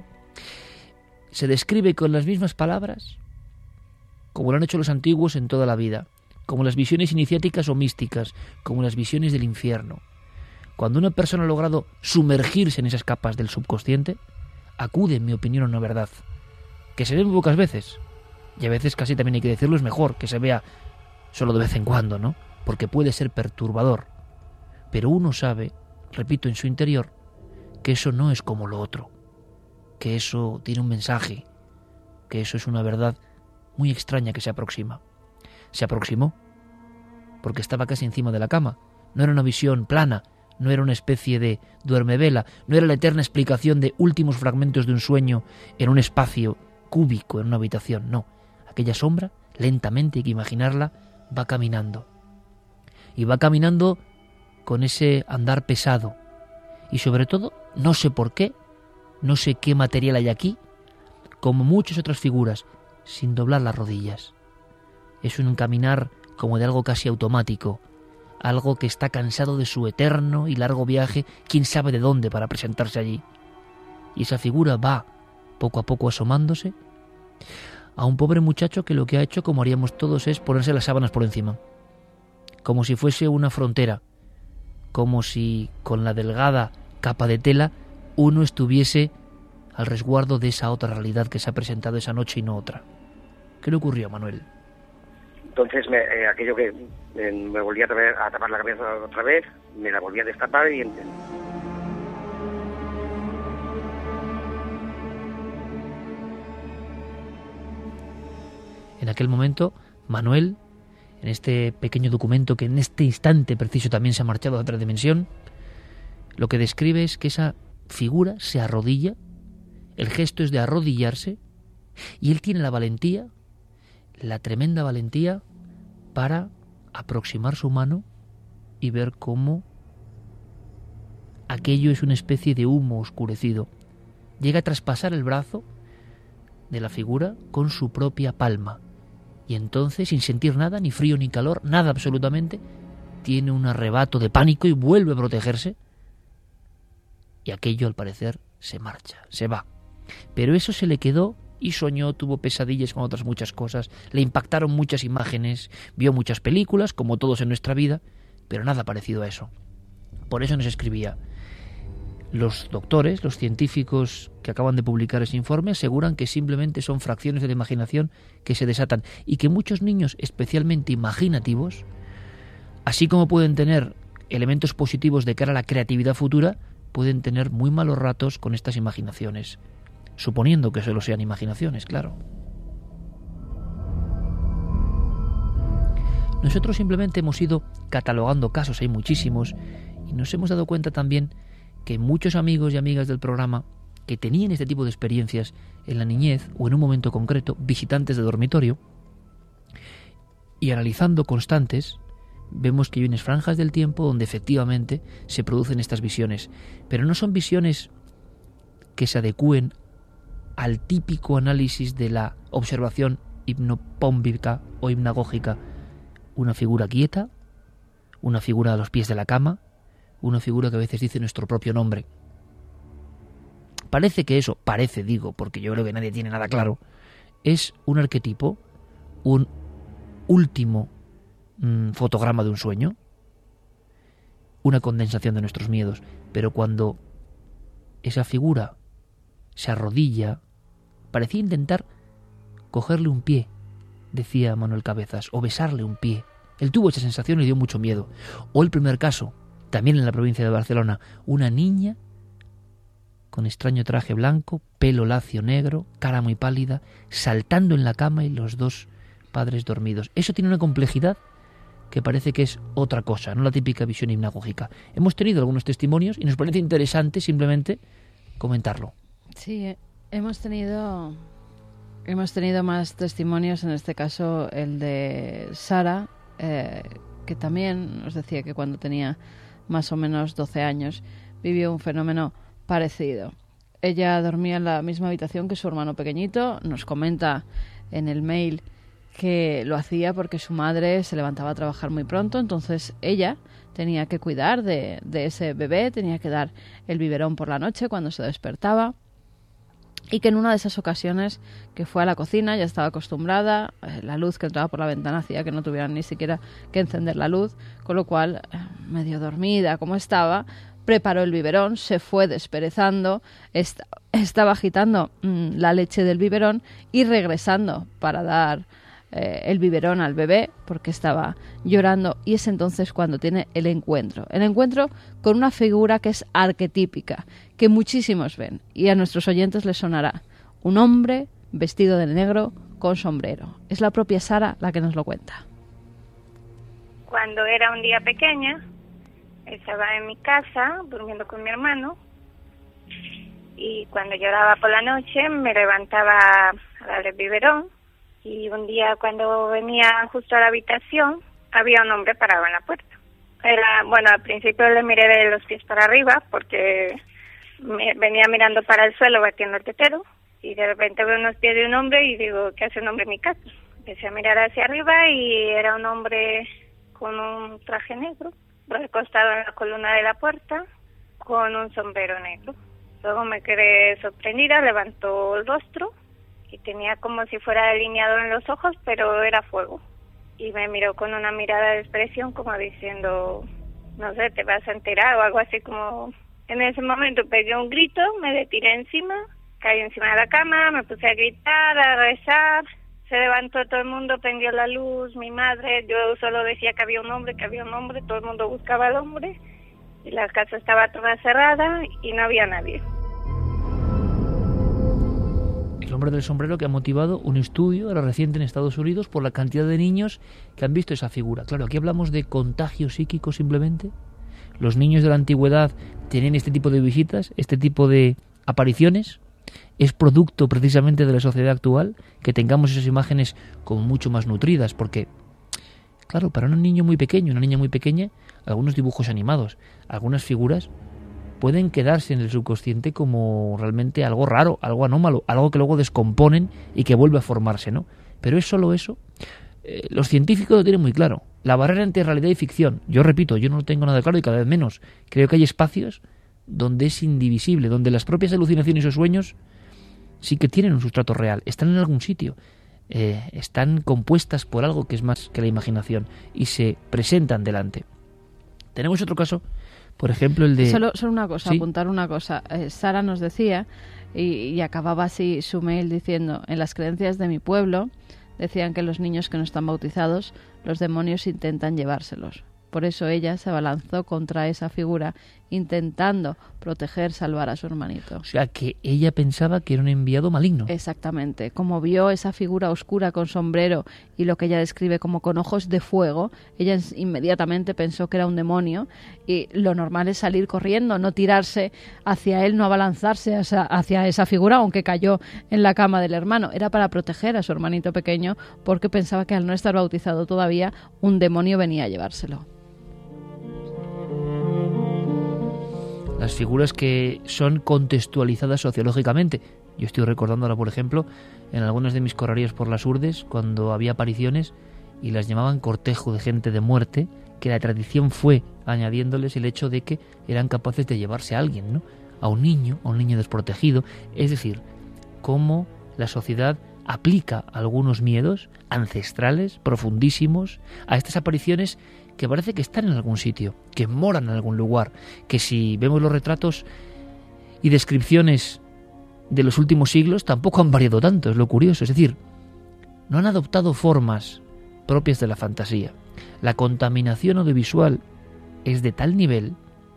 Se describe con las mismas palabras como lo han hecho los antiguos en toda la vida, como las visiones iniciáticas o místicas, como las visiones del infierno. Cuando una persona ha logrado sumergirse en esas capas del subconsciente, acude, en mi opinión, a una verdad, que se ve muy pocas veces, y a veces casi también hay que decirlo, es mejor que se vea solo de vez en cuando, ¿no? Porque puede ser perturbador. Pero uno sabe, repito, en su interior, que eso no es como lo otro, que eso tiene un mensaje, que eso es una verdad muy extraña que se aproxima. Se aproximó porque estaba casi encima de la cama. No era una visión plana, no era una especie de duermevela, no era la eterna explicación de últimos fragmentos de un sueño en un espacio cúbico, en una habitación, no. Aquella sombra, lentamente, hay que imaginarla, va caminando. Y va caminando con ese andar pesado. Y sobre todo, no sé por qué, no sé qué material hay aquí, como muchas otras figuras, sin doblar las rodillas. Es un caminar como de algo casi automático, algo que está cansado de su eterno y largo viaje, quién sabe de dónde, para presentarse allí. Y esa figura va, poco a poco asomándose, a un pobre muchacho que lo que ha hecho, como haríamos todos, es ponerse las sábanas por encima, como si fuese una frontera, como si con la delgada capa de tela uno estuviese al resguardo de esa otra realidad que se ha presentado esa noche y no otra. ¿Qué le ocurrió a Manuel? Entonces, me, eh, aquello que eh, me volví a, traer, a tapar la cabeza otra vez, me la volví a destapar y... En aquel momento, Manuel, en este pequeño documento que en este instante preciso también se ha marchado a otra dimensión, lo que describe es que esa figura se arrodilla, el gesto es de arrodillarse, y él tiene la valentía, la tremenda valentía, para aproximar su mano y ver cómo aquello es una especie de humo oscurecido. Llega a traspasar el brazo de la figura con su propia palma. Y entonces, sin sentir nada, ni frío ni calor, nada absolutamente, tiene un arrebato de pánico y vuelve a protegerse. Y aquello, al parecer, se marcha, se va. Pero eso se le quedó y soñó, tuvo pesadillas con otras muchas cosas, le impactaron muchas imágenes, vio muchas películas, como todos en nuestra vida, pero nada parecido a eso. Por eso nos escribía: Los doctores, los científicos que acaban de publicar ese informe, aseguran que simplemente son fracciones de la imaginación que se desatan y que muchos niños especialmente imaginativos, así como pueden tener elementos positivos de cara a la creatividad futura, pueden tener muy malos ratos con estas imaginaciones, suponiendo que solo sean imaginaciones, claro. Nosotros simplemente hemos ido catalogando casos, hay muchísimos, y nos hemos dado cuenta también que muchos amigos y amigas del programa que tenían este tipo de experiencias en la niñez o en un momento concreto, visitantes de dormitorio, y analizando constantes, vemos que hay unas franjas del tiempo donde efectivamente se producen estas visiones, pero no son visiones que se adecúen al típico análisis de la observación hipnopómbica o hipnagógica, una figura quieta, una figura a los pies de la cama, una figura que a veces dice nuestro propio nombre. Parece que eso, parece digo, porque yo creo que nadie tiene nada claro, es un arquetipo, un último mmm, fotograma de un sueño, una condensación de nuestros miedos. Pero cuando esa figura se arrodilla, parecía intentar cogerle un pie, decía Manuel Cabezas, o besarle un pie. Él tuvo esa sensación y le dio mucho miedo. O el primer caso, también en la provincia de Barcelona, una niña con extraño traje blanco, pelo lacio negro, cara muy pálida, saltando en la cama y los dos padres dormidos. Eso tiene una complejidad que parece que es otra cosa, no la típica visión hipnagógica. Hemos tenido algunos testimonios y nos parece interesante simplemente comentarlo. Sí, hemos tenido hemos tenido más testimonios, en este caso el de Sara, eh, que también nos decía que cuando tenía más o menos doce años vivió un fenómeno parecido. Ella dormía en la misma habitación que su hermano pequeñito. Nos comenta en el mail que lo hacía porque su madre se levantaba a trabajar muy pronto, entonces ella tenía que cuidar de, de ese bebé, tenía que dar el biberón por la noche cuando se despertaba, y que en una de esas ocasiones que fue a la cocina, ya estaba acostumbrada, la luz que entraba por la ventana hacía que no tuvieran ni siquiera que encender la luz, con lo cual, medio dormida como estaba, preparó el biberón, se fue desperezando, est- estaba agitando mmm, la leche del biberón y regresando para dar eh, el biberón al bebé porque estaba llorando, y es entonces cuando tiene el encuentro. El encuentro con una figura que es arquetípica, que muchísimos ven, y a nuestros oyentes les sonará. Un hombre vestido de negro con sombrero. Es la propia Sara la que nos lo cuenta. Cuando era un día pequeña, estaba en mi casa durmiendo con mi hermano, y cuando lloraba por la noche me levantaba a darle el biberón, y un día cuando venía justo a la habitación había un hombre parado en la puerta. Era, bueno, al principio le miré de los pies para arriba porque me, venía mirando para el suelo batiendo el tetero, y de repente veo unos pies de un hombre y digo, ¿qué hace un hombre en mi casa? Empecé a mirar hacia arriba y era un hombre con un traje negro, recostado en la columna de la puerta, con un sombrero negro. Luego me quedé sorprendida, levantó el rostro y tenía como si fuera delineado en los ojos, pero era fuego. Y me miró con una mirada de expresión como diciendo, no sé, te vas a enterar o algo así como... En ese momento pegué un grito, me le tiré encima, caí encima de la cama, me puse a gritar, a rezar. Se levantó todo el mundo, prendió la luz, mi madre, yo solo decía que había un hombre, que había un hombre, todo el mundo buscaba al hombre, y la casa estaba toda cerrada y no había nadie. El hombre del sombrero que ha motivado un estudio ahora reciente en Estados Unidos por la cantidad de niños que han visto esa figura. Claro, aquí hablamos de contagio psíquico simplemente. Los niños de la antigüedad tenían este tipo de visitas, este tipo de apariciones. Es producto precisamente de la sociedad actual que tengamos esas imágenes como mucho más nutridas, porque, claro, para un niño muy pequeño, una niña muy pequeña, algunos dibujos animados, algunas figuras pueden quedarse en el subconsciente como realmente algo raro, algo anómalo, algo que luego descomponen y que vuelve a formarse, ¿no? Pero es solo eso. Eh, los científicos lo tienen muy claro. La barrera entre realidad y ficción, yo repito, yo no lo tengo nada claro y cada vez menos. Creo que hay espacios donde es indivisible, donde las propias alucinaciones o sueños sí que tienen un sustrato real, están en algún sitio, eh, están compuestas por algo que es más que la imaginación y se presentan delante. Tenemos otro caso Por ejemplo, el de... Solo, solo una cosa, ¿Sí? apuntar una cosa. Eh, Sara nos decía, y, y acababa así su mail diciendo, en las creencias de mi pueblo decían que los niños que no están bautizados, los demonios intentan llevárselos. Por eso ella se abalanzó contra esa figura, intentando proteger, salvar a su hermanito. O sea, que ella pensaba que era un enviado maligno. Exactamente. Como vio esa figura oscura con sombrero y lo que ella describe como con ojos de fuego, ella inmediatamente pensó que era un demonio, y lo normal es salir corriendo, no tirarse hacia él, no abalanzarse hacia esa figura, aunque cayó en la cama del hermano. Era para proteger a su hermanito pequeño, porque pensaba que al no estar bautizado todavía, un demonio venía a llevárselo. Las figuras que son contextualizadas sociológicamente. Yo estoy recordando ahora, por ejemplo, en algunas de mis correrías por las urdes, cuando había apariciones y las llamaban cortejo de gente de muerte, que la tradición fue añadiéndoles el hecho de que eran capaces de llevarse a alguien, ¿no? A un niño, a un niño desprotegido. Es decir, cómo la sociedad aplica algunos miedos ancestrales, profundísimos, a estas apariciones que parece que están en algún sitio, que moran en algún lugar, que si vemos los retratos y descripciones de los últimos siglos tampoco han variado tanto, es lo curioso. Es decir, no han adoptado formas propias de la fantasía. La contaminación audiovisual es de tal nivel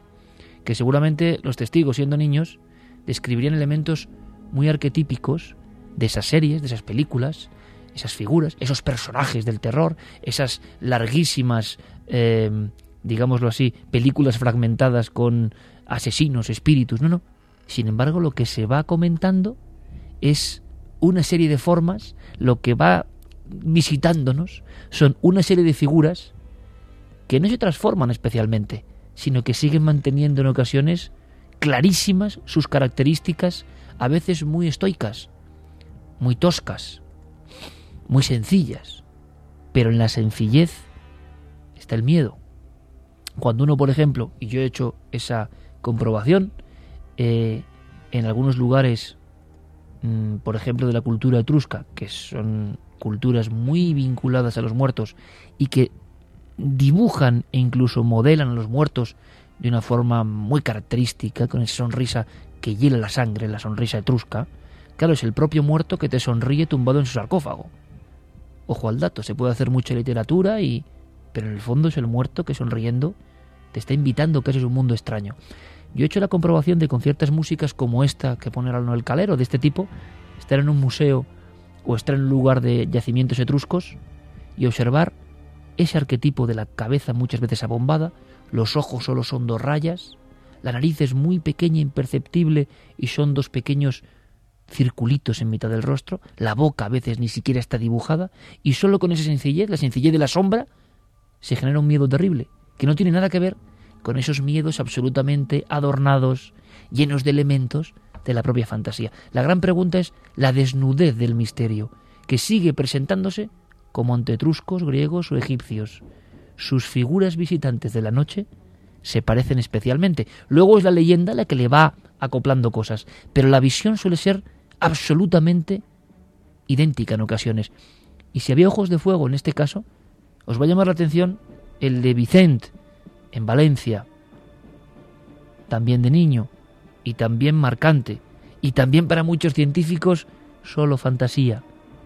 que seguramente los testigos, siendo niños, describirían elementos muy arquetípicos de esas series, de esas películas, esas figuras, esos personajes del terror, esas larguísimas, eh, digámoslo así, películas fragmentadas con asesinos, espíritus. No, no. Sin embargo, lo que se va comentando es una serie de formas, lo que va visitándonos son una serie de figuras que no se transforman especialmente, sino que siguen manteniendo en ocasiones clarísimas sus características, a veces muy estoicas, muy toscas, muy sencillas, pero en la sencillez está el miedo. Cuando uno, por ejemplo, y yo he hecho esa comprobación, eh, en algunos lugares, mmm, por ejemplo, de la cultura etrusca, que son culturas muy vinculadas a los muertos y que dibujan e incluso modelan a los muertos de una forma muy característica, con esa sonrisa que hiela la sangre, la sonrisa etrusca. Claro, es el propio muerto que te sonríe tumbado en su sarcófago. Ojo al dato, se puede hacer mucha literatura, y pero en el fondo es el muerto que, sonriendo, te está invitando casi a un mundo extraño. Yo he hecho la comprobación de, con ciertas músicas como esta que pone Arno el Calero, de este tipo, estar en un museo o estar en un lugar de yacimientos etruscos y observar ese arquetipo de la cabeza muchas veces abombada, los ojos solo son dos rayas, la nariz es muy pequeña, imperceptible, y son dos pequeños circulitos en mitad del rostro, la boca a veces ni siquiera está dibujada, y solo con esa sencillez, la sencillez de la sombra, se genera un miedo terrible, que no tiene nada que ver con esos miedos absolutamente adornados, llenos de elementos de la propia fantasía. La gran pregunta es la desnudez del misterio, que sigue presentándose como ante etruscos, griegos o egipcios. Sus figuras visitantes de la noche se parecen especialmente. Luego es la leyenda la que le va acoplando cosas, pero la visión suele ser absolutamente idéntica en ocasiones. Y si había ojos de fuego en este caso, os va a llamar la atención el de Vicent en Valencia, también de niño y también marcante, y también para muchos científicos solo fantasía.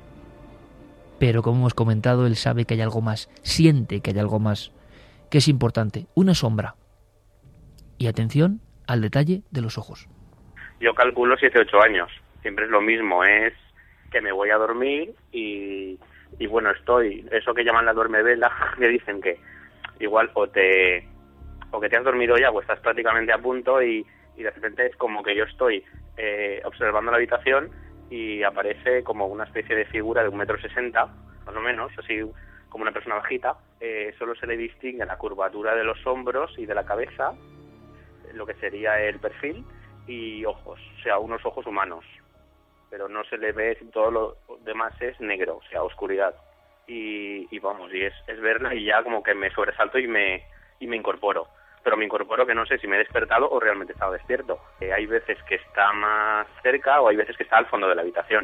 Pero como hemos comentado, él sabe que hay algo más, siente que hay algo más, que es importante, una sombra. Y atención al detalle de los ojos. Yo calculo siete u ocho años, siempre es lo mismo, es que me voy a dormir y, y bueno, estoy, eso que llaman la duermevela, que dicen que igual o te o que te has dormido ya o estás prácticamente a punto y, y de repente es como que yo estoy eh, observando la habitación y aparece como una especie de figura de un metro sesenta, más o menos, así como una persona bajita, eh, solo se le distingue la curvatura de los hombros y de la cabeza, lo que sería el perfil, y ojos, o sea, unos ojos humanos, pero no se le ve, todo lo demás es negro, o sea, oscuridad, y, y vamos, y es, es verla y ya como que me sobresalto y me, y me incorporo. Pero me incorporo que no sé si me he despertado o realmente he estado despierto. Eh, hay veces que está más cerca o hay veces que está al fondo de la habitación.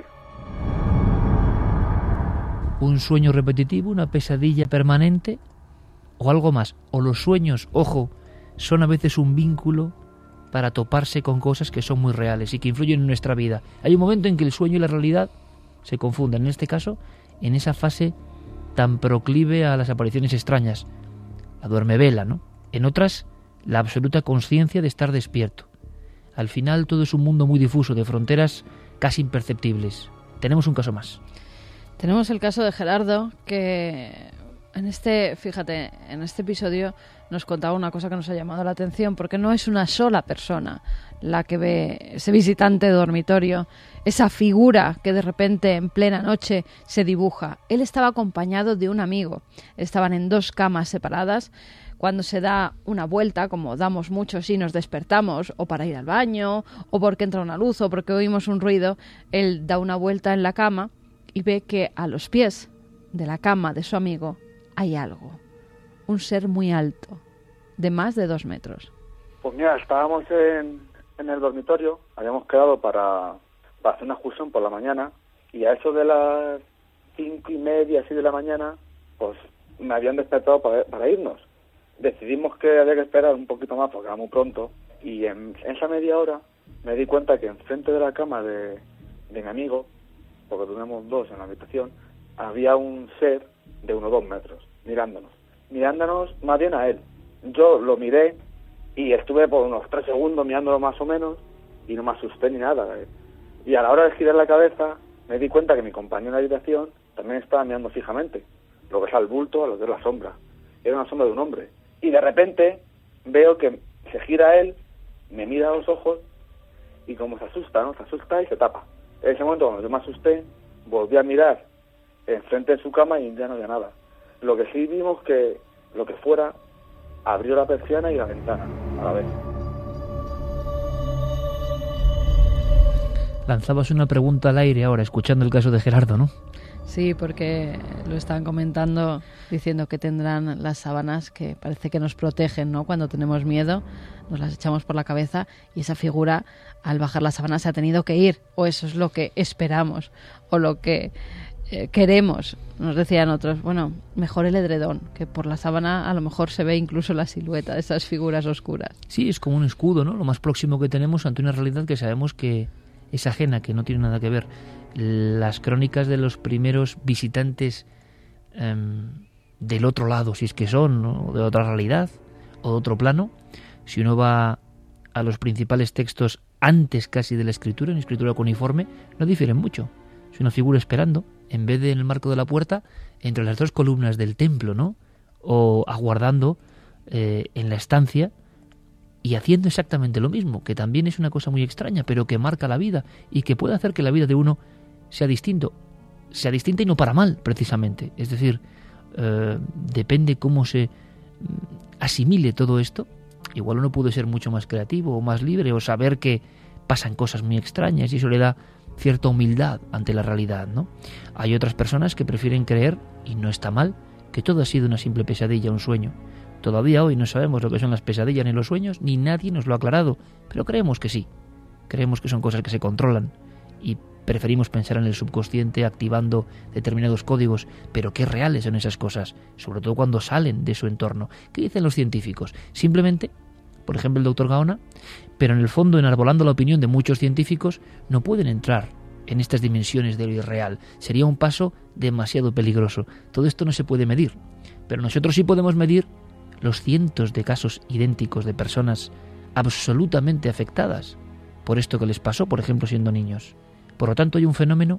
¿Un sueño repetitivo, una pesadilla permanente o algo más? O los sueños, ojo, son a veces un vínculo para toparse con cosas que son muy reales y que influyen en nuestra vida. Hay un momento en que el sueño y la realidad se confunden, en este caso, en esa fase tan proclive a las apariciones extrañas, la duermevela, ¿no? En otras, la absoluta conciencia de estar despierto. Al final todo es un mundo muy difuso, de fronteras casi imperceptibles. Tenemos un caso más. Tenemos el caso de Gerardo, que en este, fíjate, en este episodio nos contaba una cosa que nos ha llamado la atención, porque no es una sola persona la que ve ese visitante de dormitorio, esa figura que de repente en plena noche se dibuja. Él estaba acompañado de un amigo. Estaban en dos camas separadas. Cuando se da una vuelta, como damos muchos y nos despertamos, o para ir al baño, o porque entra una luz, o porque oímos un ruido, él da una vuelta en la cama y ve que a los pies de la cama de su amigo hay algo. Un ser muy alto, de más de dos metros. Pues mira, estábamos en, en el dormitorio, habíamos quedado para, para hacer una excursión por la mañana, y a eso de las cinco y media, así de la mañana, pues me habían despertado para, para irnos. Decidimos que había que esperar un poquito más porque era muy pronto, y en esa media hora me di cuenta que enfrente de la cama de, de mi amigo, porque tenemos dos en la habitación, había un ser de unos dos metros, mirándonos. Mirándonos más bien a él. Yo lo miré y estuve por unos tres segundos mirándolo más o menos y no me asusté ni nada. Y a la hora de girar la cabeza me di cuenta que mi compañero de habitación también estaba mirando fijamente, lo que es al bulto, a lo que es la sombra. Era una sombra de un hombre. Y de repente veo que se gira él, me mira a los ojos y como se asusta, ¿no? Se asusta y se tapa. En ese momento, cuando yo me asusté, volví a mirar enfrente de su cama y ya no había nada. Lo que sí vimos que lo que fuera abrió la persiana y la ventana a la vez. Lanzabas una pregunta al aire ahora, escuchando el caso de Gerardo, ¿no? Sí, porque lo estaban comentando diciendo que tendrán las sábanas que parece que nos protegen, ¿no? Cuando tenemos miedo, nos las echamos por la cabeza y esa figura, al bajar la sábana, se ha tenido que ir. O eso es lo que esperamos, o lo que eh, queremos. Nos decían otros, bueno, mejor el edredón, que por la sábana a lo mejor se ve incluso la silueta de esas figuras oscuras. Sí, es como un escudo, ¿no? Lo más próximo que tenemos ante una realidad que sabemos que es ajena, que no tiene nada que ver. Las crónicas de los primeros visitantes eh, del otro lado, si es que son, ¿no? De otra realidad o de otro plano, si uno va a los principales textos antes casi de la escritura, en escritura cuneiforme, no difieren mucho. Es una figura esperando, en vez de en el marco de la puerta, entre las dos columnas del templo, ¿no? O aguardando eh, en la estancia y haciendo exactamente lo mismo, que también es una cosa muy extraña, pero que marca la vida y que puede hacer que la vida de uno sea distinto, sea distinta y no para mal, precisamente. Es decir, eh, depende cómo se asimile todo esto. Igual uno puede ser mucho más creativo o más libre o saber que pasan cosas muy extrañas y eso le da cierta humildad ante la realidad, ¿no? Hay otras personas que prefieren creer, y no está mal, que todo ha sido una simple pesadilla, un sueño. Todavía hoy no sabemos lo que son las pesadillas ni los sueños, ni nadie nos lo ha aclarado, pero creemos que sí. Creemos que son cosas que se controlan y preferimos pensar en el subconsciente activando determinados códigos, pero qué reales son esas cosas, sobre todo cuando salen de su entorno. ¿Qué dicen los científicos? Simplemente, por ejemplo el doctor Gaona, pero en el fondo, enarbolando la opinión de muchos científicos, no pueden entrar en estas dimensiones de lo irreal. Sería un paso demasiado peligroso. Todo esto no se puede medir, pero nosotros sí podemos medir los cientos de casos idénticos de personas absolutamente afectadas por esto que les pasó, por ejemplo, siendo niños. Por lo tanto, hay un fenómeno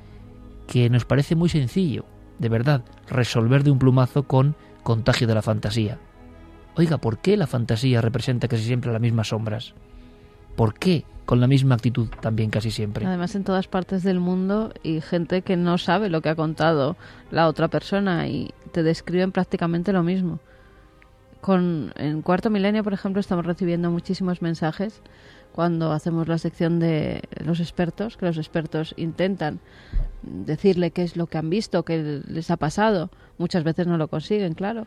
que nos parece muy sencillo, de verdad, resolver de un plumazo con contagio de la fantasía. Oiga, ¿por qué la fantasía representa casi siempre las mismas sombras? ¿Por qué con la misma actitud también casi siempre? Además, en todas partes del mundo y gente que no sabe lo que ha contado la otra persona y te describen prácticamente lo mismo. Con, en Cuarto Milenio, por ejemplo, estamos recibiendo muchísimos mensajes cuando hacemos la sección de los expertos, que los expertos intentan decirle qué es lo que han visto, qué les ha pasado. Muchas veces no lo consiguen, claro.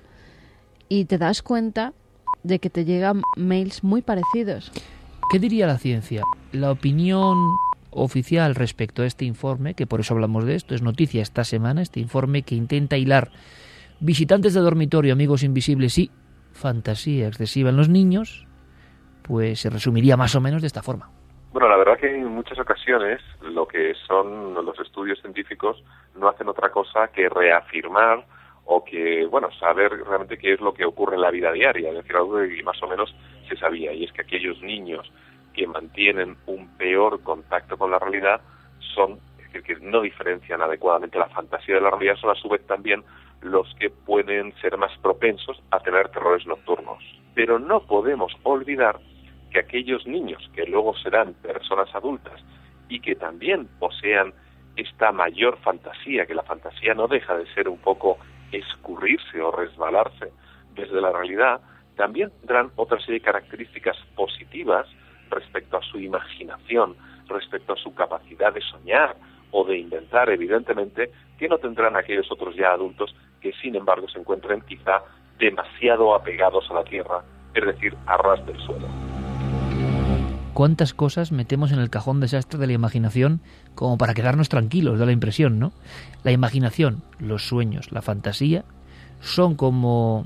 Y te das cuenta de que te llegan mails muy parecidos. ¿Qué diría la ciencia? La opinión oficial respecto a este informe, que por eso hablamos de esto, es noticia esta semana, este informe que intenta hilar visitantes de dormitorio, amigos invisibles y fantasía excesiva en los niños, pues se resumiría más o menos de esta forma. Bueno, la verdad que en muchas ocasiones lo que son los estudios científicos no hacen otra cosa que reafirmar o que, bueno, saber realmente qué es lo que ocurre en la vida diaria, es decir, algo que más o menos se sabía, y es que aquellos niños que mantienen un peor contacto con la realidad son, es decir, que no diferencian adecuadamente la fantasía de la realidad, son a su vez también los que pueden ser más propensos a tener terrores nocturnos. Pero no podemos olvidar que aquellos niños que luego serán personas adultas y que también posean esta mayor fantasía, que la fantasía no deja de ser un poco escurrirse o resbalarse desde la realidad, también tendrán otra serie de características positivas respecto a su imaginación, respecto a su capacidad de soñar o de inventar, evidentemente, que no tendrán aquellos otros ya adultos que, sin embargo, se encuentren quizá demasiado apegados a la tierra, es decir, a ras del suelo. ¿Cuántas cosas metemos en el cajón desastre de la imaginación como para quedarnos tranquilos? Da la impresión, ¿no? La imaginación, los sueños, la fantasía, son como,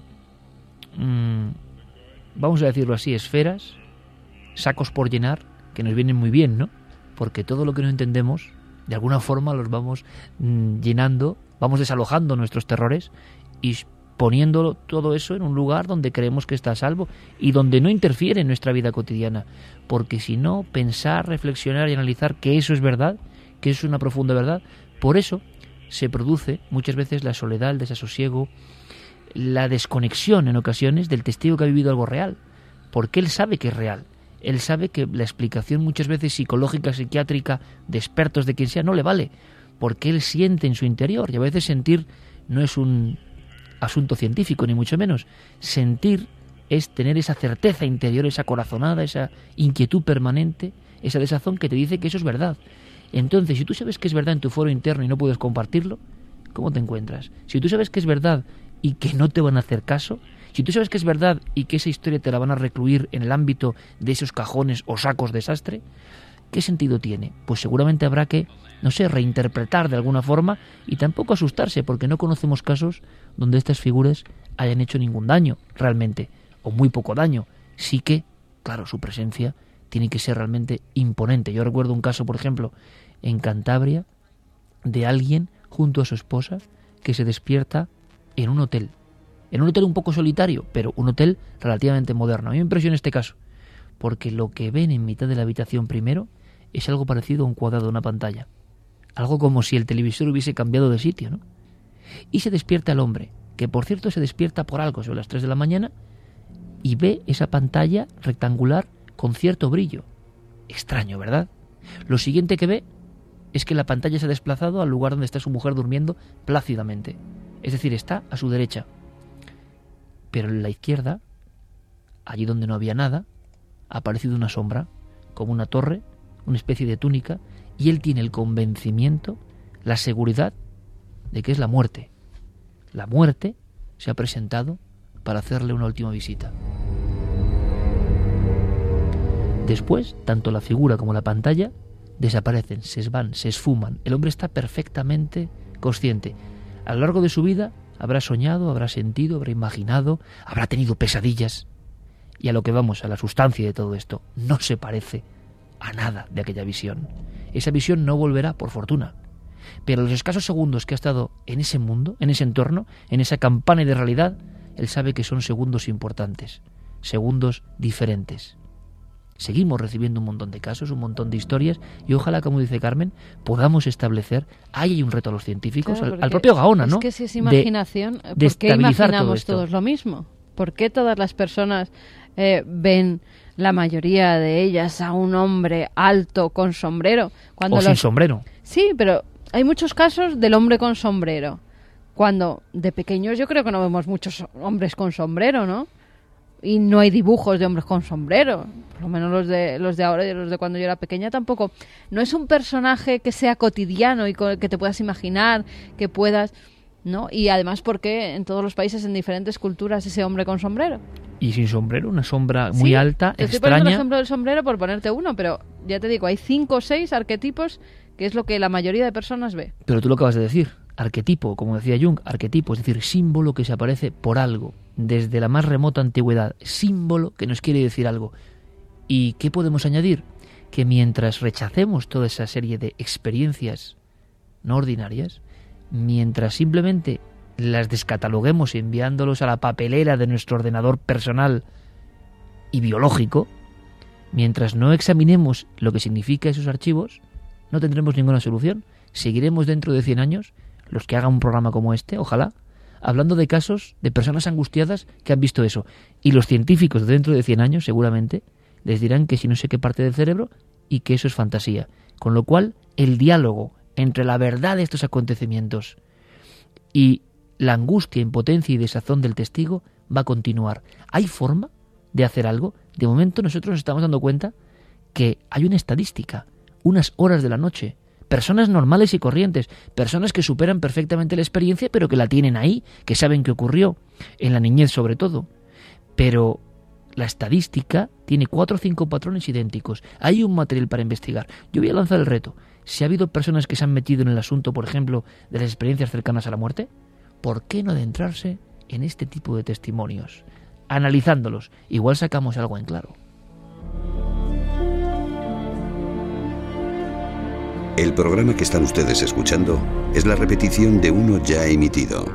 mmm, vamos a decirlo así, esferas, sacos por llenar, que nos vienen muy bien, ¿no? Porque todo lo que no entendemos, de alguna forma los vamos mmm, llenando, vamos desalojando nuestros terrores y poniendo todo eso en un lugar donde creemos que está a salvo y donde no interfiere en nuestra vida cotidiana. Porque si no, pensar, reflexionar y analizar que eso es verdad, que eso es una profunda verdad, por eso se produce muchas veces la soledad, el desasosiego, la desconexión en ocasiones del testigo que ha vivido algo real, porque él sabe que es real. Él sabe que la explicación muchas veces psicológica, psiquiátrica, de expertos, de quien sea, no le vale, porque él siente en su interior, y a veces sentir no es un asunto científico, ni mucho menos. Sentir es tener esa certeza interior, esa corazonada, esa inquietud permanente, esa desazón que te dice que eso es verdad. Entonces, si tú sabes que es verdad en tu foro interno y no puedes compartirlo, ¿cómo te encuentras? Si tú sabes que es verdad y que no te van a hacer caso, si tú sabes que es verdad y que esa historia te la van a recluir en el ámbito de esos cajones o sacos de desastre, ¿qué sentido tiene? Pues seguramente habrá que, no sé, reinterpretar de alguna forma y tampoco asustarse, porque no conocemos casos donde estas figuras hayan hecho ningún daño realmente, o muy poco daño. Sí que, claro, su presencia tiene que ser realmente imponente. Yo recuerdo un caso, por ejemplo, en Cantabria, de alguien junto a su esposa que se despierta en un hotel. En un hotel un poco solitario, pero un hotel relativamente moderno. A mí me impresiona este caso, porque lo que ven en mitad de la habitación primero es algo parecido a un cuadrado de una pantalla. Algo como si el televisor hubiese cambiado de sitio, ¿no? Y se despierta el hombre, que por cierto se despierta por algo sobre las tres de la mañana y ve esa pantalla rectangular con cierto brillo. Extraño, ¿verdad? Lo siguiente que ve es que la pantalla se ha desplazado al lugar donde está su mujer durmiendo plácidamente. Es decir, está a su derecha. Pero en la izquierda, allí donde no había nada, ha aparecido una sombra, como una torre, una especie de túnica, y él tiene el convencimiento, la seguridad de que es la muerte. La muerte se ha presentado para hacerle una última visita. Después, tanto la figura como la pantalla desaparecen, se van, se esfuman. El hombre está perfectamente consciente. A lo largo de su vida habrá soñado, habrá sentido, habrá imaginado, habrá tenido pesadillas. Y a lo que vamos, a la sustancia de todo esto, no se parece a nada de aquella visión. Esa visión no volverá, por fortuna. Pero los escasos segundos que ha estado en ese mundo, en ese entorno, en esa campana de realidad, él sabe que son segundos importantes, segundos diferentes. Seguimos recibiendo un montón de casos, un montón de historias, y ojalá, como dice Carmen, podamos establecer, ahí hay un reto a los científicos, claro, al, al propio Gaona, ¿no? Es que si es imaginación, de, ¿por de qué imaginamos todo todos lo mismo? ¿Por qué todas las personas eh, ven, la mayoría de ellas, a un hombre alto con sombrero? Cuando o los... sin sombrero. Sí, pero hay muchos casos del hombre con sombrero. Cuando de pequeños yo creo que no vemos muchos hombres con sombrero, ¿no? Y no hay dibujos de hombres con sombrero, por lo menos los de los de ahora y los de cuando yo era pequeña tampoco. No es un personaje que sea cotidiano y que te puedas imaginar, que puedas, ¿no? Y además porque en todos los países, en diferentes culturas, ese hombre con sombrero. Y sin sombrero, una sombra muy sí, alta, te estoy extraña. poniendo el ejemplo del sombrero por ponerte uno, pero ya te digo, hay cinco o seis arquetipos que es lo que la mayoría de personas ve. Pero tú lo acabas de decir, arquetipo, como decía Jung, arquetipo, es decir, símbolo que se aparece por algo, desde la más remota antigüedad, símbolo que nos quiere decir algo. ¿Y qué podemos añadir? Que mientras rechacemos toda esa serie de experiencias no ordinarias, mientras simplemente las descataloguemos enviándolos a la papelera de nuestro ordenador personal y biológico, mientras no examinemos lo que significa esos archivos, no tendremos ninguna solución. Seguiremos dentro de cien años, los que hagan un programa como este, ojalá, hablando de casos de personas angustiadas que han visto eso. Y los científicos dentro de cien años, seguramente, les dirán que si no sé qué parte del cerebro y que eso es fantasía. Con lo cual, el diálogo entre la verdad de estos acontecimientos y la angustia, impotencia y desazón del testigo va a continuar. ¿Hay forma de hacer algo? De momento nosotros nos estamos dando cuenta que hay una estadística, unas horas de la noche, personas normales y corrientes, personas que superan perfectamente la experiencia, pero que la tienen ahí, que saben qué ocurrió, en la niñez sobre todo. Pero la estadística tiene cuatro o cinco patrones idénticos. Hay un material para investigar. Yo voy a lanzar el reto. Si ha habido personas que se han metido en el asunto, por ejemplo, de las experiencias cercanas a la muerte, ¿por qué no adentrarse en este tipo de testimonios? Analizándolos, igual sacamos algo en claro. El programa que están ustedes escuchando es la repetición de uno ya emitido.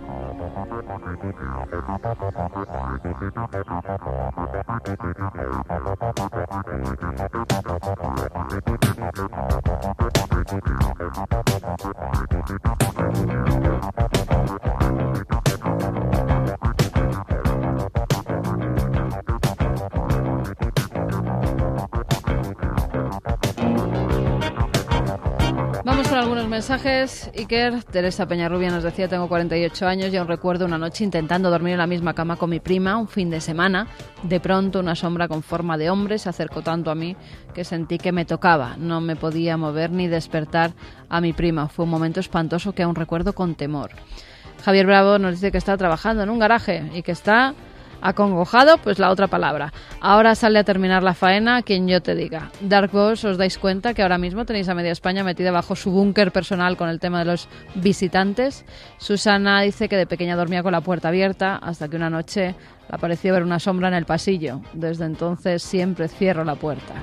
Vamos con algunos mensajes. Iker, Teresa Peñarrubia nos decía: tengo cuarenta y ocho años y aún recuerdo una noche intentando dormir en la misma cama con mi prima, un fin de semana. De pronto una sombra con forma de hombre se acercó tanto a mí que sentí que me tocaba. No me podía mover ni despertar a mi prima. Fue un momento espantoso que aún recuerdo con temor. Javier Bravo nos dice que está trabajando en un garaje y que está acongojado, pues la otra palabra. Ahora sale a terminar la faena quien yo te diga. Dark Boss, ¿os dais cuenta que ahora mismo tenéis a media España metida bajo su búnker personal con el tema de los visitantes? Susana dice que de pequeña dormía con la puerta abierta hasta que una noche le pareció ver una sombra en el pasillo. Desde entonces siempre cierro la puerta.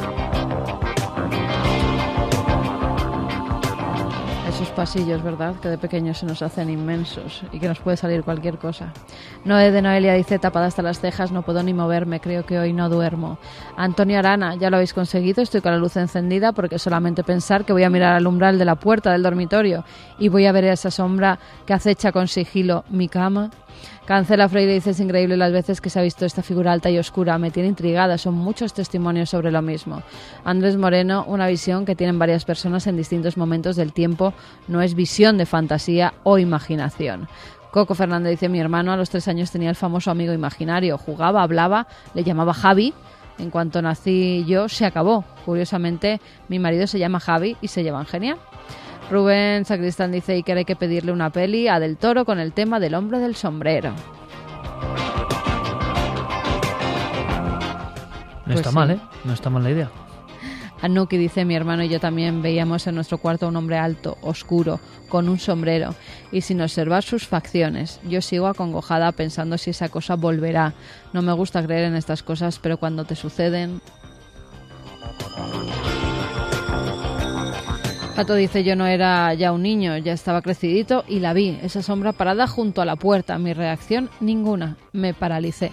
Esos pasillos, ¿verdad?, que de pequeños se nos hacen inmensos y que nos puede salir cualquier cosa. Noé de Noelia dice: tapada hasta las cejas, no puedo ni moverme, creo que hoy no duermo. Antonio Arana: ya lo habéis conseguido, estoy con la luz encendida porque solamente pensar que voy a mirar al umbral de la puerta del dormitorio y voy a ver esa sombra que acecha con sigilo mi cama. Cancela Freire dice: es increíble las veces que se ha visto esta figura alta y oscura, me tiene intrigada, son muchos testimonios sobre lo mismo. Andrés Moreno: una visión que tienen varias personas en distintos momentos del tiempo, no es visión de fantasía o imaginación. Coco Fernández dice: mi hermano a los tres años tenía el famoso amigo imaginario, jugaba, hablaba, le llamaba Javi. En cuanto nací yo, se acabó. Curiosamente, mi marido se llama Javi y se llevan genial. Rubén Sacristán dice: y que hay que pedirle una peli a Del Toro con el tema del hombre del sombrero. No Pues está sí. mal, ¿eh? No está mal la idea. Anuki dice: mi hermano y yo también veíamos en nuestro cuarto a un hombre alto, oscuro, con un sombrero y sin observar sus facciones. Yo sigo acongojada pensando si esa cosa volverá. No me gusta creer en estas cosas, pero cuando te suceden... Pato dice: yo no era ya un niño, ya estaba crecidito y la vi, esa sombra parada junto a la puerta. Mi reacción, ninguna. Me paralicé.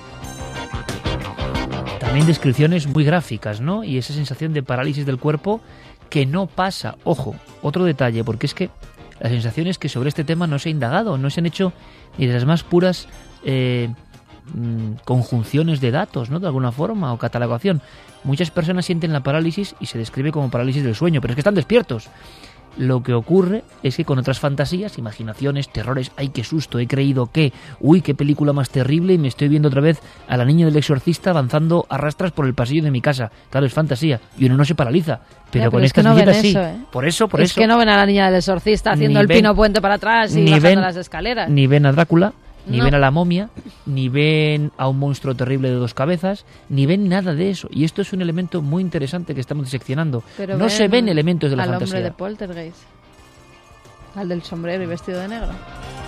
También descripciones muy gráficas, ¿no? Y esa sensación de parálisis del cuerpo que no pasa. Ojo, otro detalle, porque es que la sensación es que sobre este tema no se ha indagado, no se han hecho ni de las más puras eh, conjunciones de datos, ¿no?, de alguna forma, o catalogación. Muchas personas sienten la parálisis y se describe como parálisis del sueño, pero es que están despiertos. Lo que ocurre es que con otras fantasías, imaginaciones, terrores, ¡ay, qué susto! He creído que, ¡uy, qué película más terrible! Y me estoy viendo otra vez a la niña del exorcista avanzando a rastras por el pasillo de mi casa. Claro, es fantasía. Y uno no se paraliza. Pero Ya, con pero es estas que no viñetas ven sí. eso, ¿eh? Por eso, por es eso. que no ven a la niña del exorcista haciendo Ni el ven- pino puente para atrás y ni bajando ven- las escaleras. Ni ven a Drácula, ni No. ven a la momia, ni ven a un monstruo terrible de dos cabezas, ni ven nada de eso. Y esto es un elemento muy interesante que estamos diseccionando. Pero No se ven elementos de la al fantasía. hombre de Poltergeist. Al del sombrero y vestido de negro.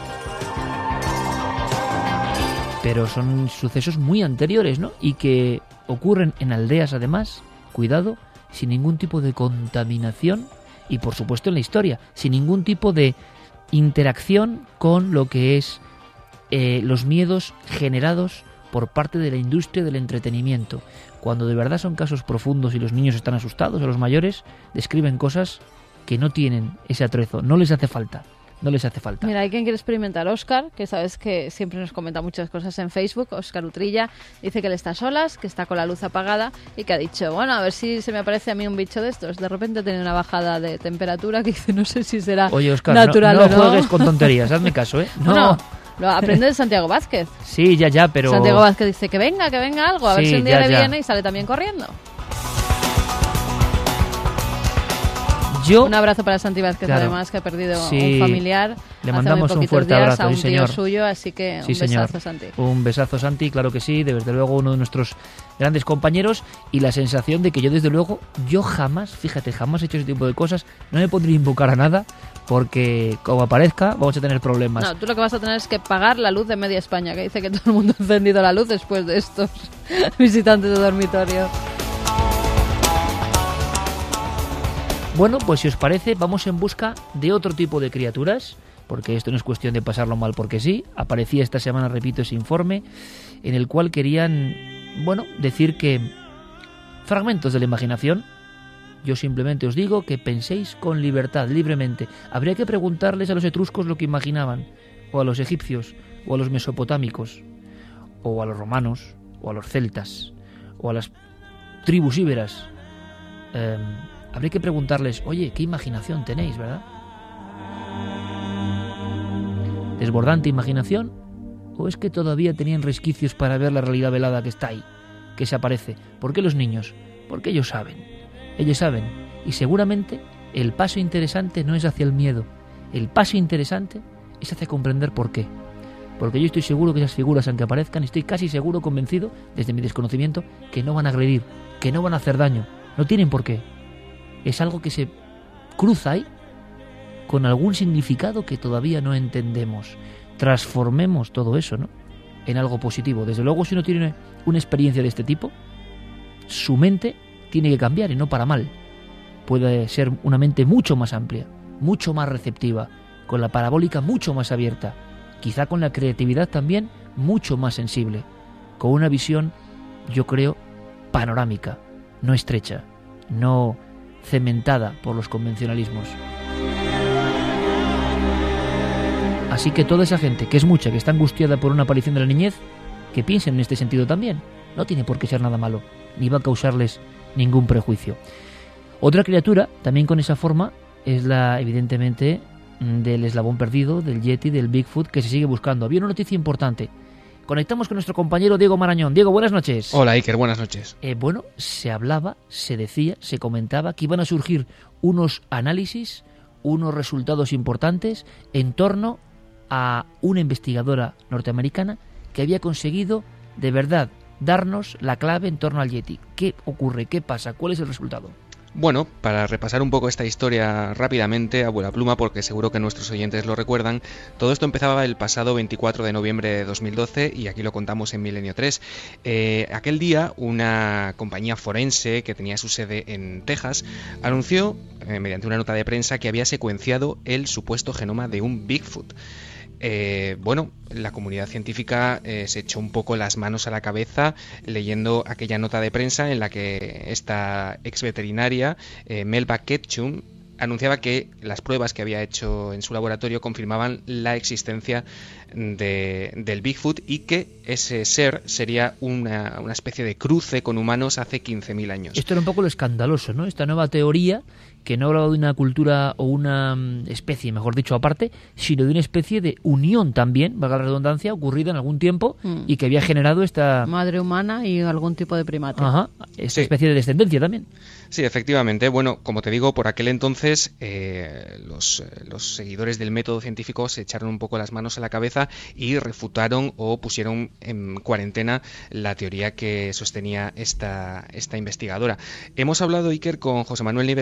Pero son sucesos muy anteriores, ¿no? Y que ocurren en aldeas, además, cuidado, sin ningún tipo de contaminación y, por supuesto, en la historia, sin ningún tipo de interacción con lo que es eh, los miedos generados por parte de la industria del entretenimiento. Cuando de verdad son casos profundos y los niños están asustados o los mayores, describen cosas que no tienen ese atrezo, no les hace falta. No les hace falta. Mira, hay quien quiere experimentar. Óscar, que sabes que siempre nos comenta muchas cosas en Facebook. Óscar Utrilla dice que él está a solas, que está con la luz apagada y que ha dicho, bueno, a ver si se me aparece a mí un bicho de estos. De repente ha tenido una bajada de temperatura que dice, no sé si será Oye, Óscar, natural no, no o no. juegues con tonterías, hazme caso, ¿eh? No. Bueno, lo aprende de Santiago Vázquez. Sí, ya, ya, pero... Santiago Vázquez dice que venga, que venga algo, a sí, ver si un día ya, le ya. viene y sale también corriendo. Yo, un abrazo para Santi Vázquez, claro, además, que ha perdido sí, un familiar. Le mandamos hace un fuerte días, abrazo, a un sí, tío señor. suyo, así que sí, un señor. besazo, Santi. Un besazo, Santi, claro que sí, desde luego uno de nuestros grandes compañeros, y la sensación de que yo, desde luego, yo jamás, fíjate, jamás he hecho ese tipo de cosas, no me podría invocar a nada, porque como aparezca, vamos a tener problemas. No, tú lo que vas a tener es que pagar la luz de media España, que dice que todo el mundo ha encendido la luz después de estos visitantes de dormitorio. Bueno, pues si os parece, vamos en busca de otro tipo de criaturas, porque esto no es cuestión de pasarlo mal porque sí. Aparecía esta semana, repito, ese informe en el cual querían, bueno, decir que fragmentos de la imaginación. Yo simplemente os digo que penséis con libertad, libremente. Habría que preguntarles a los etruscos lo que imaginaban, o a los egipcios, o a los mesopotámicos, o a los romanos, o a los celtas, o a las tribus íberas. Eh, habría que preguntarles, oye, ¿qué imaginación tenéis, verdad? ¿Desbordante imaginación? ¿O es que todavía tenían resquicios para ver la realidad velada que está ahí, que se aparece? ¿Por qué los niños? Porque ellos saben. Ellos saben. Y seguramente el paso interesante no es hacia el miedo. El paso interesante es hacia comprender por qué. Porque yo estoy seguro que esas figuras, aunque aparezcan, estoy casi seguro, convencido, desde mi desconocimiento, que no van a agredir, que no van a hacer daño. No tienen por qué. Es algo que se cruza ahí con algún significado que todavía no entendemos. Transformemos todo eso, ¿no?, en algo positivo. Desde luego, si uno tiene una experiencia de este tipo, su mente tiene que cambiar, y no para mal. Puede ser una mente mucho más amplia, mucho más receptiva, con la parabólica mucho más abierta, quizá con la creatividad también mucho más sensible, con una visión, yo creo, panorámica, no estrecha, no cementada por los convencionalismos. Así que toda esa gente, que es mucha, que está angustiada por una aparición de la niñez, que piensen en este sentido también. No tiene por qué ser nada malo, ni va a causarles ningún prejuicio. Otra criatura, también con esa forma, es la, evidentemente, del eslabón perdido, del Yeti, del Bigfoot, que se sigue buscando. Había una noticia importante. Conectamos con nuestro compañero Diego Marañón. Diego, buenas noches. Hola, Iker, buenas noches. Eh, bueno, se hablaba, se decía, se comentaba que iban a surgir unos análisis, unos resultados importantes en torno a una investigadora norteamericana que había conseguido, de verdad, darnos la clave en torno al Yeti. ¿Qué ocurre? ¿Qué pasa? ¿Cuál es el resultado? Bueno, para repasar un poco esta historia rápidamente, a vuela pluma, porque seguro que nuestros oyentes lo recuerdan, todo esto empezaba el pasado veinticuatro de noviembre de dos mil doce y aquí lo contamos en Milenio tres. Eh, aquel día, una compañía forense que tenía su sede en Texas anunció, eh, mediante una nota de prensa, que había secuenciado el supuesto genoma de un Bigfoot. Eh, bueno, la comunidad científica eh, se echó un poco las manos a la cabeza leyendo aquella nota de prensa en la que esta ex veterinaria, eh, Melba Ketchum, anunciaba que las pruebas que había hecho en su laboratorio confirmaban la existencia de, del Bigfoot y que ese ser sería una, una especie de cruce con humanos hace quince mil años. Esto era un poco lo escandaloso, ¿no? Esta nueva teoría que no hablaba de una cultura o una especie, mejor dicho, aparte, sino de una especie de unión también, valga la redundancia, ocurrida en algún tiempo mm. y que había generado esta... madre humana y algún tipo de primate. Ajá, esta sí. especie de descendencia también. Sí, efectivamente. Bueno, como te digo, por aquel entonces eh, los, los seguidores del método científico se echaron un poco las manos a la cabeza y refutaron o pusieron en cuarentena la teoría que sostenía esta, esta investigadora. Hemos hablado, Iker, con José Manuel Nieves, que es director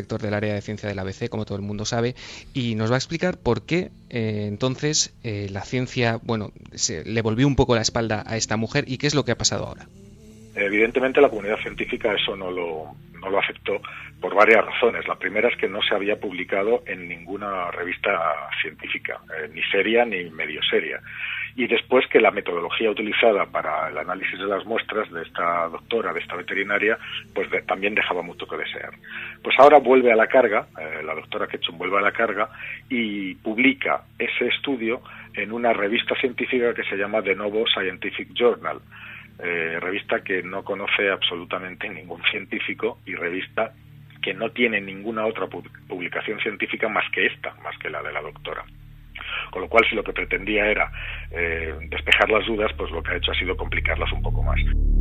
director del área de ciencia del A B C, como todo el mundo sabe, y nos va a explicar por qué eh, entonces eh, la ciencia, bueno, se, le volvió un poco la espalda a esta mujer y qué es lo que ha pasado ahora. Evidentemente la comunidad científica eso no lo, no lo aceptó por varias razones. La primera es que no se había publicado en ninguna revista científica, eh, ni seria ni medio seria. Y después que la metodología utilizada para el análisis de las muestras de esta doctora, de esta veterinaria, pues de, también dejaba mucho que desear. Pues ahora vuelve a la carga, eh, la doctora Ketchum vuelve a la carga y publica ese estudio en una revista científica que se llama The Novo Scientific Journal, eh, revista que no conoce absolutamente ningún científico y revista que no tiene ninguna otra publicación científica más que esta, más que la de la doctora. Con lo cual, si lo que pretendía era eh, despejar las dudas, pues lo que ha hecho ha sido complicarlas un poco más.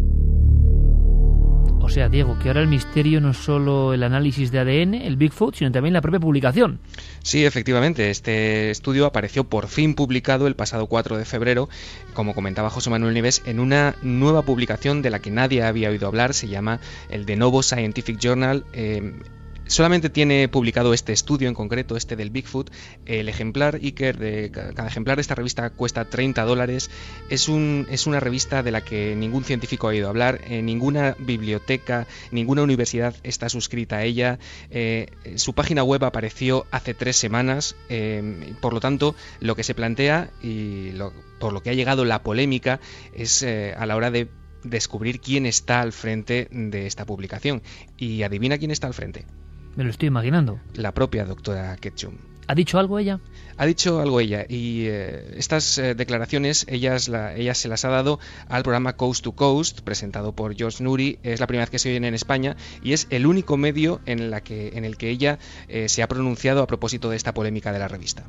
O sea, Diego, que ahora el misterio no es solo el análisis de A D N, el Bigfoot, sino también la propia publicación. Sí, efectivamente, este estudio apareció por fin publicado el pasado cuatro de febrero, como comentaba José Manuel Nieves, en una nueva publicación de la que nadie había oído hablar, se llama el The Novo Scientific Journal. Eh, Solamente tiene publicado este estudio en concreto, este del Bigfoot. El ejemplar Iker, de cada ejemplar de esta revista cuesta treinta dólares. Es, un, es una revista de la que ningún científico ha oído hablar, eh, ninguna biblioteca, ninguna universidad está suscrita a ella. Eh, su página web apareció hace tres semanas, eh, por lo tanto, lo que se plantea y lo, por lo que ha llegado la polémica es eh, a la hora de descubrir quién está al frente de esta publicación. Y adivina quién está al frente. Me lo estoy imaginando. La propia doctora Ketchum. ¿Ha dicho algo ella? Ha dicho algo ella y eh, estas eh, declaraciones ellas, la, ella se las ha dado al programa Coast to Coast, presentado por George Noory. Es la primera vez que se oyen en España y es el único medio en, la que, en el que ella eh, se ha pronunciado a propósito de esta polémica de la revista.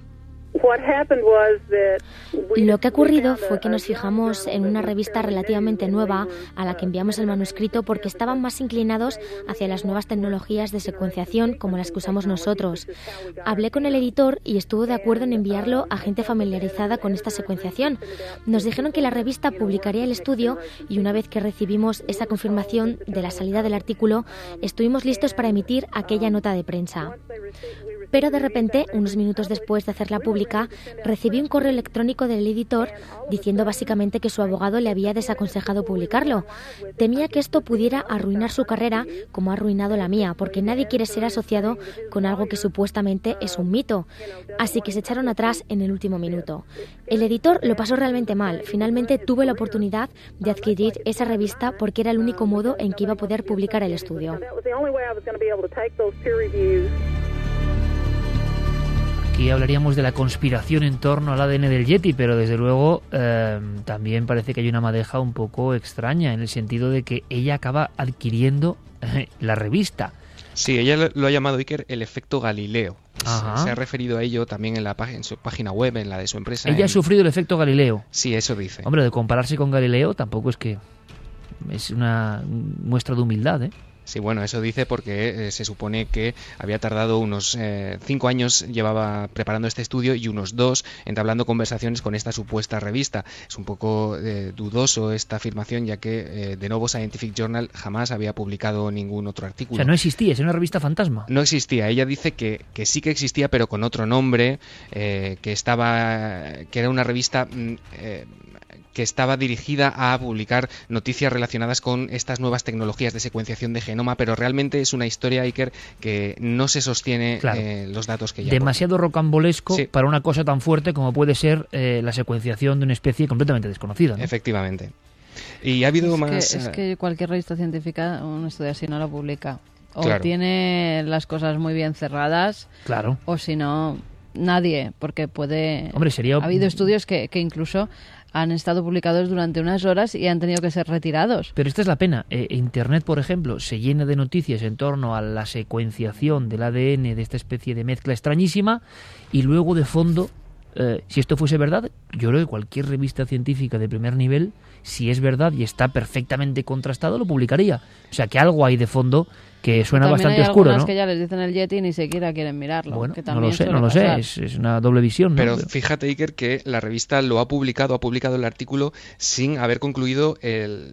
Lo que ha ocurrido fue que nos fijamos en una revista relativamente nueva a la que enviamos el manuscrito porque estaban más inclinados hacia las nuevas tecnologías de secuenciación como las que usamos nosotros. Hablé con el editor y estuvo de acuerdo en enviarlo a gente familiarizada con esta secuenciación. Nos dijeron que la revista publicaría el estudio y una vez que recibimos esa confirmación de la salida del artículo, estuvimos listos para emitir aquella nota de prensa. Pero de repente, unos minutos después de hacerla pública, recibí un correo electrónico del editor diciendo básicamente que su abogado le había desaconsejado publicarlo. Temía que esto pudiera arruinar su carrera como ha arruinado la mía, porque nadie quiere ser asociado con algo que supuestamente es un mito. Así que se echaron atrás en el último minuto. El editor lo pasó realmente mal. Finalmente tuve la oportunidad de adquirir esa revista porque era el único modo en que iba a poder publicar el estudio. Aquí hablaríamos de la conspiración en torno al A D N del Yeti, pero desde luego eh, también parece que hay una madeja un poco extraña, en el sentido de que ella acaba adquiriendo eh, la revista. Sí, ella lo ha llamado, Iker, el efecto Galileo. Ajá. Se ha referido a ello también en, la página, en su página web, en la de su empresa. Ella en... ha sufrido el efecto Galileo. Sí, eso dice. Hombre, de compararse con Galileo tampoco es que... Es una muestra de humildad, ¿eh? Sí, bueno, eso dice porque eh, se supone que había tardado unos eh, cinco años, llevaba preparando este estudio y unos dos entablando conversaciones con esta supuesta revista. Es un poco eh, dudoso esta afirmación, ya que eh, The Novo Scientific Journal jamás había publicado ningún otro artículo. O sea, no existía, es una revista fantasma. No existía. Ella dice que, que sí que existía, pero con otro nombre, eh, que estaba, que era una revista... Eh, que estaba dirigida a publicar noticias relacionadas con estas nuevas tecnologías de secuenciación de genoma, pero realmente es una historia, Iker, que no se sostiene claro. eh, los datos que ya... Demasiado rocambolesco sí. para una cosa tan fuerte como puede ser eh, la secuenciación de una especie completamente desconocida, ¿no? Efectivamente. Y ha habido es más... Que, es que cualquier revista científica, un estudio así no lo publica. O claro. tiene las cosas muy bien cerradas, claro. o si no, nadie, porque puede... Hombre, sería... Ha habido estudios que, que incluso... han estado publicados durante unas horas y han tenido que ser retirados. Pero esta es la pena. Eh, Internet, por ejemplo, se llena de noticias en torno a la secuenciación del A D N de esta especie de mezcla extrañísima y luego de fondo, eh, si esto fuese verdad, yo creo que cualquier revista científica de primer nivel, si es verdad y está perfectamente contrastado, lo publicaría. O sea que algo hay de fondo que suena también bastante hay oscuro, ¿no? Que ya les dicen el Yeti y ni siquiera quieren mirarlo. Bueno, que no lo sé, no lo sé, es, es una doble visión, ¿no? Pero fíjate, Iker, que la revista lo ha publicado, ha publicado el artículo sin haber concluido el,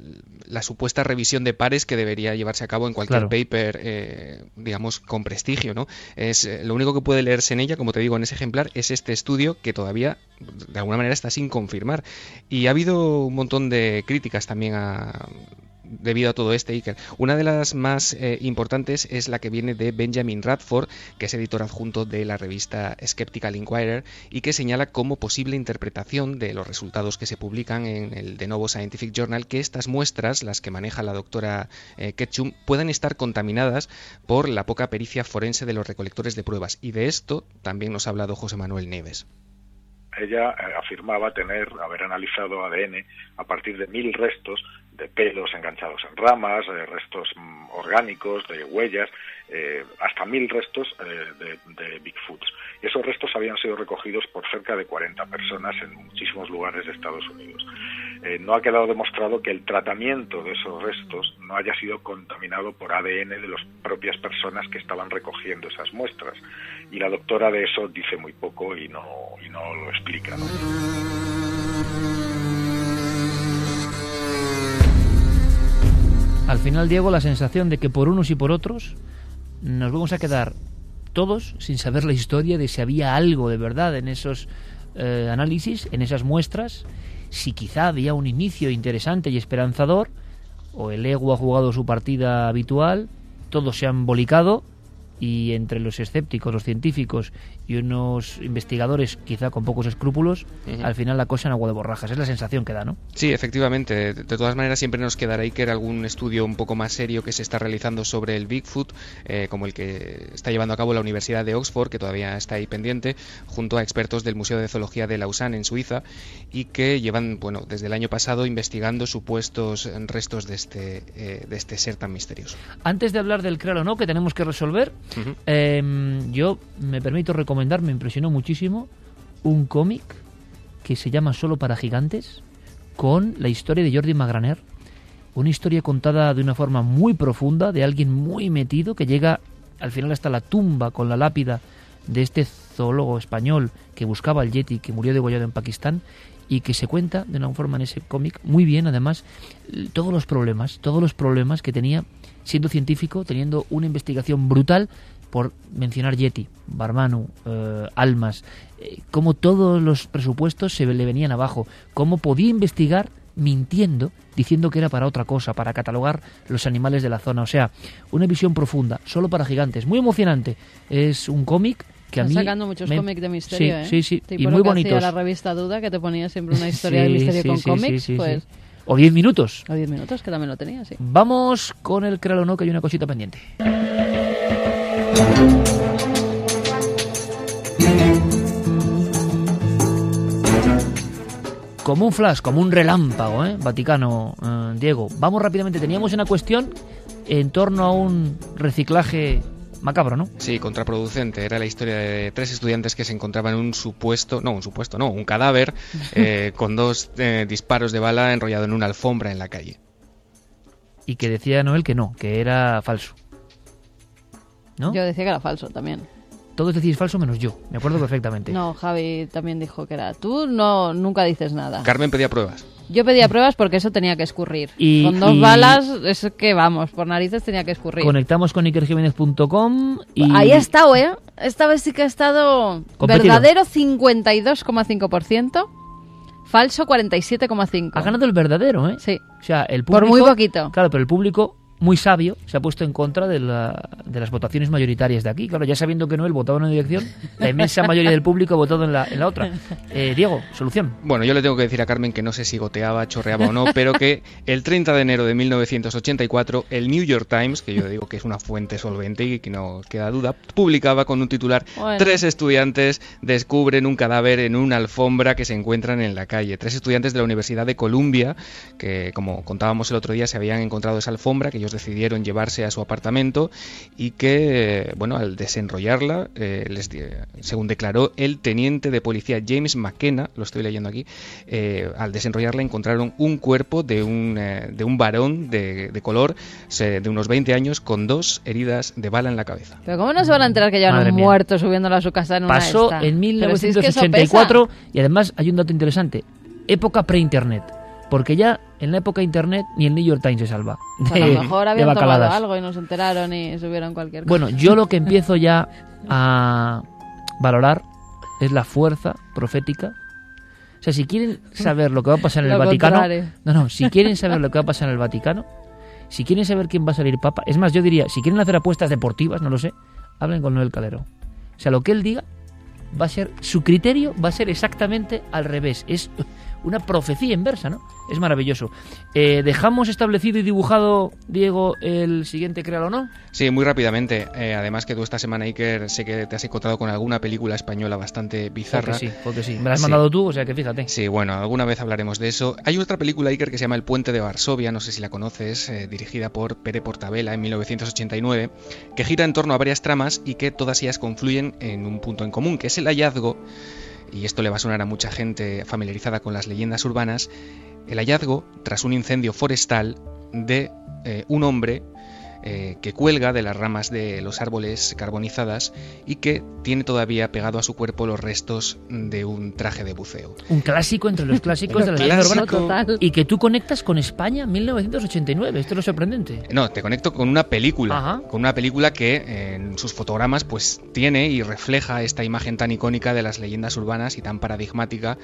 la supuesta revisión de pares que debería llevarse a cabo en cualquier Claro. paper, eh, digamos, con prestigio, ¿no? Es, eh, lo único que puede leerse en ella, como te digo, en ese ejemplar, es este estudio que todavía, de alguna manera, está sin confirmar. Y ha habido un montón de críticas también a... debido a todo este, Iker. Una de las más eh, importantes es la que viene de Benjamin Radford, que es editor adjunto de la revista Skeptical Inquirer, y que señala como posible interpretación de los resultados que se publican en el de Novo Scientific Journal que estas muestras, las que maneja la doctora eh, Ketchum, puedan estar contaminadas por la poca pericia forense de los recolectores de pruebas. Y de esto también nos ha hablado José Manuel Neves. Ella eh, afirmaba tener, haber analizado A D N a partir de mil restos de pelos enganchados en ramas, de restos mm, orgánicos, de huellas, eh, hasta mil restos eh, de, de Bigfoots. Y esos restos habían sido recogidos por cerca de cuarenta personas en muchísimos lugares de Estados Unidos. Eh, no ha quedado demostrado que el tratamiento de esos restos no haya sido contaminado por A D N de las propias personas que estaban recogiendo esas muestras. Y la doctora de eso dice muy poco y no, y no lo explica, ¿no? Al final, Diego, la sensación de que por unos y por otros nos vamos a quedar todos sin saber la historia de si había algo de verdad en esos eh, análisis, en esas muestras, si quizá había un inicio interesante y esperanzador, o el ego ha jugado su partida habitual, todos se han bolicado, y entre los escépticos, los científicos y unos investigadores quizá con pocos escrúpulos, uh-huh. al final la cosa en agua de borrajas. Es la sensación que da, ¿no? Sí, efectivamente. De, de todas maneras siempre nos quedará ahí que era algún estudio un poco más serio que se está realizando sobre el Bigfoot, eh, como el que está llevando a cabo la Universidad de Oxford, que todavía está ahí pendiente, junto a expertos del Museo de Zoología de Lausanne en Suiza, y que llevan, bueno, desde el año pasado investigando supuestos restos de este, eh, de este ser tan misterioso. Antes de hablar del crear o no, que tenemos que resolver, uh-huh. eh, yo me permito recomendar, me impresionó muchísimo, un cómic que se llama Solo para gigantes, con la historia de Jordi Magraner, una historia contada de una forma muy profunda, de alguien muy metido, que llega al final hasta la tumba con la lápida de este zoólogo español que buscaba al yeti, que murió degollado en Pakistán, y que se cuenta de una forma en ese cómic muy bien, además, todos los problemas, todos los problemas que tenía siendo científico, teniendo una investigación brutal, por mencionar Yeti, Barmanu, eh, Almas, eh, cómo todos los presupuestos se le venían abajo, cómo podía investigar mintiendo, diciendo que era para otra cosa, para catalogar los animales de la zona. O sea, una visión profunda, solo para gigantes, muy emocionante. Es un cómic que a mí... Están sacando muchos me... cómics de misterio, sí, ¿eh? Sí, sí, tipo y muy lo que bonitos. hacía la revista Duda, que te ponía siempre una historia sí, de misterio sí, con sí, cómics, sí, sí, pues... sí. O diez minutos. O diez minutos, que también lo tenía, sí. Vamos con el créalo o no, que hay una cosita pendiente. Como un flash, como un relámpago, ¿eh? Vaticano, eh, Diego. Vamos rápidamente. Teníamos una cuestión en torno a un reciclaje macabro, ¿no? Sí, contraproducente. Era la historia de tres estudiantes que se encontraban en un supuesto, no, un supuesto, no, un cadáver eh, con dos eh, disparos de bala enrollado en una alfombra en la calle. Y que decía Noel que no, que era falso, ¿no? Yo decía que era falso también. Todos decís falso menos yo, me acuerdo perfectamente. No, Javi también dijo que era. Tú no nunca dices nada. Carmen pedía pruebas. Yo pedía pruebas porque eso tenía que escurrir. Y, con dos y... balas, es que vamos, por narices tenía que escurrir. Conectamos con iker jiménez punto com y... Ahí ha estado, ¿eh? Esta vez sí que ha estado competido. Verdadero cincuenta y dos coma cinco por ciento, falso cuarenta y siete coma cinco por ciento. Ha ganado el verdadero, ¿eh? Sí. O sea, el público... Por muy poquito. Claro, pero el público... muy sabio, se ha puesto en contra de, la, de las votaciones mayoritarias de aquí. Claro, ya sabiendo que Noel votaba en una dirección, la inmensa mayoría del público ha votado en la, en la otra. Eh, Diego, solución. Bueno, yo le tengo que decir a Carmen que no sé si goteaba, chorreaba o no, pero que el treinta de enero de mil novecientos ochenta y cuatro, el New York Times, que yo digo que es una fuente solvente y que no queda duda, publicaba con un titular: bueno. Tres estudiantes descubren un cadáver en una alfombra que se encuentran en la calle. Tres estudiantes de la Universidad de Columbia, que como contábamos el otro día, se habían encontrado esa alfombra, que ellos decidieron llevarse a su apartamento y que, bueno, al desenrollarla, eh, les, según declaró el teniente de policía James McKenna, lo estoy leyendo aquí, eh, al desenrollarla encontraron un cuerpo de un, eh, de un varón de, de color de unos veinte años con dos heridas de bala en la cabeza. Pero ¿cómo no se van a enterar que llevan un mía. muerto subiéndolo a su casa en una Pasó esta? en mil novecientos ochenta y cuatro, si es y además hay un dato interesante, época pre-internet. porque ya en la época de Internet ni el New York Times se salva. De, a lo mejor habían tomado bacaladas. algo y no se enteraron y subieron cualquier cosa. Bueno, yo lo que empiezo ya a valorar es la fuerza profética. O sea, si quieren saber lo que va a pasar en el Lo Vaticano... contrario. No, no, si quieren saber lo que va a pasar en el Vaticano, si quieren saber quién va a salir papa... Es más, yo diría, si quieren hacer apuestas deportivas, no lo sé, hablen con Noel Calero. O sea, lo que él diga va a ser... Su criterio va a ser exactamente al revés. Es una profecía inversa, ¿no? Es maravilloso. Eh, ¿Dejamos establecido y dibujado, Diego, el siguiente Créalo o no? Sí, muy rápidamente. Eh, además que tú esta semana, Iker, sé que te has encontrado con alguna película española bastante bizarra. Porque sí, porque sí. Me la has Sí. mandado tú, o sea que fíjate. Sí, bueno, alguna vez hablaremos de eso. Hay otra película, Iker, que se llama El puente de Varsovia, no sé si la conoces, eh, dirigida por Pere Portabella en mil novecientos ochenta y nueve, que gira en torno a varias tramas y que todas ellas confluyen en un punto en común, que es el hallazgo, y esto le va a sonar a mucha gente familiarizada con las leyendas urbanas, el hallazgo, tras un incendio forestal, de eh, un hombre eh, que cuelga de las ramas de los árboles carbonizadas y que tiene todavía pegado a su cuerpo los restos de un traje de buceo. Un clásico entre los clásicos de la leyenda urbana. Y que tú conectas con España en mil novecientos ochenta y nueve. Esto es lo sorprendente. No, te conecto con una película, Ajá. con una película que eh, en sus fotogramas pues tiene y refleja esta imagen tan icónica de las leyendas urbanas y tan paradigmática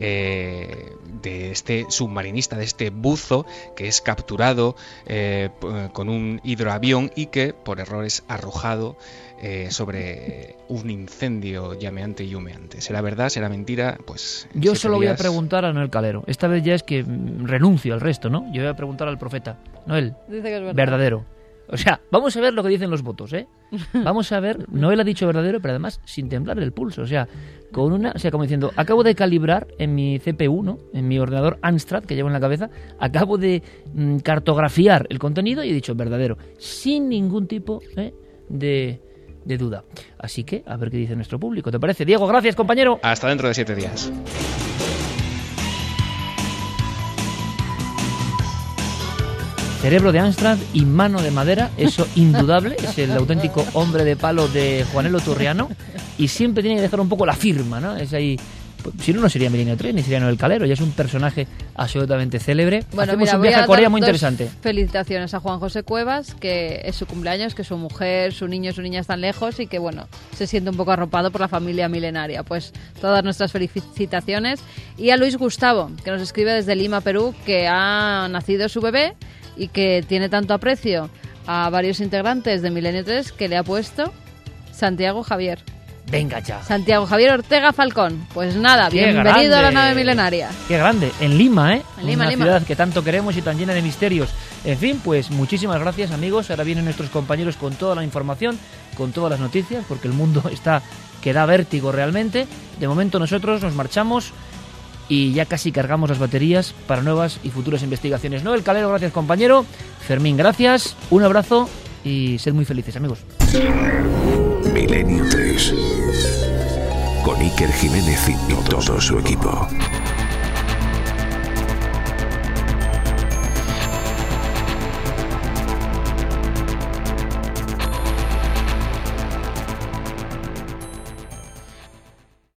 eh, de este submarinista, de este buzo que es capturado eh, con un hidroavión y que por error es arrojado eh, sobre un incendio llameante y humeante. ¿Será verdad? ¿Será mentira? Pues en Yo siete solo voy a días- preguntar a Noel Calero. Esta vez ya es que mm, renuncio al resto, ¿no? Yo voy a preguntar al profeta. Noel, Dice que es verdad. verdadero. O sea, vamos a ver lo que dicen los votos, ¿eh? Vamos a ver, Noel ha dicho verdadero, pero además sin temblar el pulso. O sea, con una, o sea, como diciendo, acabo de calibrar en mi C P U, ¿no? En mi ordenador Amstrad que llevo en la cabeza, acabo de mm, cartografiar el contenido y he dicho verdadero, sin ningún tipo ¿eh? de, de duda. Así que, a ver qué dice nuestro público. ¿Te parece? Diego, gracias, compañero. Hasta dentro de siete días. Cerebro de Amstrad y mano de madera, eso indudable, es el auténtico hombre de palo de Juanelo Turriano y siempre tiene que dejar un poco la firma, ¿no? Es ahí, si no, no sería Milenio tres ni sería Noel Calero, ya es un personaje absolutamente célebre. Bueno, Hacemos mira, un voy viaje a a Corea dar muy dos interesante. felicitaciones a Juan José Cuevas, que es su cumpleaños, que su mujer, su niño y su niña están lejos y que, bueno, se siente un poco arropado por la familia milenaria. Pues todas nuestras felicitaciones. Y a Luis Gustavo, que nos escribe desde Lima, Perú, que ha nacido su bebé y que tiene tanto aprecio a varios integrantes de Milenio tres que le ha puesto Santiago Javier. Venga ya. Santiago Javier Ortega Falcón. Pues nada, Qué bienvenido a la grande. nave milenaria. Qué grande, en Lima, ¿eh? En Lima, Una Lima. ciudad que tanto queremos y tan llena de misterios. En fin, pues muchísimas gracias, amigos. Ahora vienen nuestros compañeros con toda la información, con todas las noticias, porque el mundo está que da vértigo realmente. De momento nosotros nos marchamos y ya casi cargamos las baterías para nuevas y futuras investigaciones. Noel Calero, gracias, compañero. Fermín, gracias. Un abrazo y sed muy felices, amigos. Milenio tres. Con Iker Jiménez y todo su equipo.